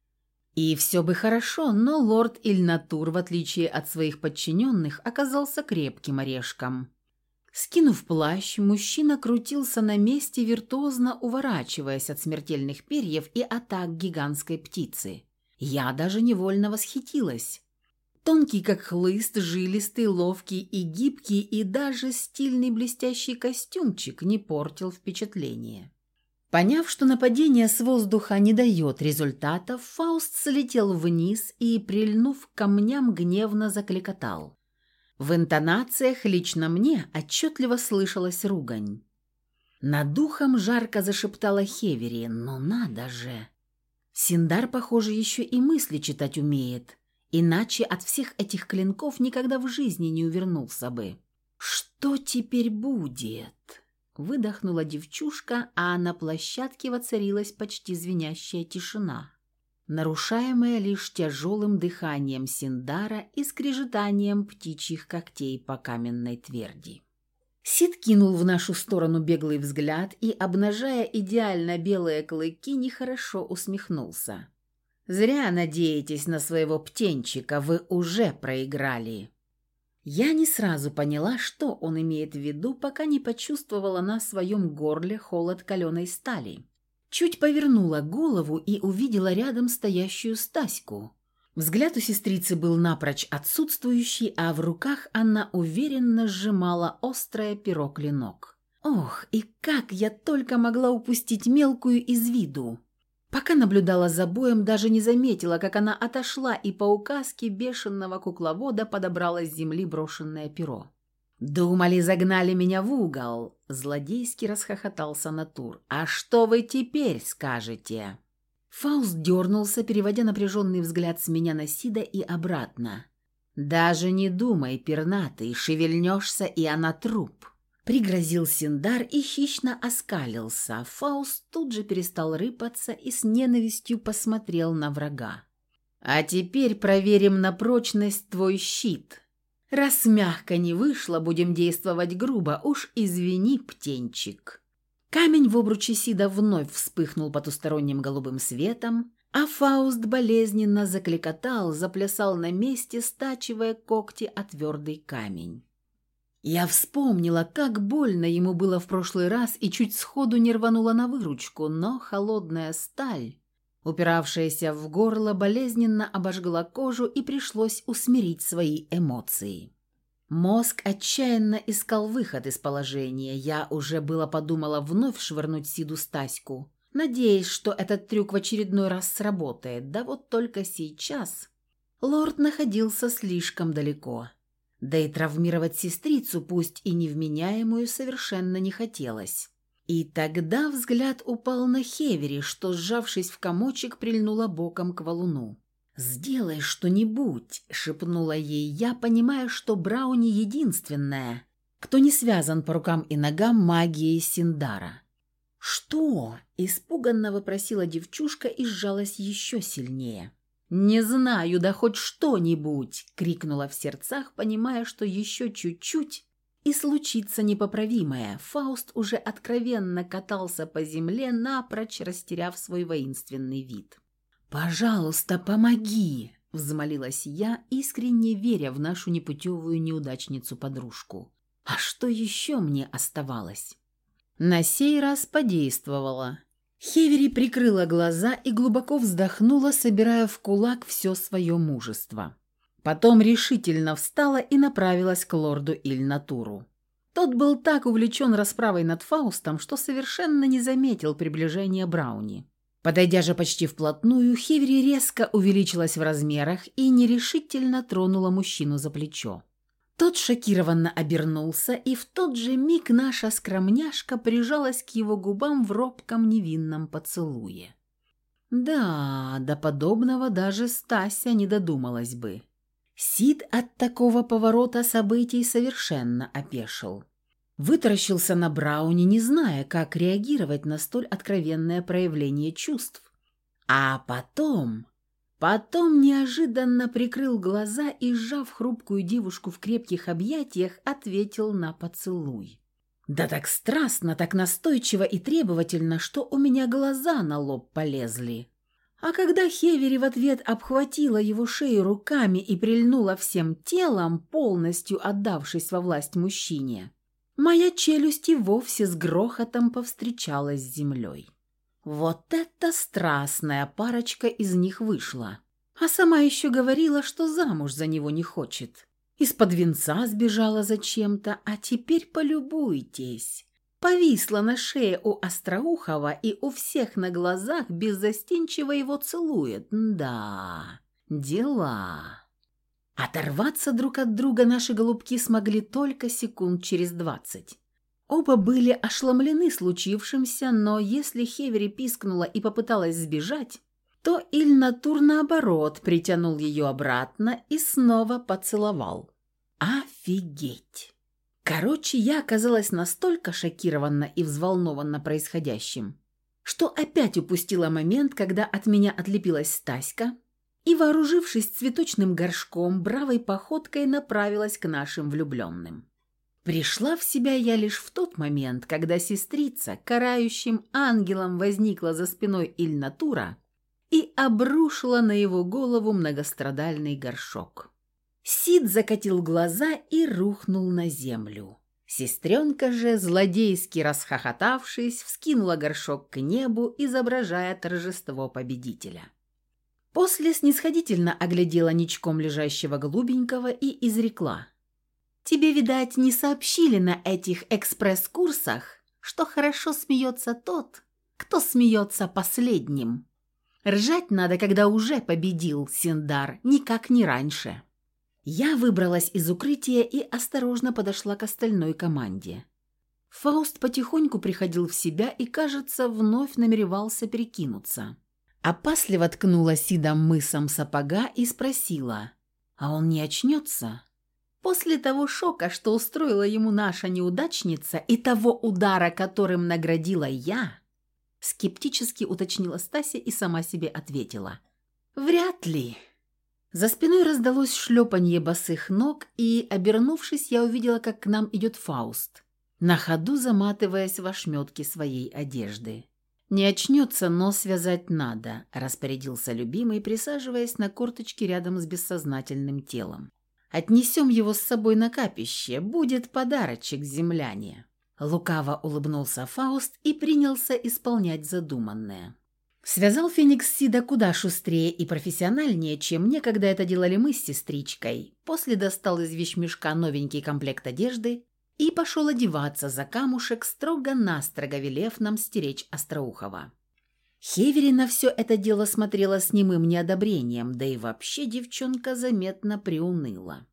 И все бы хорошо, но лорд Ильнатур, в отличие от своих подчиненных, оказался крепким орешком. Скинув плащ, мужчина крутился на месте, виртуозно уворачиваясь от смертельных перьев и атак гигантской птицы. Я даже невольно восхитилась. Тонкий, как хлыст, жилистый, ловкий и гибкий, и даже стильный блестящий костюмчик не портил впечатление. Поняв, что нападение с воздуха не дает результатов, Фауст слетел вниз и, прильнув к камням, гневно закликотал. В интонациях лично мне отчетливо слышалась ругань. Над духом жарко зашептала Хевери: «Ну надо же!» Синдар, похоже, еще и мысли читать умеет, иначе от всех этих клинков никогда в жизни не увернулся бы. «Что теперь будет?» Выдохнула девчушка, а на площадке воцарилась почти звенящая тишина, нарушаемая лишь тяжелым дыханием Синдара и скрежетанием птичьих когтей по каменной тверди. Сид кинул в нашу сторону беглый взгляд и, обнажая идеально белые клыки, нехорошо усмехнулся. «Зря надеетесь на своего птенчика, вы уже проиграли». Я не сразу поняла, что он имеет в виду, пока не почувствовала на своем горле холод каленой стали. Чуть повернула голову и увидела рядом стоящую Стаську. Взгляд у сестрицы был напрочь отсутствующий, а в руках она уверенно сжимала острое перо-клинок. Ох, и как я только могла упустить мелкую из виду! Пока наблюдала за боем, даже не заметила, как она отошла и по указке бешеного кукловода подобрала с земли брошенное перо. «Думали, загнали меня в угол?» – злодейски расхохотался Натур. «А что вы теперь скажете?» Фауст дернулся, переводя напряженный взгляд с меня на Сида и обратно. «Даже не думай, пернатый, шевельнешься, и она труп». Пригрозил Синдар и хищно оскалился. Фауст тут же перестал рыпаться и с ненавистью посмотрел на врага. «А теперь проверим на прочность твой щит. Раз мягко не вышло, будем действовать грубо, уж извини, птенчик». Камень в обруче Сида вновь вспыхнул потусторонним голубым светом, а Фауст болезненно закликотал, заплясал на месте, стачивая когти о твердый камень. Я вспомнила, как больно ему было в прошлый раз и чуть сходу не рванула на выручку, но холодная сталь, упиравшаяся в горло, болезненно обожгла кожу и пришлось усмирить свои эмоции. Мозг отчаянно искал выход из положения. Я уже было подумала вновь швырнуть Сиду Стаську, надеясь, что этот трюк в очередной раз сработает. Да вот только сейчас лорд находился слишком далеко. Да и травмировать сестрицу, пусть и невменяемую, совершенно не хотелось. И тогда взгляд упал на Хевери, что, сжавшись в комочек, прильнула боком к валуну. «Сделай что-нибудь», — шепнула ей я, понимая, что Брауни единственная, кто не связан по рукам и ногам магией Синдара. «Что?» – испуганно вопросила девчушка и сжалась еще сильнее. «Не знаю, да хоть что-нибудь!» – крикнула в сердцах, понимая, что еще чуть-чуть, и случится непоправимое. Фауст уже откровенно катался по земле, напрочь растеряв свой воинственный вид. «Пожалуйста, помоги!» – взмолилась я, искренне веря в нашу непутевую неудачницу-подружку. А что еще мне оставалось? На сей раз подействовало. Хевери прикрыла глаза и глубоко вздохнула, собирая в кулак все свое мужество. Потом решительно встала и направилась к лорду Ильнатуру. Тот был так увлечен расправой над Фаустом, что совершенно не заметил приближения Брауни. Подойдя же почти вплотную, Хевери резко увеличилась в размерах и нерешительно тронула мужчину за плечо. Тот шокированно обернулся, и в тот же миг наша скромняшка прижалась к его губам в робком невинном поцелуе. Да, до подобного даже Стася не додумалась бы. Сид от такого поворота событий совершенно опешил. Вытаращился на Брауни, не зная, как реагировать на столь откровенное проявление чувств. А потом неожиданно прикрыл глаза и, сжав хрупкую девушку в крепких объятиях, ответил на поцелуй. Да так страстно, так настойчиво и требовательно, что у меня глаза на лоб полезли. А когда Хевери в ответ обхватила его шею руками и прильнула всем телом, полностью отдавшись во власть мужчине, моя челюсть и вовсе с грохотом повстречалась с землей. Вот эта страстная парочка из них вышла. А сама еще говорила, что замуж за него не хочет. Из-под венца сбежала зачем-то, а теперь полюбуйтесь. Повисла на шее у Остроухова и у всех на глазах беззастенчиво его целует. Да, дела. Оторваться друг от друга наши голубки смогли только секунд через 20. Оба были ошеломлены случившимся, но если Хевери пискнула и попыталась сбежать, то Ильнатур, наоборот, притянул ее обратно и снова поцеловал. Офигеть! Короче, я оказалась настолько шокирована и взволнована происходящим, что опять упустила момент, когда от меня отлепилась Стаська и, вооружившись цветочным горшком, бравой походкой направилась к нашим влюбленным. Пришла в себя я лишь в тот момент, когда сестрица карающим ангелом возникла за спиной Ильнатура и обрушила на его голову многострадальный горшок. Сид закатил глаза и рухнул на землю. Сестренка же, злодейски расхохотавшись, вскинула горшок к небу, изображая торжество победителя. После снисходительно оглядела ничком лежащего голубенького и изрекла: «Тебе, видать, не сообщили на этих экспресс-курсах, что хорошо смеется тот, кто смеется последним. Ржать надо, когда уже победил, Синдар, никак не раньше». Я выбралась из укрытия и осторожно подошла к остальной команде. Фауст потихоньку приходил в себя и, кажется, вновь намеревался перекинуться. Опасливо ткнула Сидом мысом сапога и спросила: «А он не очнется?» После того шока, что устроила ему наша неудачница, и того удара, которым наградила я, скептически уточнила Стася и сама себе ответила: «Вряд ли». За спиной раздалось шлепанье босых ног, и, обернувшись, я увидела, как к нам идет Фауст, на ходу заматываясь в ошметки своей одежды. «Не очнется, но связать надо», – распорядился любимый, присаживаясь на корточки рядом с бессознательным телом. «Отнесем его с собой на капище, будет подарочек земляне». Лукаво улыбнулся Фауст и принялся исполнять задуманное. Связал Феникс Сида куда шустрее и профессиональнее, чем некогда это делали мы с сестричкой. После достал из вещмешка новенький комплект одежды и пошел одеваться за камушек, строго-настрого велев нам стеречь Остроухова. Хевери на все это дело смотрела с немым неодобрением, да и вообще девчонка заметно приуныла.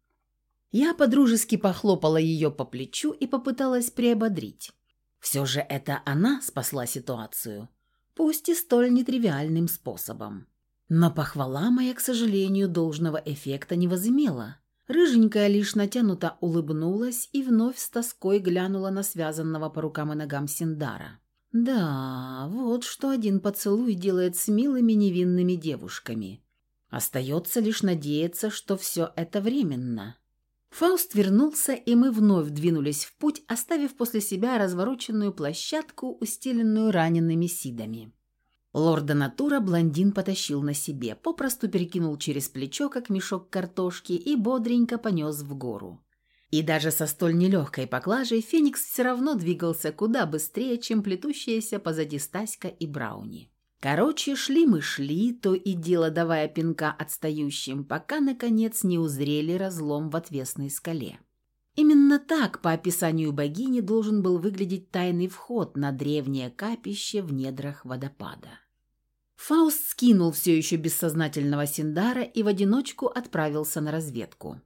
Я подружески похлопала ее по плечу и попыталась приободрить. Все же это она спасла ситуацию, пусть и столь нетривиальным способом. Но похвала моя, к сожалению, должного эффекта не возымела. Рыженькая лишь натянуто улыбнулась и вновь с тоской глянула на связанного по рукам и ногам Синдара. Да, вот что один поцелуй делает с милыми невинными девушками. Остается лишь надеяться, что все это временно. Фауст вернулся, и мы вновь двинулись в путь, оставив после себя развороченную площадку, устеленную ранеными сидами. Лорда Натура блондин потащил на себе, попросту перекинул через плечо, как мешок картошки, и бодренько понес в гору. И даже со столь нелегкой поклажей Феникс все равно двигался куда быстрее, чем плетущиеся позади Стаська и Брауни. Короче, шли мы шли, то и дело давая пинка отстающим, пока, наконец, не узрели разлом в отвесной скале. Именно так, по описанию богини, должен был выглядеть тайный вход на древнее капище в недрах водопада. Фауст скинул все еще бессознательного Синдара и в одиночку отправился на разведку.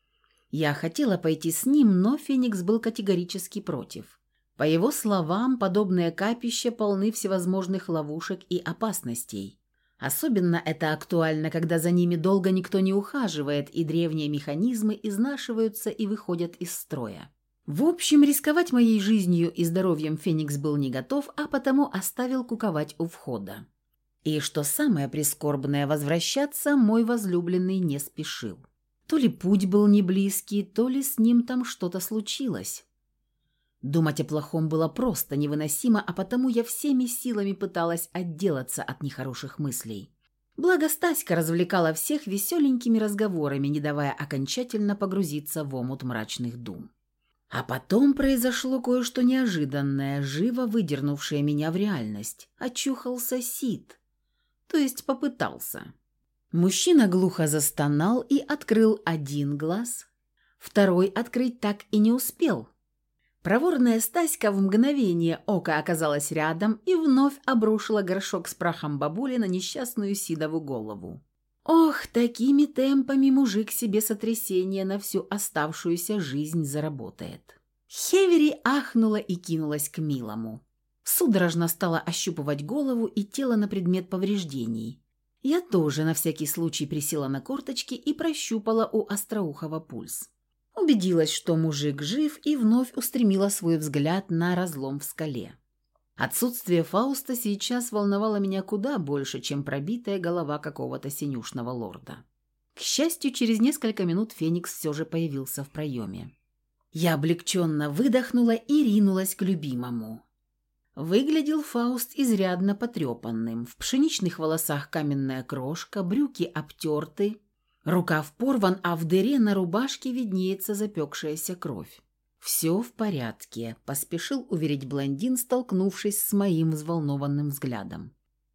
Я хотела пойти с ним, но Феникс был категорически против. По его словам, подобные капища полны всевозможных ловушек и опасностей. Особенно это актуально, когда за ними долго никто не ухаживает, и древние механизмы изнашиваются и выходят из строя. В общем, рисковать моей жизнью и здоровьем Феникс был не готов, а потому оставил куковать у входа. И что самое прискорбное, возвращаться мой возлюбленный не спешил. То ли путь был не близкий, то ли с ним там что-то случилось. Думать о плохом было просто невыносимо, а потому я всеми силами пыталась отделаться от нехороших мыслей. Благо Стаська развлекала всех веселенькими разговорами, не давая окончательно погрузиться в омут мрачных дум. А потом произошло кое-что неожиданное, живо выдернувшее меня в реальность. Очухался Сид. То есть попытался. Мужчина глухо застонал и открыл один глаз. Второй открыть так и не успел. Проворная Стаська в мгновение ока оказалась рядом и вновь обрушила горшок с прахом бабули на несчастную Сидову голову. Ох, такими темпами мужик себе сотрясение на всю оставшуюся жизнь заработает. Хевери ахнула и кинулась к милому. Судорожно стала ощупывать голову и тело на предмет повреждений. Я тоже на всякий случай присела на корточки и прощупала у Остроухова пульс. Убедилась, что мужик жив, и вновь устремила свой взгляд на разлом в скале. Отсутствие Фауста сейчас волновало меня куда больше, чем пробитая голова какого-то синюшного лорда. К счастью, через несколько минут Феникс все же появился в проеме. Я облегченно выдохнула и ринулась к любимому. Выглядел Фауст изрядно потрепанным. В пшеничных волосах каменная крошка, брюки обтерты, рукав порван, а в дыре на рубашке виднеется запекшаяся кровь. «Все в порядке», – поспешил уверить блондин, столкнувшись с моим взволнованным взглядом.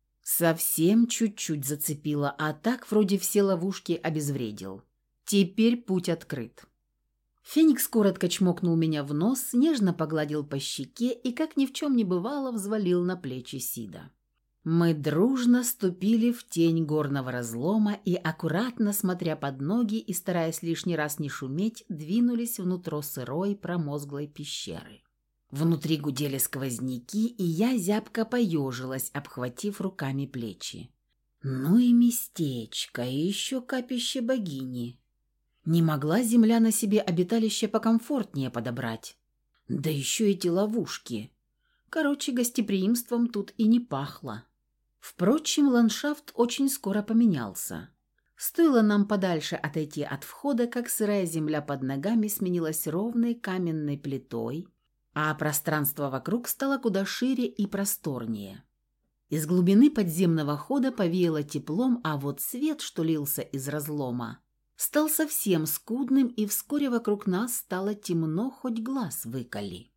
Совсем чуть-чуть зацепило, а так вроде все ловушки обезвредил. Теперь путь открыт. Феникс коротко чмокнул меня в нос, нежно погладил по щеке и, как ни в чем не бывало, взвалил на плечи Сида. Мы дружно ступили в тень горного разлома и, аккуратно смотря под ноги и стараясь лишний раз не шуметь, двинулись внутрь сырой промозглой пещеры. Внутри гудели сквозняки, и я зябко поежилась, обхватив руками плечи. Ну и местечко, и еще капище богини. Не могла земля на себе обиталище покомфортнее подобрать. Да еще эти ловушки. Короче, гостеприимством тут и не пахло. Впрочем, ландшафт очень скоро поменялся. Стоило нам подальше отойти от входа, как сырая земля под ногами сменилась ровной каменной плитой, а пространство вокруг стало куда шире и просторнее. Из глубины подземного хода повеяло теплом, а вот свет, что лился из разлома, стал совсем скудным, и вскоре вокруг нас стало темно, хоть глаз выколи.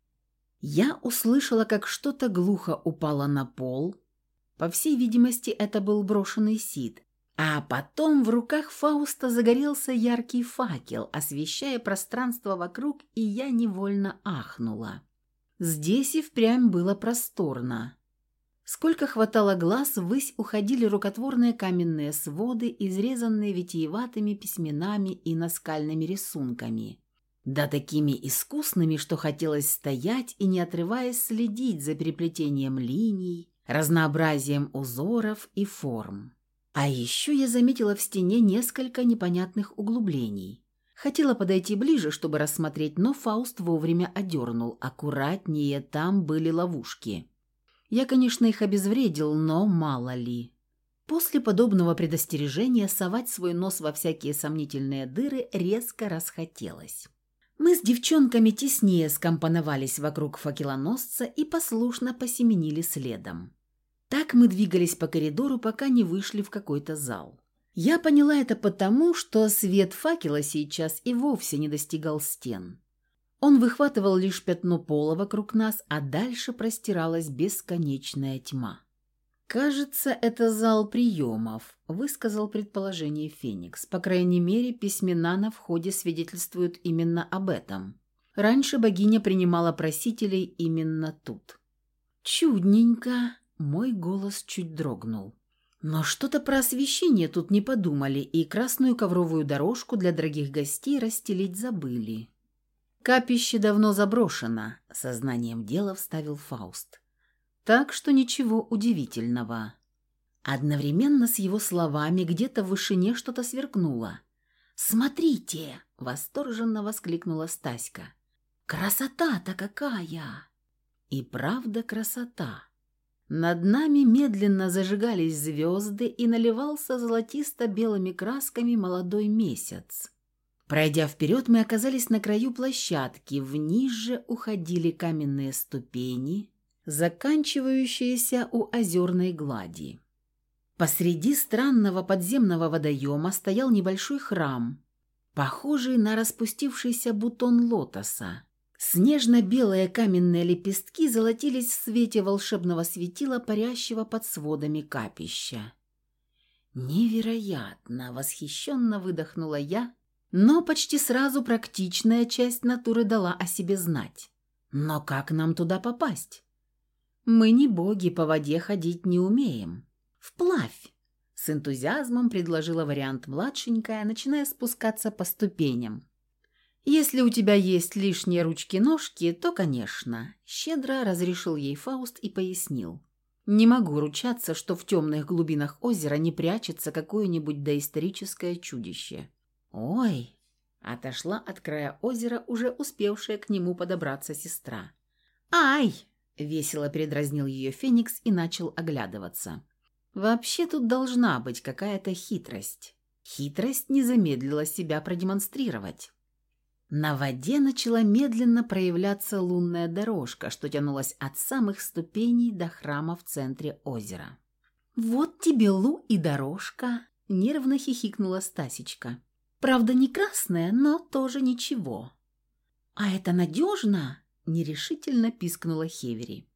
Я услышала, как что-то глухо упало на пол. По всей видимости, это был брошенный Сид. А потом в руках Фауста загорелся яркий факел, освещая пространство вокруг, и я невольно ахнула. Здесь и впрямь было просторно. Сколько хватало глаз, ввысь уходили рукотворные каменные своды, изрезанные витиеватыми письменами и наскальными рисунками. Да такими искусными, что хотелось стоять и, не отрываясь, следить за переплетением линий, разнообразием узоров и форм. А еще я заметила в стене несколько непонятных углублений. Хотела подойти ближе, чтобы рассмотреть, но Фауст вовремя одернул. Аккуратнее, там были ловушки. Я, конечно, их обезвредил, но мало ли. После подобного предостережения совать свой нос во всякие сомнительные дыры резко расхотелось. Мы с девчонками теснее скомпоновались вокруг факелоносца и послушно посеменили следом. Так мы двигались по коридору, пока не вышли в какой-то зал. Я поняла это потому, что свет факела сейчас и вовсе не достигал стен. Он выхватывал лишь пятно пола вокруг нас, а дальше простиралась бесконечная тьма. «Кажется, это зал приемов», – высказал предположение Феникс. «По крайней мере, письмена на входе свидетельствуют именно об этом. Раньше богиня принимала просителей именно тут». «Чудненько», – мой голос чуть дрогнул. «Но что-то про освещение тут не подумали, и красную ковровую дорожку для дорогих гостей расстелить забыли». «Капище давно заброшено», – сознанием дела вставил Фауст. Так что ничего удивительного. Одновременно с его словами где-то в вышине что-то сверкнуло. «Смотрите!» – восторженно воскликнула Стаська. «Красота-то какая!» И правда красота. Над нами медленно зажигались звезды и наливался золотисто-белыми красками молодой месяц. Пройдя вперед, мы оказались на краю площадки, вниз же уходили каменные ступени, заканчивающиеся у озерной глади. Посреди странного подземного водоема стоял небольшой храм, похожий на распустившийся бутон лотоса. Снежно-белые каменные лепестки золотились в свете волшебного светила, парящего под сводами капища. «Невероятно!» – восхищенно выдохнула я, но почти сразу практичная часть натуры дала о себе знать. «Но как нам туда попасть?» «Мы не боги, по воде ходить не умеем. Вплавь!» С энтузиазмом предложила вариант младшенькая, начиная спускаться по ступеням. «Если у тебя есть лишние ручки-ножки, то, конечно», – щедро разрешил ей Фауст и пояснил. «Не могу ручаться, что в темных глубинах озера не прячется какое-нибудь доисторическое чудище». «Ой!» – отошла от края озера, уже успевшая к нему подобраться сестра. «Ай!» – весело передразнил ее Феникс и начал оглядываться. «Вообще тут должна быть какая-то хитрость». Хитрость не замедлила себя продемонстрировать. На воде начала медленно проявляться лунная дорожка, что тянулась от самых ступеней до храма в центре озера. «Вот тебе лу и дорожка», – нервно хихикнула Стасечка. «Правда, не красная, но тоже ничего». «А это надежно?» – нерешительно пискнула Хевери.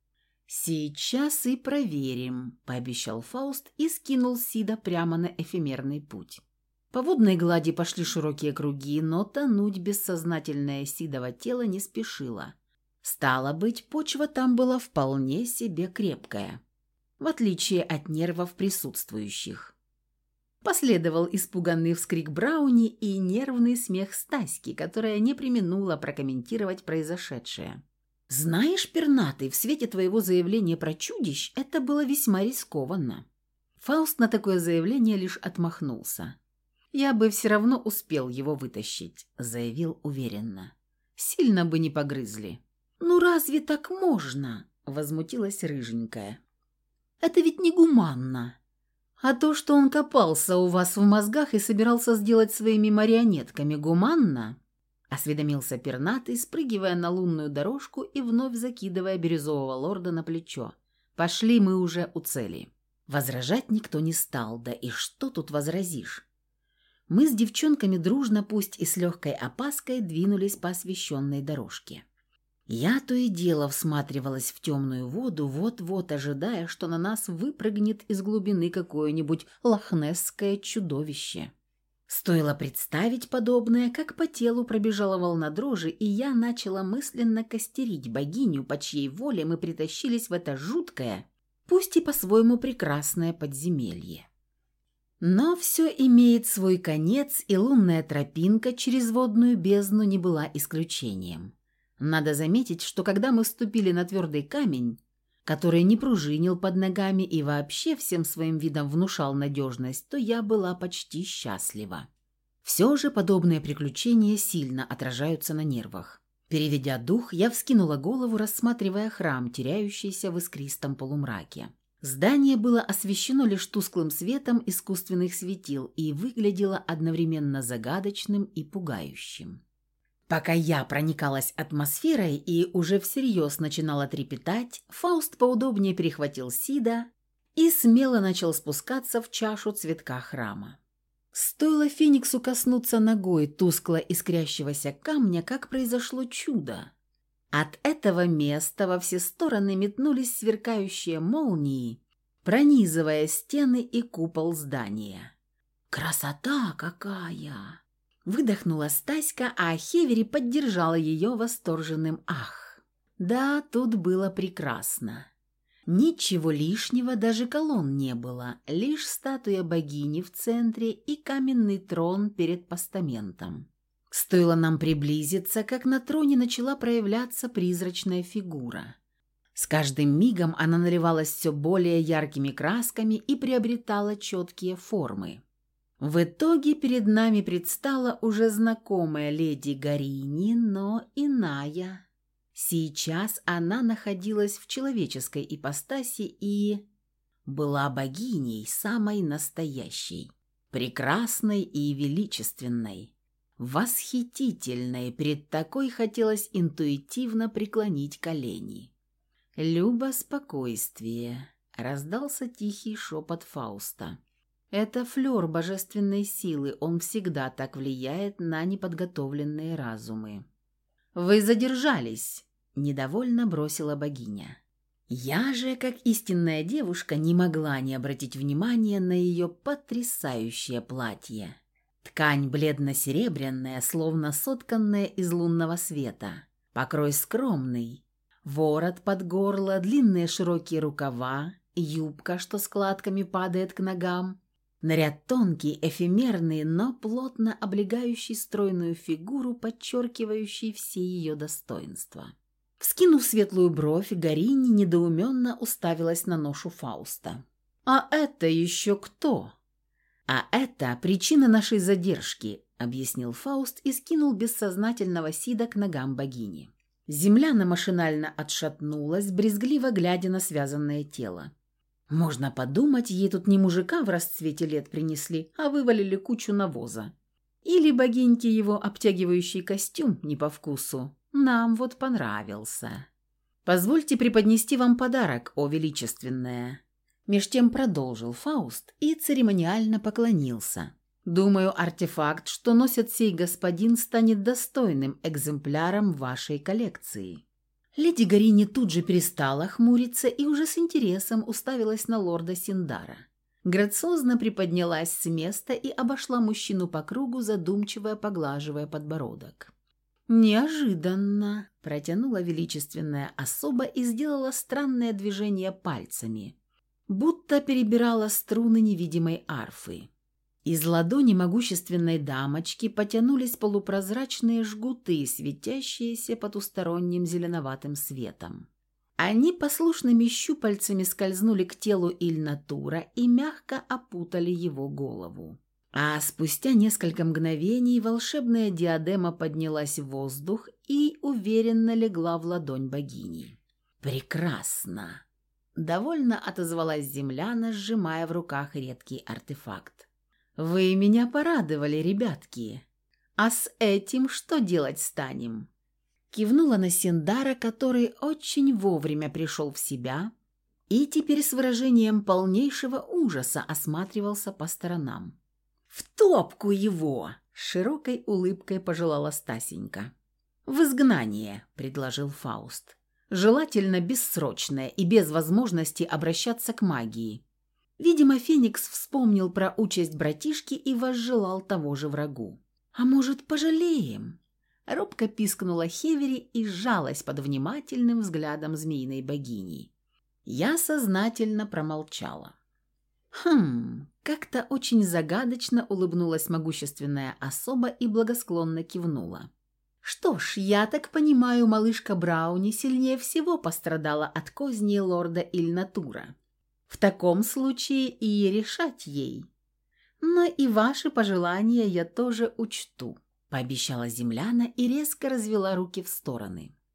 «Сейчас и проверим», – пообещал Фауст и скинул Сида прямо на эфемерный путь. По водной глади пошли широкие круги, но тонуть бессознательное Сидово тело не спешило. Стало быть, почва там была вполне себе крепкая, в отличие от нервов присутствующих. Последовал испуганный вскрик Брауни и нервный смех Стаськи, которая не преминула прокомментировать произошедшее. «Знаешь, пернатый, в свете твоего заявления про чудищ это было весьма рискованно». Фауст на такое заявление лишь отмахнулся. «Я бы все равно успел его вытащить», – заявил уверенно. «Сильно бы не погрызли». «Ну разве так можно?» – возмутилась рыженькая. «Это ведь не гуманно. А то, что он копался у вас в мозгах и собирался сделать своими марионетками, гуманно?» – осведомился пернатый, спрыгивая на лунную дорожку и вновь закидывая бирюзового лорда на плечо. «Пошли, мы уже у цели». Возражать никто не стал, да и что тут возразишь? Мы с девчонками дружно, пусть и с легкой опаской, двинулись по освещенной дорожке. Я то и дело всматривалась в темную воду, вот-вот ожидая, что на нас выпрыгнет из глубины какое-нибудь лохнесское чудовище. Стоило представить подобное, как по телу пробежала волна дрожи, и я начала мысленно костерить богиню, по чьей воле мы притащились в это жуткое, пусть и по-своему прекрасное подземелье. Но все имеет свой конец, и лунная тропинка через водную бездну не была исключением. Надо заметить, что когда мы вступили на твердый камень, который не пружинил под ногами и вообще всем своим видом внушал надежность, то я была почти счастлива. Все же подобные приключения сильно отражаются на нервах. Переведя дух, я вскинула голову, рассматривая храм, теряющийся в искристом полумраке. Здание было освещено лишь тусклым светом искусственных светил и выглядело одновременно загадочным и пугающим. Пока я проникалась атмосферой и уже всерьез начинала трепетать, Фауст поудобнее перехватил Сида и смело начал спускаться в чашу цветка храма. Стоило Фениксу коснуться ногой тускло искрящегося камня, как произошло чудо. От этого места во все стороны метнулись сверкающие молнии, пронизывая стены и купол здания. «Красота какая!» – выдохнула Стаська, а Хевери поддержала ее восторженным «ах». Да, тут было прекрасно. Ничего лишнего, даже колонн не было, лишь статуя богини в центре и каменный трон перед постаментом. Стоило нам приблизиться, как на троне начала проявляться призрачная фигура. С каждым мигом она наливалась все более яркими красками и приобретала четкие формы. В итоге перед нами предстала уже знакомая леди Гарини, но иная. Сейчас она находилась в человеческой ипостаси и была богиней самой настоящей, прекрасной и величественной. Восхитительной, пред такой хотелось интуитивно преклонить колени. «Люба, спокойствие», — раздался тихий шепот Фауста. «Это флёр божественной силы, он всегда так влияет на неподготовленные разумы». «Вы задержались», — недовольно бросила богиня. Я же, как истинная девушка, не могла не обратить внимания на ее потрясающее платье. Ткань бледно-серебряная, словно сотканная из лунного света. Покрой скромный. Ворот под горло, длинные широкие рукава, юбка, что складками падает к ногам. Наряд тонкий, эфемерный, но плотно облегающий стройную фигуру, подчеркивающий все ее достоинства. Вскинув светлую бровь, Гарини недоуменно уставилась на ношу Фауста. «А это еще кто?» «А это причина нашей задержки», — объяснил Фауст и скинул бессознательного Сида к ногам богини. Земляна машинально отшатнулась, брезгливо глядя на связанное тело. Можно подумать, ей тут не мужика в расцвете лет принесли, а вывалили кучу навоза. Или богиньке его обтягивающий костюм не по вкусу. Нам вот понравился. «Позвольте преподнести вам подарок, о величественная». Меж тем продолжил Фауст и церемониально поклонился. «Думаю, артефакт, что носит сей господин, станет достойным экземпляром вашей коллекции». Леди Гарини тут же перестала хмуриться и уже с интересом уставилась на лорда Синдара. Грациозно приподнялась с места и обошла мужчину по кругу, задумчиво поглаживая подбородок. «Неожиданно!» – протянула величественная особа и сделала странное движение пальцами, будто перебирала струны невидимой арфы. Из ладони могущественной дамочки потянулись полупрозрачные жгуты, светящиеся потусторонним зеленоватым светом. Они послушными щупальцами скользнули к телу Ильнатура и мягко опутали его голову. А спустя несколько мгновений волшебная диадема поднялась в воздух и уверенно легла в ладонь богини. «Прекрасно!» – довольно отозвалась земляна, сжимая в руках редкий артефакт. «Вы меня порадовали, ребятки. А с этим что делать станем?» Кивнула на Синдара, который очень вовремя пришел в себя и теперь с выражением полнейшего ужаса осматривался по сторонам. «В топку его!» – широкой улыбкой пожелала Стасенька. «В изгнание», – предложил Фауст. «Желательно бессрочное и без возможности обращаться к магии». Видимо, Феникс вспомнил про участь братишки и возжелал того же врагу. «А может, пожалеем?» Робко пискнула Хевери и сжалась под внимательным взглядом змеиной богини. Я сознательно промолчала. Как-то очень загадочно улыбнулась могущественная особа и благосклонно кивнула. «Что ж, я так понимаю, малышка Брауни сильнее всего пострадала от козней лорда Ильнатура. В таком случае и решать ей. Но и ваши пожелания я тоже учту», – пообещала земляна и резко развела руки в стороны.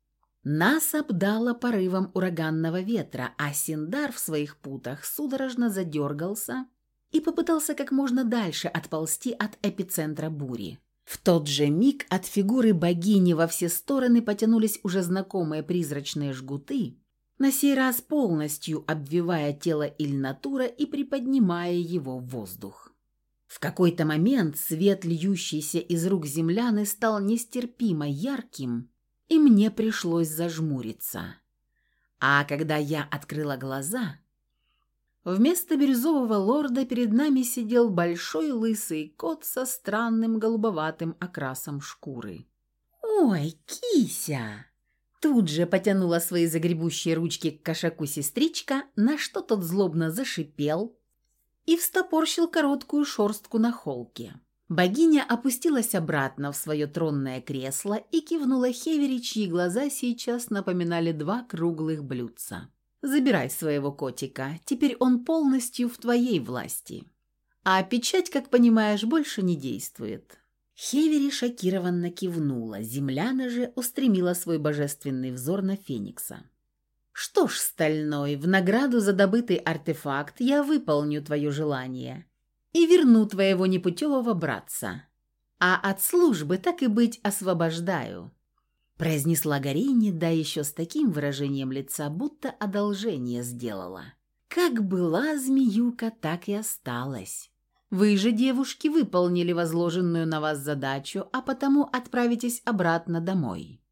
Нас обдало порывом ураганного ветра, а Синдар в своих путах судорожно задергался и попытался как можно дальше отползти от эпицентра бури. В тот же миг от фигуры богини во все стороны потянулись уже знакомые призрачные жгуты, на сей раз полностью обвивая тело Ильнатура и приподнимая его в воздух. В какой-то момент свет, льющийся из рук земляны, стал нестерпимо ярким, и мне пришлось зажмуриться. А когда я открыла глаза, вместо бирюзового лорда перед нами сидел большой лысый кот со странным голубоватым окрасом шкуры. «Ой, кися!» Тут же потянула свои загребущие ручки к кошаку сестричка, на что тот злобно зашипел и встопорщил короткую шерстку на холке. Богиня опустилась обратно в свое тронное кресло и кивнула Хевери, чьи глаза сейчас напоминали два круглых блюдца. «Забирай своего котика, теперь он полностью в твоей власти. А печать, как понимаешь, больше не действует». Хевери шокированно кивнула, земляна же устремила свой божественный взор на Феникса. «Что ж, Стальной, в награду за добытый артефакт я выполню твое желание и верну твоего непутевого братца, а от службы, так и быть, освобождаю», произнесла Гарини, да еще с таким выражением лица, будто одолжение сделала. «Как была змеюка, так и осталась. Вы же, девушки, выполнили возложенную на вас задачу, а потому отправитесь обратно домой».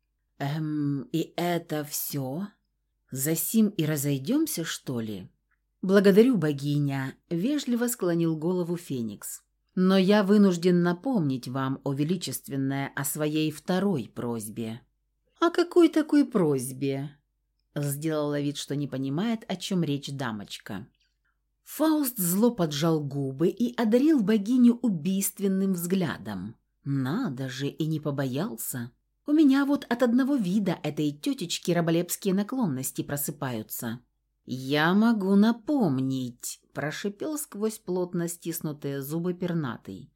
И это все? Засим и разойдемся, что ли?» «Благодарю, богиня», — вежливо склонил голову Феникс. «Но я вынужден напомнить вам, о величественное, о своей второй просьбе». «О какой такой просьбе?» — сделала вид, что не понимает, о чем речь дамочка. Фауст зло поджал губы и одарил богиню убийственным взглядом. «Надо же, и не побоялся. У меня вот от одного вида этой тетечки раболепские наклонности просыпаются». «Я могу напомнить», – прошипел сквозь плотно стиснутые зубы пернатый.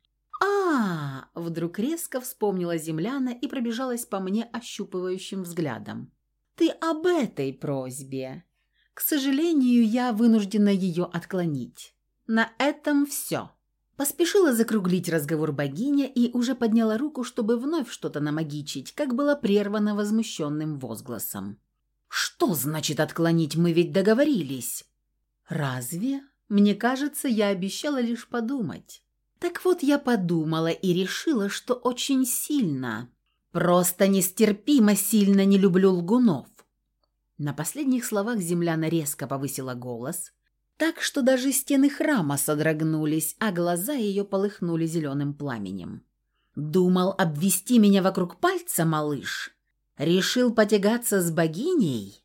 Вдруг резко вспомнила земляна и пробежалась по мне ощупывающим взглядом. «Ты об этой просьбе. К сожалению, я вынуждена ее отклонить. На этом все». Поспешила закруглить разговор богиня и уже подняла руку, чтобы вновь что-то намагичить, как было прервано возмущенным возгласом. «Что значит отклонить? Мы ведь договорились». «Разве? Мне кажется, я обещала лишь подумать». Так вот, я подумала и решила, что очень сильно, просто нестерпимо сильно не люблю лгунов. На последних словах земляна резко повысила голос, так что даже стены храма содрогнулись, а глаза ее полыхнули зеленым пламенем. «Думал обвести меня вокруг пальца, малыш? Решил потягаться с богиней?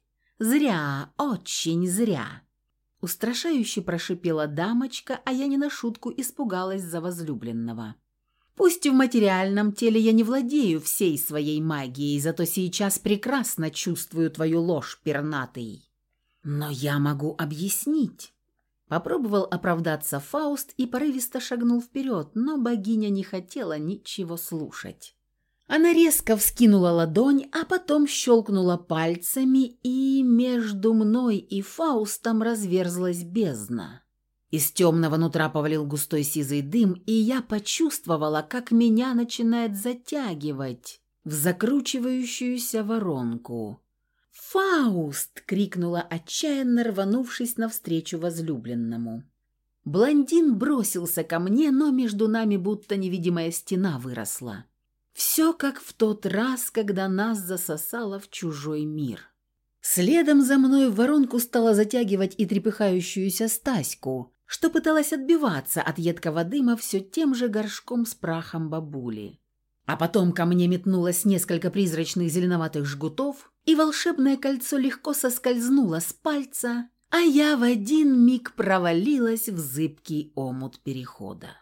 Зря, очень зря!» Устрашающе прошипела дамочка, а я не на шутку испугалась за возлюбленного. Пусть в материальном теле я не владею всей своей магией, зато сейчас прекрасно чувствую твою ложь, пернатый. Но я могу объяснить. Попробовал оправдаться Фауст и порывисто шагнул вперед, но богиня не хотела ничего слушать. Она резко вскинула ладонь, а потом щелкнула пальцами, и между мной и Фаустом разверзлась бездна. Из темного нутра повалил густой сизый дым, и я почувствовала, как меня начинает затягивать в закручивающуюся воронку. «Фауст!» — крикнула, отчаянно рванувшись навстречу возлюбленному. Блондин бросился ко мне, но между нами будто невидимая стена выросла. Все как в тот раз, когда нас засосало в чужой мир. Следом за мной в воронку стала затягивать и трепыхающуюся Стаську, что пыталась отбиваться от едкого дыма все тем же горшком с прахом бабули. А потом ко мне метнулось несколько призрачных зеленоватых жгутов, и волшебное кольцо легко соскользнуло с пальца, а я в один миг провалилась в зыбкий омут перехода.